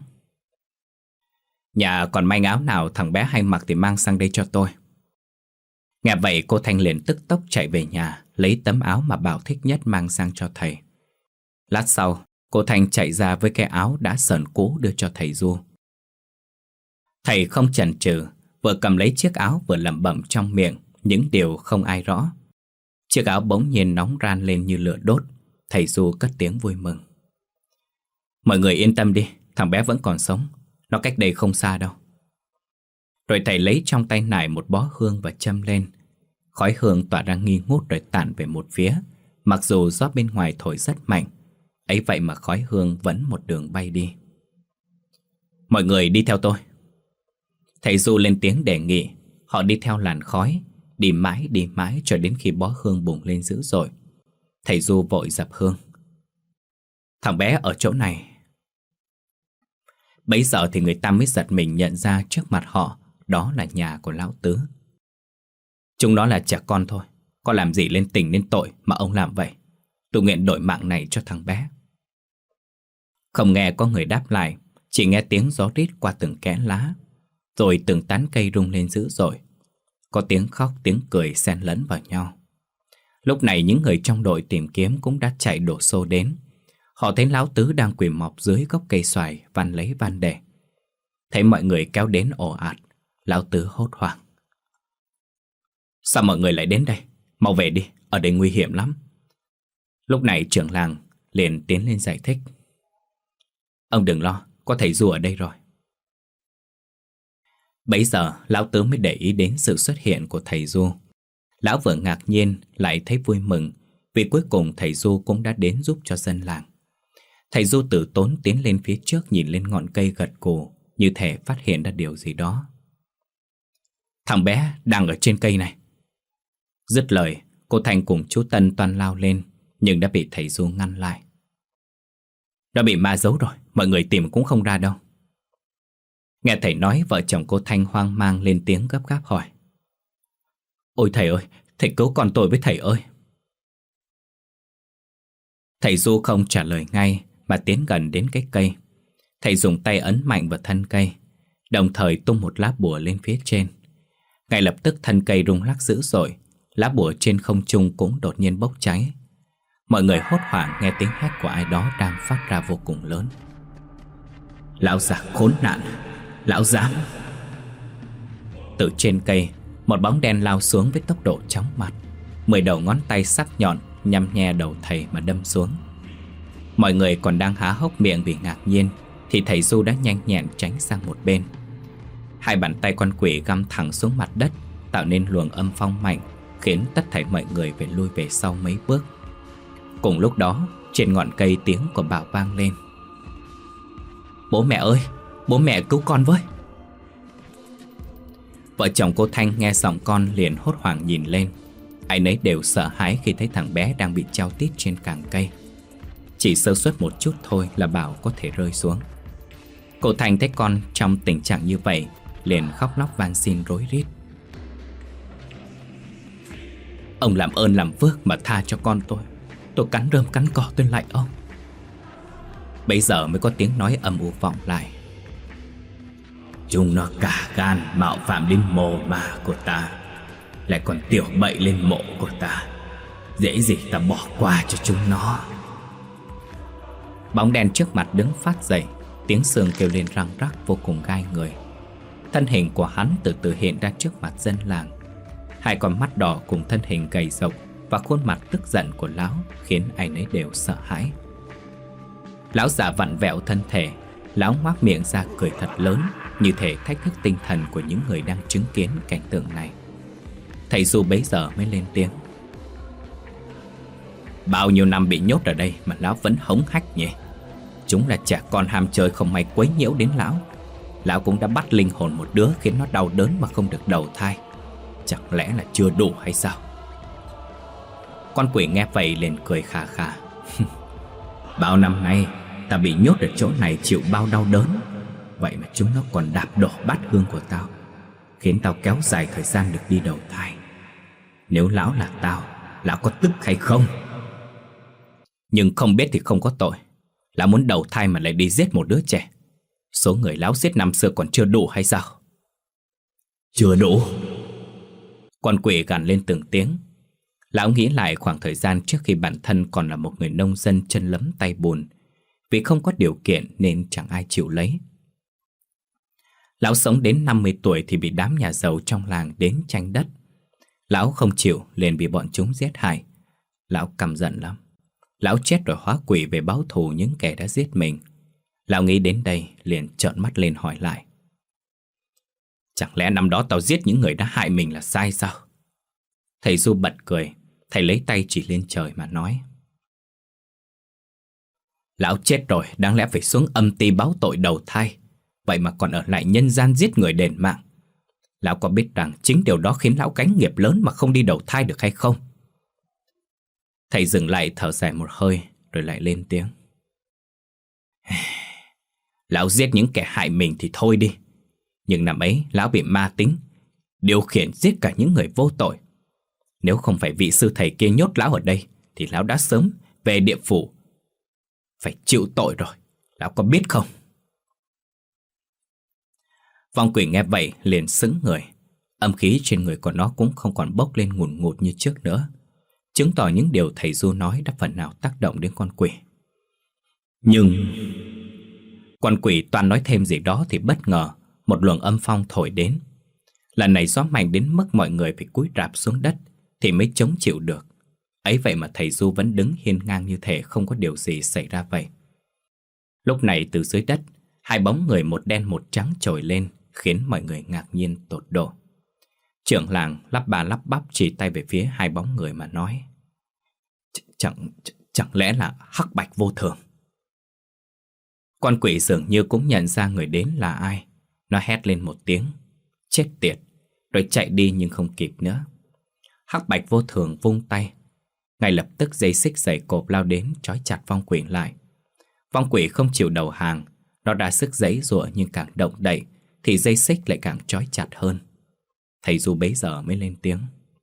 Nhà còn manh áo nào thằng bé hay mặc thì mang sang đây cho tôi. Nghe vậy cô Thanh liền tức tốc chạy về nhà, lấy tấm áo mà Bảo thích nhất mang sang cho thầy. Lát sau, cô Thanh chạy ra với cái áo đã sờn cũ đưa cho thầy Du. Thầy không chần chừ, vừa cầm lấy chiếc áo vừa lẩm bẩm trong miệng những điều không ai rõ. Chiếc áo bỗng nhiên nóng ran lên như lửa đốt. Thầy Du cất tiếng vui mừng: Mọi người yên tâm đi, thằng bé vẫn còn sống. Nó cách đây không xa đâu. Rồi thầy lấy trong tay nải một bó hương và châm lên. Khói hương tỏa ra nghi ngút rồi tản về một phía. Mặc dù gió bên ngoài thổi rất mạnh, ấy vậy mà khói hương vẫn một đường bay đi. Mọi người đi theo tôi. Thầy Du lên tiếng đề nghị. Họ đi theo làn khói, đi mãi đi mãi cho đến khi bó hương bùng lên dữ dội. Thầy Du vội dập hương: Thằng bé ở chỗ này. Bấy giờ thì người ta mới giật mình nhận ra trước mặt họ đó là nhà của lão Tứ. Chúng nó là trẻ con thôi, có làm gì lên tình lên tội mà ông làm vậy. Tôi nguyện đổi mạng này cho thằng bé. Không nghe có người đáp lại, chỉ nghe tiếng gió rít qua từng kẽ lá, rồi từng tán cây rung lên dữ dội. Có tiếng khóc tiếng cười xen lẫn vào nhau. Lúc này những người trong đội tìm kiếm cũng đã chạy đổ xô đến. Họ thấy lão Tứ đang quỳ mọp dưới gốc cây xoài van lấy van để. Thấy mọi người kéo đến ồ ạt, lão Tứ hốt hoảng: Sao mọi người lại đến đây? Mau về đi, ở đây nguy hiểm lắm. Lúc này trưởng làng liền tiến lên giải thích: Ông đừng lo, có thầy Du ở đây rồi. Bấy giờ lão Tứ mới để ý đến sự xuất hiện của thầy Du. Lão vừa ngạc nhiên lại thấy vui mừng, vì cuối cùng thầy Du cũng đã đến giúp cho dân làng. Thầy Du tử tốn tiến lên phía trước, nhìn lên ngọn cây gật gù, như thể phát hiện ra điều gì đó. Thằng bé đang ở trên cây này. Dứt lời, cô Thanh cùng chú Tân toan lao lên, nhưng đã bị thầy Du ngăn lại. Đã bị ma giấu rồi, mọi người tìm cũng không ra đâu. Nghe thầy nói, vợ chồng cô Thanh hoang mang lên tiếng gấp gáp hỏi: Ôi thầy ơi, thầy cứu con tôi với thầy ơi. Thầy Du không trả lời ngay mà tiến gần đến cái cây. Thầy dùng tay ấn mạnh vào thân cây, đồng thời tung một lá bùa lên phía trên. Ngay lập tức thân cây rung lắc dữ dội, lá bùa trên không trung cũng đột nhiên bốc cháy. Mọi người hốt hoảng nghe tiếng hét của ai đó đang phát ra vô cùng lớn: Lão già khốn nạn, lão dám! Từ trên cây, một bóng đen lao xuống với tốc độ chóng mặt. Mười đầu ngón tay sắc nhọn nhằm nhe đầu thầy mà đâm xuống. Mọi người còn đang há hốc miệng vì ngạc nhiên, thì thầy Du đã nhanh nhẹn tránh sang một bên. Hai bàn tay con quỷ găm thẳng xuống mặt đất, tạo nên luồng âm phong mạnh, khiến tất thảy mọi người phải lui về sau mấy bước. Cùng lúc đó, trên ngọn cây tiếng của Bảo vang lên: Bố mẹ ơi, bố mẹ cứu con với! Vợ chồng cô Thanh nghe giọng con liền hốt hoảng nhìn lên. Ai nấy đều sợ hãi khi thấy thằng bé đang bị treo tít trên cành cây. Chỉ sơ suất một chút thôi là Bảo có thể rơi xuống. Cô Thanh thấy con trong tình trạng như vậy, liền khóc lóc van xin rối rít: Ông làm ơn làm phước mà tha cho con tôi. Tôi cắn rơm cắn cỏ tôi lại ông. Bấy giờ mới có tiếng nói âm u vọng lại: Chúng nó cả gan mạo phạm đến mồ mả của ta, lại còn tiểu bậy lên mộ của ta. Dễ gì ta bỏ qua cho chúng nó. Bóng đen trước mặt đứng phát dậy, tiếng xương kêu lên răng rắc vô cùng gai người. Thân hình của hắn từ từ hiện ra trước mặt dân làng. Hai con mắt đỏ cùng thân hình gầy rộc và khuôn mặt tức giận của lão khiến ai nấy đều sợ hãi. Lão già vặn vẹo thân thể, lão ngoác miệng ra cười thật lớn, như thể thách thức tinh thần của những người đang chứng kiến cảnh tượng này. Thầy Du bấy giờ mới lên tiếng: Bao nhiêu năm bị nhốt ở đây mà lão vẫn hống hách nhỉ? Chúng là trẻ con ham chơi không may quấy nhiễu đến lão. lão cũng đã bắt linh hồn một đứa khiến nó đau đớn mà không được đầu thai. Chẳng lẽ là chưa đủ hay sao? Con quỷ nghe vậy liền cười khà khà. Bao năm nay ta bị nhốt ở chỗ này chịu bao đau đớn, vậy mà chúng nó còn đạp đổ bát hương của tao, khiến tao kéo dài thời gian được đi đầu thai. Nếu lão là tao, lão có tức hay không? Nhưng không biết thì không có tội. Lão muốn đầu thai mà lại đi giết một đứa trẻ. Số người lão giết năm xưa còn chưa đủ hay sao? Chưa đủ. Con quỷ gằn lên từng tiếng. Lão nghĩ lại khoảng thời gian trước khi bản thân còn là một người nông dân chân lấm tay bùn. Vì không có điều kiện nên chẳng ai chịu lấy. Lão sống đến năm mươi tuổi thì bị đám nhà giàu trong làng đến tranh đất. Lão không chịu liền bị bọn chúng giết hại. Lão căm giận lắm. Lão chết rồi hóa quỷ về báo thù những kẻ đã giết mình. Lão nghĩ đến đây liền trợn mắt lên hỏi lại. Chẳng lẽ năm đó tao giết những người đã hại mình là sai sao? Thầy Du bật cười. Thầy lấy tay chỉ lên trời mà nói. Lão chết rồi, đáng lẽ phải xuống âm ti báo tội đầu thai, vậy mà còn ở lại nhân gian giết người đền mạng. Lão có biết rằng chính điều đó khiến lão gánh nghiệp lớn mà không đi đầu thai được hay không? Thầy dừng lại thở dài một hơi rồi lại lên tiếng. Lão giết những kẻ hại mình thì thôi đi, nhưng năm ấy lão bị ma tính điều khiển giết cả những người vô tội. Nếu không phải vị sư thầy kia nhốt lão ở đây thì lão đã sớm về địa phủ, phải chịu tội rồi, lão có biết không? Vong quỷ nghe vậy liền sững người. Âm khí trên người của nó cũng không còn bốc lên ngùn ngụt như trước nữa, chứng tỏ những điều thầy Du nói đã phần nào tác động đến con quỷ. Nhưng con quỷ toàn nói thêm gì đó thì bất ngờ một luồng âm phong thổi đến. Lần này gió mạnh đến mức mọi người phải cúi rạp xuống đất thì mới chống chịu được. Ấy vậy mà thầy Du vẫn đứng hiên ngang như thể không có điều gì xảy ra vậy. Lúc này từ dưới đất, hai bóng người một đen một trắng trồi lên, khiến mọi người ngạc nhiên tột độ. Trưởng làng lắp ba lắp bắp chỉ tay về phía hai bóng người mà nói. Ch chẳng, ch chẳng lẽ là Hắc Bạch Vô Thường? Con quỷ dường như cũng nhận ra người đến là ai. Nó hét lên một tiếng, chết tiệt, rồi chạy đi nhưng không kịp nữa. Hắc Bạch Vô Thường vung tay. Ngay lập tức dây xích dày cộp lao đến trói chặt vong quỷ lại. Vong quỷ không chịu đầu hàng. Nó đã sức giãy giụa nhưng càng động đậy thì dây xích lại càng trói chặt hơn. Thầy Du bấy giờ mới lên tiếng.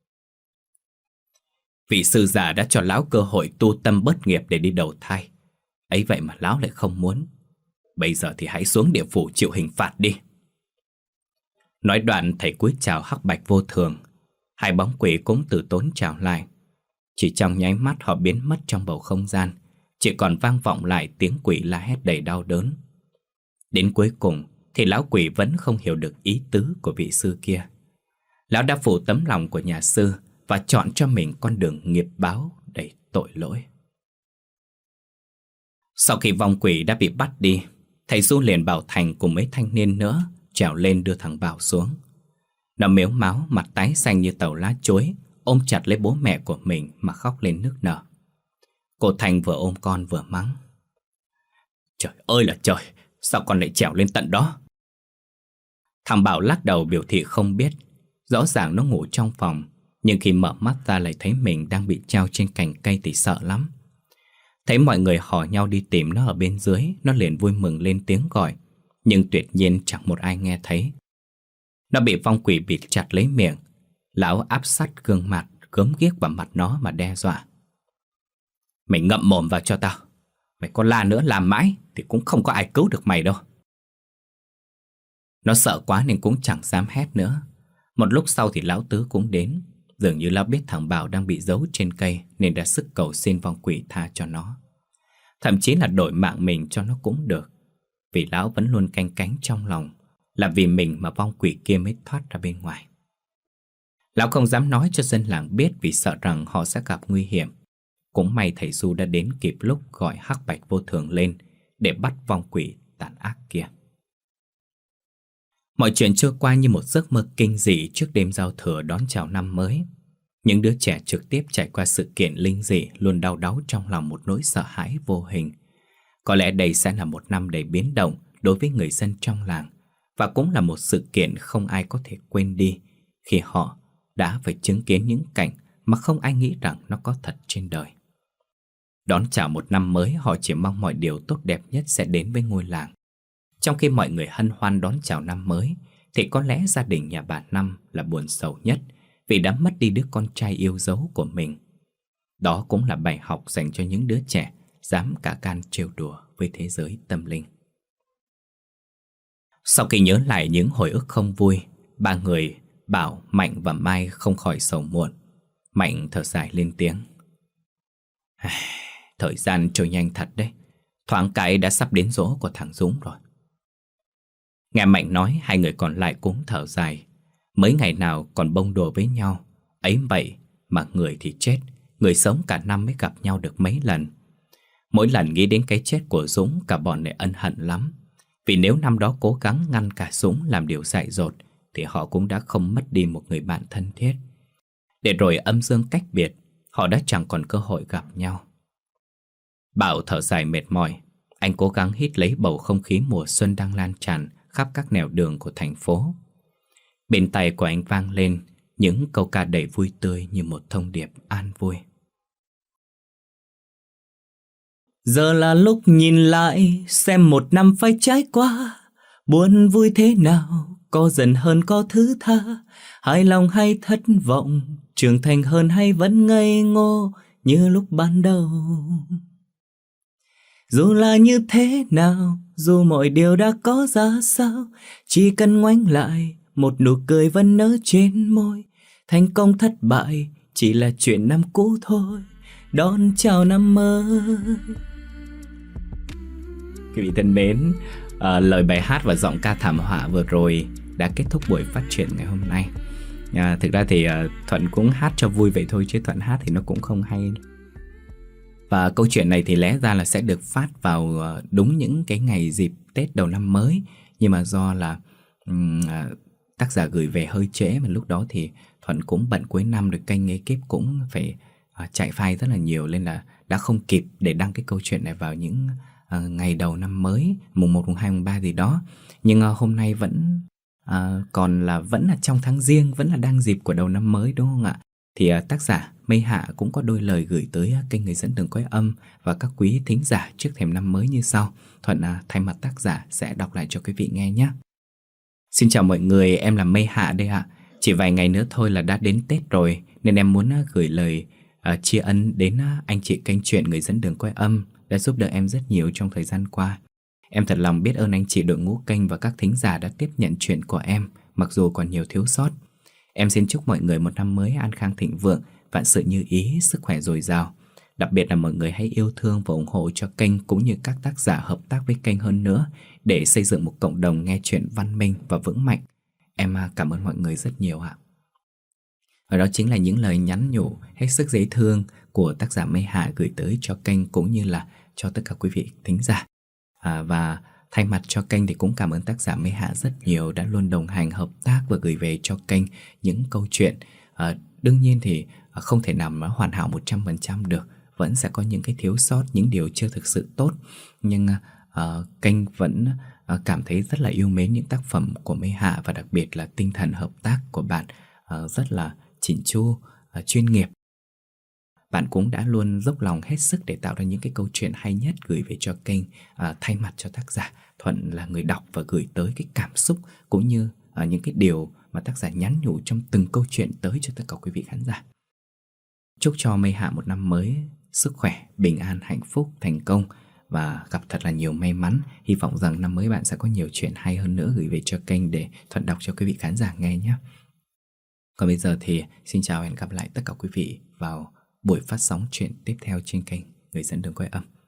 Vị sư già đã cho lão cơ hội tu tâm bớt nghiệp để đi đầu thai. Ấy vậy mà lão lại không muốn. Bây giờ thì hãy xuống địa phủ chịu hình phạt đi. Nói đoạn thầy cúi chào Hắc Bạch Vô Thường. Hai bóng quỷ cũng từ tốn chào lại. Chỉ trong nháy mắt họ biến mất trong bầu không gian. Chỉ còn vang vọng lại tiếng quỷ la hét đầy đau đớn. Đến cuối cùng thì lão quỷ vẫn không hiểu được ý tứ của vị sư kia. Lão đã phụ tấm lòng của nhà sư và chọn cho mình con đường nghiệp báo đầy tội lỗi. Sau khi vong quỷ đã bị bắt đi, thầy Du liền bảo Thành cùng mấy thanh niên nữa trèo lên đưa thằng Bảo xuống. Nó mếu máo, mặt tái xanh như tàu lá chuối, ôm chặt lấy bố mẹ của mình mà khóc lên nức nở. Cô Thành vừa ôm con vừa mắng. Trời ơi là trời, sao con lại trèo lên tận đó? Thằng Bảo lắc đầu biểu thị không biết. Rõ ràng nó ngủ trong phòng, nhưng khi mở mắt ra lại thấy mình đang bị treo trên cành cây thì sợ lắm. Thấy mọi người hò nhau đi tìm nó ở bên dưới, nó liền vui mừng lên tiếng gọi, nhưng tuyệt nhiên chẳng một ai nghe thấy. Nó bị vong quỷ bịt chặt lấy miệng. Lão áp sát gương mặt, gớm ghiếc vào mặt nó mà đe dọa. Mày ngậm mồm vào cho tao. Mày có la nữa làm mãi thì cũng không có ai cứu được mày đâu. Nó sợ quá nên cũng chẳng dám hét nữa. Một lúc sau thì lão tứ cũng đến. Dường như lão biết thằng Bảo đang bị giấu trên cây nên đã sức cầu xin vong quỷ tha cho nó. Thậm chí là đổi mạng mình cho nó cũng được. Vì lão vẫn luôn canh cánh trong lòng là vì mình mà vong quỷ kia mới thoát ra bên ngoài. Lão không dám nói cho dân làng biết vì sợ rằng họ sẽ gặp nguy hiểm. Cũng may thầy Du đã đến kịp lúc gọi Hắc Bạch Vô Thường lên để bắt vong quỷ tàn ác kia. Mọi chuyện trôi qua như một giấc mơ kinh dị trước đêm giao thừa đón chào năm mới. Những đứa trẻ trực tiếp trải qua sự kiện linh dị luôn đau đáu trong lòng một nỗi sợ hãi vô hình. Có lẽ đây sẽ là một năm đầy biến động đối với người dân trong làng, Và cũng là một sự kiện không ai có thể quên đi khi họ đã phải chứng kiến những cảnh mà không ai nghĩ rằng nó có thật trên đời. Đón chào một năm mới, họ chỉ mong mọi điều tốt đẹp nhất sẽ đến với ngôi làng. Trong khi mọi người hân hoan đón chào năm mới, thì có lẽ gia đình nhà bà Năm là buồn sầu nhất vì đã mất đi đứa con trai yêu dấu của mình. Đó cũng là bài học dành cho những đứa trẻ dám cả gan trêu đùa với thế giới tâm linh. Sau khi nhớ lại những hồi ức không vui, ba người Bảo, Mạnh và Mai không khỏi sầu muộn. Mạnh thở dài lên tiếng. Thời gian trôi nhanh thật đấy. Thoáng cái đã sắp đến giỗ của thằng Dũng rồi. Nghe Mạnh nói, hai người còn lại cũng thở dài. Mấy ngày nào còn bông đùa với nhau, ấy vậy mà người thì chết, người sống cả năm mới gặp nhau được mấy lần. Mỗi lần nghĩ đến cái chết của Dũng, cả bọn lại ân hận lắm. Vì nếu năm đó cố gắng ngăn cả Dũng làm điều dại dột, thì họ cũng đã không mất đi một người bạn thân thiết. Để rồi âm dương cách biệt, họ đã chẳng còn cơ hội gặp nhau. Bảo thở dài mệt mỏi. Anh cố gắng hít lấy bầu không khí mùa xuân đang lan tràn khắp các nẻo đường của thành phố. Bên tai của anh vang lên những câu ca đầy vui tươi như một thông điệp an vui. Giờ là lúc nhìn lại xem một năm phải trải qua, buồn vui thế nào, có dần hơn có thứ tha, hài lòng hay thất vọng, trưởng thành hơn hay vẫn ngây ngô như lúc ban đầu. Dù là như thế nào, dù mọi điều đã có ra sao, chỉ cần ngoảnh lại, một nụ cười vẫn nở trên môi. Thành công thất bại chỉ là chuyện năm cũ thôi, đón chào năm mới. Quý vị thân mến, à, lời bài hát và giọng ca thảm họa vừa rồi đã kết thúc buổi phát triển ngày hôm nay. à, Thực ra thì à, Thuận cũng hát cho vui vậy thôi, chứ Thuận hát thì nó cũng không hay. Và câu chuyện này thì lẽ ra là sẽ được phát vào đúng những cái ngày dịp Tết đầu năm mới. Nhưng mà do là um, tác giả gửi về hơi trễ, mà lúc đó thì Thuận cũng bận cuối năm, rồi kênh ekip cũng phải uh, chạy file rất là nhiều, nên là đã không kịp để đăng cái câu chuyện này vào những uh, ngày đầu năm mới, mùng một, mùng hai, mùng ba gì đó. Nhưng uh, hôm nay vẫn uh, còn là vẫn là trong tháng Giêng, vẫn là đang dịp của đầu năm mới, đúng không ạ? Thì uh, tác giả Mây Hạ cũng có đôi lời gửi tới uh, kênh Người Dẫn Đường Quay Âm và các quý thính giả trước thềm năm mới như sau. Thuận uh, thay mặt tác giả sẽ đọc lại cho quý vị nghe nhé. Xin chào mọi người, em là Mây Hạ đây ạ. Chỉ vài ngày nữa thôi là đã đến Tết rồi, nên em muốn uh, gửi lời uh, tri ân đến uh, anh chị kênh truyện Người Dẫn Đường Quay Âm đã giúp đỡ em rất nhiều trong thời gian qua. Em thật lòng biết ơn anh chị đội ngũ kênh và các thính giả đã tiếp nhận chuyện của em, mặc dù còn nhiều thiếu sót. Em xin chúc mọi người một năm mới an khang thịnh vượng, vạn sự như ý, sức khỏe dồi dào. Đặc biệt là mọi người hãy yêu thương và ủng hộ cho kênh cũng như các tác giả hợp tác với kênh hơn nữa, để xây dựng một cộng đồng nghe chuyện văn minh và vững mạnh. Em cảm ơn mọi người rất nhiều ạ. Và đó chính là những lời nhắn nhủ hết sức dễ thương của tác giả Mây Hạ gửi tới cho kênh cũng như là cho tất cả quý vị thính giả. à, Và thay mặt cho kênh thì cũng cảm ơn tác giả Mây Hạ rất nhiều đã luôn đồng hành, hợp tác và gửi về cho kênh những câu chuyện. à, Đương nhiên thì không thể nào mà hoàn hảo một trăm phần trăm được, vẫn sẽ có những cái thiếu sót, những điều chưa thực sự tốt. Nhưng uh, kênh vẫn uh, cảm thấy rất là yêu mến những tác phẩm của Mây Hạ, và đặc biệt là tinh thần hợp tác của bạn uh, rất là chỉn chu, uh, chuyên nghiệp. Bạn cũng đã luôn dốc lòng hết sức để tạo ra những cái câu chuyện hay nhất gửi về cho kênh. uh, Thay mặt cho tác giả, Thuận là người đọc và gửi tới cái cảm xúc cũng như uh, những cái điều mà tác giả nhắn nhủ trong từng câu chuyện tới cho tất cả quý vị khán giả. Chúc cho Mây Hạ một năm mới sức khỏe, bình an, hạnh phúc, thành công và gặp thật là nhiều may mắn. Hy vọng rằng năm mới bạn sẽ có nhiều chuyện hay hơn nữa gửi về cho kênh để Thuận đọc cho quý vị khán giả nghe nhé. Còn bây giờ thì xin chào và hẹn gặp lại tất cả quý vị vào buổi phát sóng chuyện tiếp theo trên kênh Người Dẫn Đường Quay Âm.